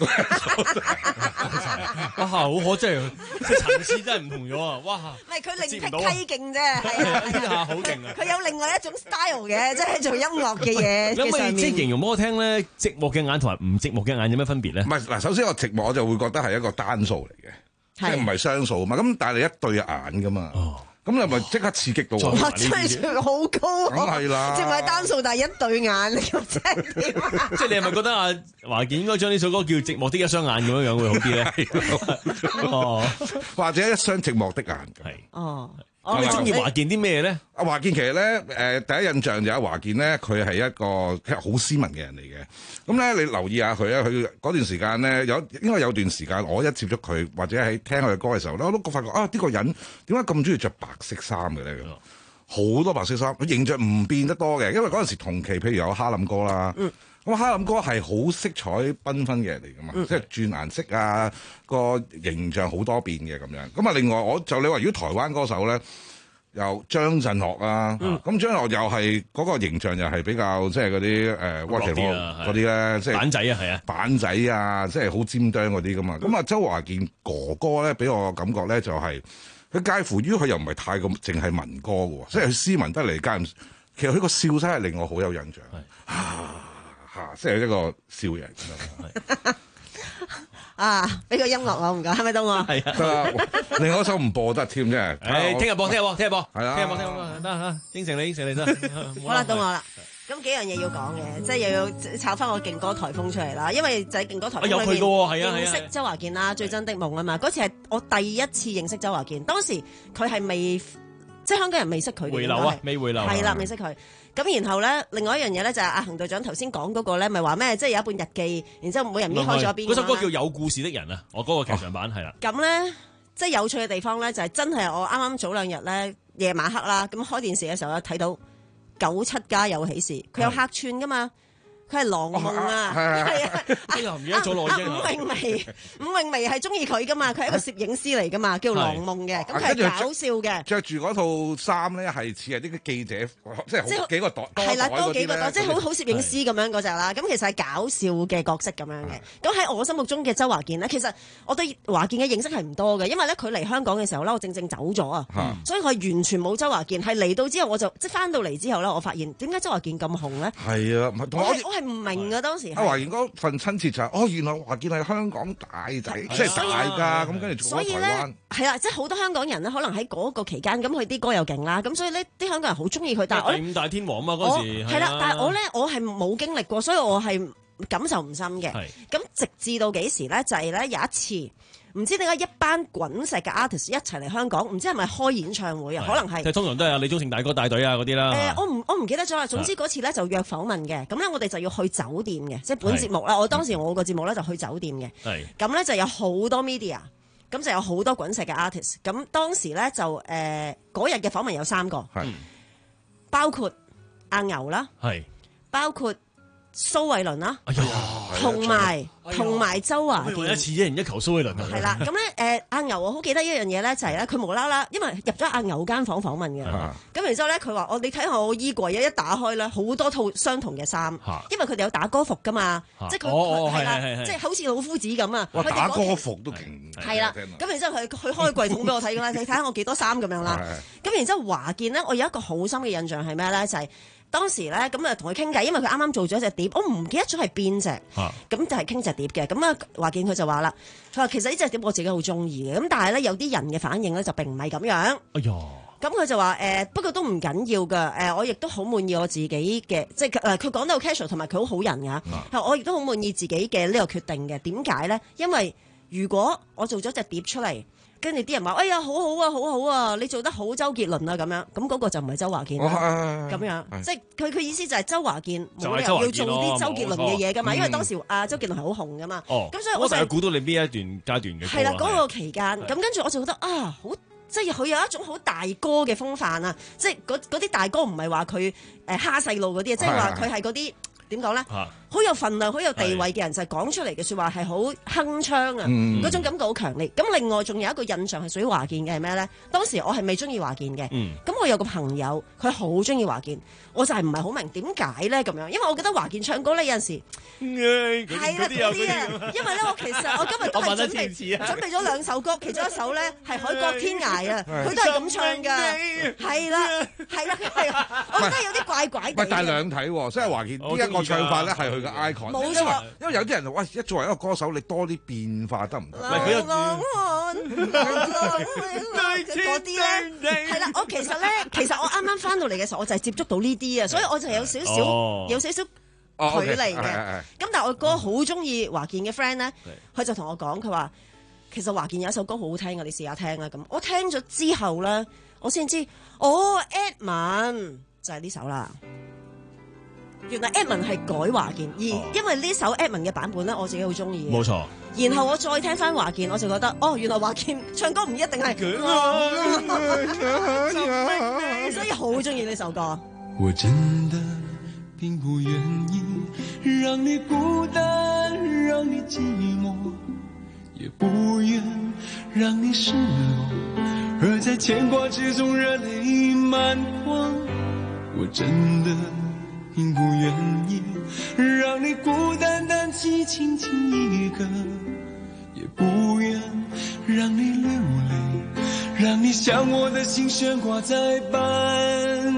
啊， 哇！好可真係，即係層次真係唔同咗啊！哇！ 唔係佢另辟接唔到啊蹊徑啫，係啊呢下好勁啊！ 佢有另外一種 style 嘅，即係做音樂嘅嘢你可唔可以嘅上面。 即係形容俾我聽咧？寂寞嘅眼同埋唔寂寞嘅眼有咩分別咧？ 唔係嗱，首先我寂寞我就會覺得係一個單數嚟嘅，即係唔係雙數啊嘛。咁但係你一對眼噶嘛，咁你咪即刻刺激到我。 哇！真係好高梗啊！ 係啦淨係單數，但係一對眼，咁即係點啊？ 即係你係咪覺得阿華健應該將呢首歌叫《寂寞的一雙眼》咁樣樣會好啲咧？哦， 或者一雙寂寞的眼。 係哦。 咁你中意華健啲咩咧？ 阿華健其實咧，誒第一印象就係華健咧，佢係一個其實好斯文嘅人嚟嘅。咁咧，你留意下佢咧，佢嗰段時間咧，有應該有段時間，我一接觸佢或者喺聽佢嘅歌嘅時候咧，我都發覺啊，呢個人點解咁中意着白色衫嘅咧？好多白色衫，佢形象唔變得多嘅，因為嗰陣時同期，譬如有哈林哥啦。嗯咁哈林哥係好色彩繽紛嘅人嚟噶嘛，嗯、即係轉顏色啊，個形象好多變嘅咁樣。咁啊，另外我就你話如果台灣歌手咧，有張震岳啊，咁、嗯、張震岳又係嗰個形象又係比較即係嗰啲誒 rock 嗰啲咧，即係板仔啊，係啊， 板仔啊，即係好尖端嗰啲噶嘛。咁啊、嗯，周華健哥哥咧，俾我感覺咧就係、是、佢介乎於佢又唔係太咁淨係民歌嘅喎，即係佢斯文得嚟，加其實佢個笑聲係令我好有印象。嚇，即係一個笑人咁啊！俾個音樂我唔該，係咪到我？ 係啊， 得啦。另外一首唔播得添啫。 誒，聽日播，聽日播，聽日播。 係啊， 聽日播，聽日播，得嚇，應承你，應承你得。 好啦，到我啦。咁幾樣嘢要講嘅，即係又要炒翻我勁歌颱風出嚟啦。因為就喺勁歌颱風裏面有去過喎，係啊，係啊。 認識周華健啦，《最真的夢》啊嘛。嗰次係我第一次認識周華健，當時佢係未，即係香港人未識佢。 回流啊，未回流。 係啦，未識佢。咁然後咧，另外一樣嘢咧就係阿恒隊長頭先講嗰個咧，咪話咩？即係有一本日記，然之後每人搣開咗邊。 嗰首歌叫《有故事的人》啊，我嗰個劇場版係啦。 咁咧，即係有趣嘅地方咧，就係真係我啱啱早兩日咧夜晚黑啦，咁開電視嘅時候咧睇到九七家有喜事，佢有客串噶嘛。佢係狼夢啊，係啊， 哎呀唔記得咗耐啫。 伍詠薇，伍詠薇係中意佢噶嘛，佢係一個攝影師嚟噶嘛，叫狼夢嘅，咁佢係搞笑嘅。 着住嗰套衫咧係似係啲記者，即係好幾個袋， 係啦，多幾個袋，即係好好攝影師咁樣嗰隻啦。咁其實係搞笑嘅角色咁樣嘅。咁喺我心目中嘅周華健咧，其實我對華健嘅認識係唔多嘅，因為咧佢嚟香港嘅時候咧，我正正走咗啊，所以我係完全冇周華健。係嚟到之後，我就即係翻到嚟之後咧，我發現點解周華健咁紅咧？ 係啊，同我我係唔明啊，當時阿華健嗰份親切就係、是、哦，原來華健係香港大仔，即係大㗎，咁跟住做咗台灣。 係啦，即係好多香港人咧，可能喺嗰個期間，咁佢啲歌又勁啦，咁所以呢啲香港人好中意佢。但係我第五大天王啊嘛，嗰時係啦，但係我咧，我係冇經歷過，所以我係感受唔深嘅。咁直至到幾時咧？就係、是、咧有一次。唔知點解一班滾石嘅 artist 一齊嚟香港，唔知係咪開演唱會啊？可能係。 即係通常都係阿李宗盛大哥帶隊啊嗰啲啦。 誒、呃，我唔我唔記得咗啦。總之嗰次咧就約訪問嘅，咁咧我哋就要去酒店嘅，即係本節目啦。我當時我個節目咧就去酒店嘅。係。咁咧就有好多 media，咁就有好多滾石嘅 artist。咁當時咧就誒嗰日嘅訪問有三個，包括阿牛啦，係，包括蘇慧倫啦，同埋同埋周華健， 一次一人一球蘇慧倫啊！ 係啦，咁咧誒阿牛我好記得一樣嘢咧，就係咧佢無啦啦，因為入咗阿牛間房訪問嘅，咁然之後咧佢話我你睇下我衣櫃一打開咧好多套相同嘅衫，因為佢哋有打歌服噶嘛，即係佢係啦，即係好似老夫子咁啊！ 哇，打歌服都勁係啦，咁然之後佢佢開櫃桶俾我睇㗎啦，你睇下我幾多衫咁樣啦，咁然之後華健咧，我有一個好深嘅印象係咩咧？就係當時咧咁啊同佢傾偈，因為佢啱啱做咗隻碟，我唔記得咗係邊隻，咁、 啊、 就係傾隻碟嘅。咁啊華健佢就話啦，佢話其實呢隻碟我自己好中意嘅，咁但係咧有啲人嘅反應咧就並唔係咁樣。 哎呀！ 咁佢就話誒、呃，不過都唔緊要㗎，誒、呃，我亦都好滿意我自己嘅，即係誒，佢講到 casual 同埋佢好好人㗎，啊、我亦都好滿意自己嘅呢個決定嘅。點解咧？因為如果我做咗隻碟出嚟，跟住啲人話，哎呀，好好啊，好好啊，你做得好周杰倫啊咁樣，咁嗰個就唔係周華健啦，咁樣，即係佢佢意思就係周華健冇理由要做啲周杰倫嘅嘢㗎嘛，因為當時啊周杰倫係好紅㗎嘛，咁、哦、所以我就估到你邊一段階段嘅。 係啦，嗰、那個期間，咁跟住我就覺得啊，好。即係佢有一種好大哥嘅風範啊！即係嗰啲大哥唔係話佢誒蝦細路嗰啲啊，即係話佢係嗰啲點講咧？好有份量、好有地位嘅人，就係講出嚟嘅説話係好鏗鏘啊！嗰、嗯、種感覺好強烈。咁另外仲有一個印象係屬於華健嘅係咩咧？當時我係未中意華健嘅，咁、嗯、我有個朋友佢好中意華健，我就係唔係好明點解咧咁樣？因為我覺得華健唱歌咧有陣時係啦嗰啲啊，因為咧我其實我今日都係準備準備咗兩首歌，其中一首咧係《海角天涯》啊，佢都係咁唱㗎，係啦係啦係啦，我覺得有啲怪怪地。 唔係，但係兩睇喎，即係華健呢一個唱法咧係佢嘅 icon。冇錯，因為有啲人話：喂，一作為一個歌手，你多啲變化得唔得？ 佢有嗰啲咧，係啦。我其實咧，其實我啱啱翻到嚟嘅時候，我就係接觸到呢啲啊，所以我就有少少、哦、有少少距離嘅。咁、哦 okay, 但係我哥好中意華健嘅 friend 咧，佢就同我講，佢話其實華健有一首歌好好聽嘅，你試下聽啦。咁我聽咗之後咧，我先知哦 Edmond 就係呢首啦。原來 Edmond 係改華健，而因為呢首 Edmond 嘅版本咧，我自己好中意。冇錯。然後我再聽翻華健，我就覺得哦，原來華健唱歌唔一定係，所以好中意呢首歌。 我真的並不願意讓你孤單，讓你寂寞，也不願讓你失落，而在牽掛之中熱淚滿眶。我真的並不願意讓你孤單單寂靜靜一個，也不願讓你流淚，讓你像我的心懸掛在半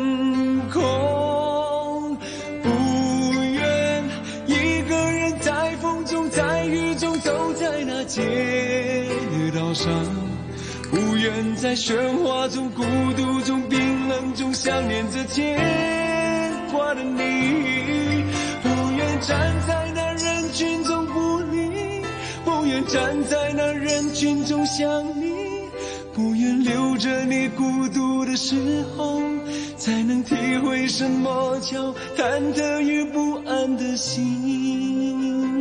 空。不願一個人在風中在雨中走在那街道上，不願在喧嘩中孤獨中冰冷中想念着牽掛的你，不願站在那人群中不理，不願站在那人群中想你，不願留着你孤獨的時候，才能體會什麼叫忐忑與不安的心。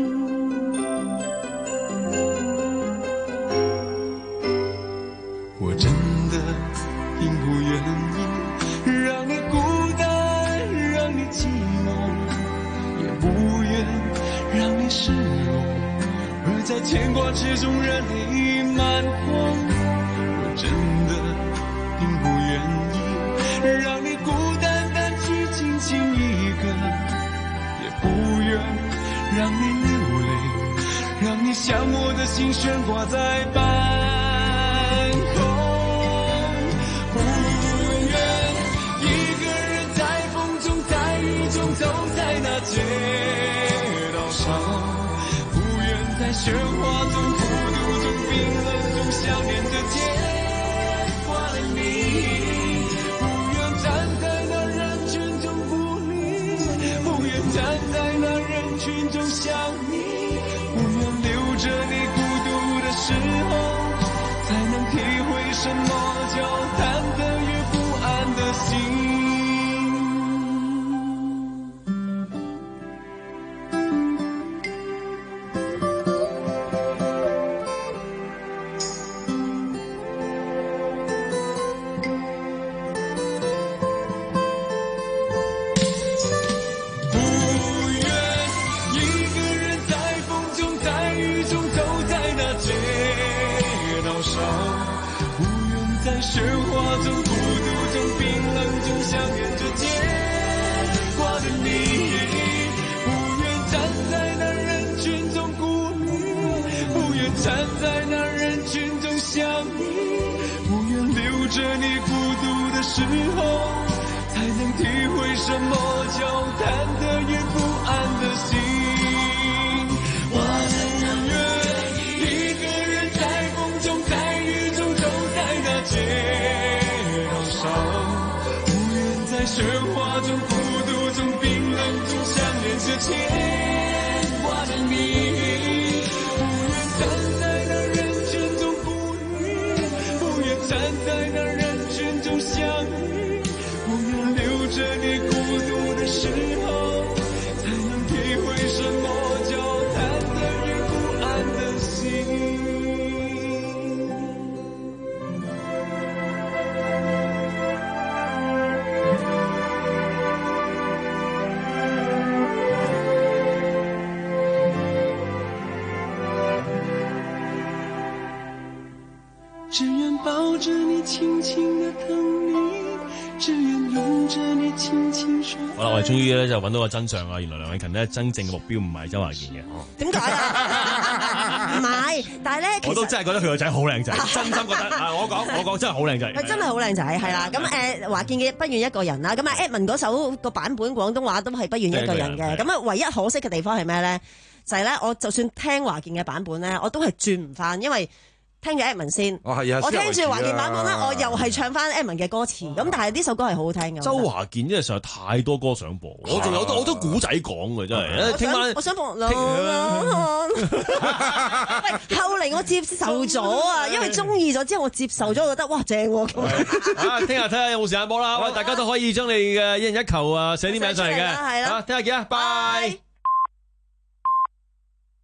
我真的並不願意讓你孤單，讓你寂寞，也不願讓你失落，而在牽掛之中熱淚滿眶。我真的並不願意讓你孤單單去靜靜一個，也不願讓你流淚，讓你像我的心懸掛在半空。走在那街道上，不願在喧嘩中孤獨中冰冷中想念着牽掛的你，不願站在那人群中不理，不願站在那人群中想你，不願留着你孤獨的時候，才能體會什麼叫忐忑與不安的心。喧嘩中孤獨中冰冷中想念着牽掛的你，不願站在那人群中孤立，不願站在那人群中想你，不願留着你孤獨的時候，才能體會什麼叫貪得也不安的心。我能永遠一個人在風中，在雨中，走在那街道上，無緣在喧嘩中，孤獨中，冰冷中，想念着牽掛着你。不願站在那人群中孤立，不願站在那人群中相依，不願留着你孤獨的時候，才能體會什麼叫貪得也不安的心。只願抱着你，輕輕地疼你，只願擁着你，輕輕說。 好啦，我哋終於咧就揾到個真相啊！原來梁詠琪咧真正嘅目標唔係周華健嘅。 點解啊？唔係，但係咧， 我都真係覺得佢個仔好靚仔，真心覺得啊！我講我講真係好靚仔， 係真係好靚仔，係啦。咁誒，華健嘅不願一個人啦。咁啊，Edmond 嗰首個版本廣東話都係不願一個人嘅。咁啊，唯一可惜嘅地方係咩咧？就係咧，我就算聽華健嘅版本咧，我都係轉唔翻，因為聽住 Edmond 先， 哦係啊， 我聽住華健版本咧，我又係唱翻 Edmond 嘅歌詞。咁但係呢首歌係好好聽嘅。 周華健真係實在太多歌想播，我仲有好多古仔講嘅真係。聽翻我想播。喂，後嚟我接受咗啊，因為中意咗之後我接受咗，我覺得哇正喎咁。 啊，聽下睇下有冇時間播啦。喂，大家都可以將你嘅一人一球啊寫啲名上嚟嘅。 係啦， 聽下見啊，拜。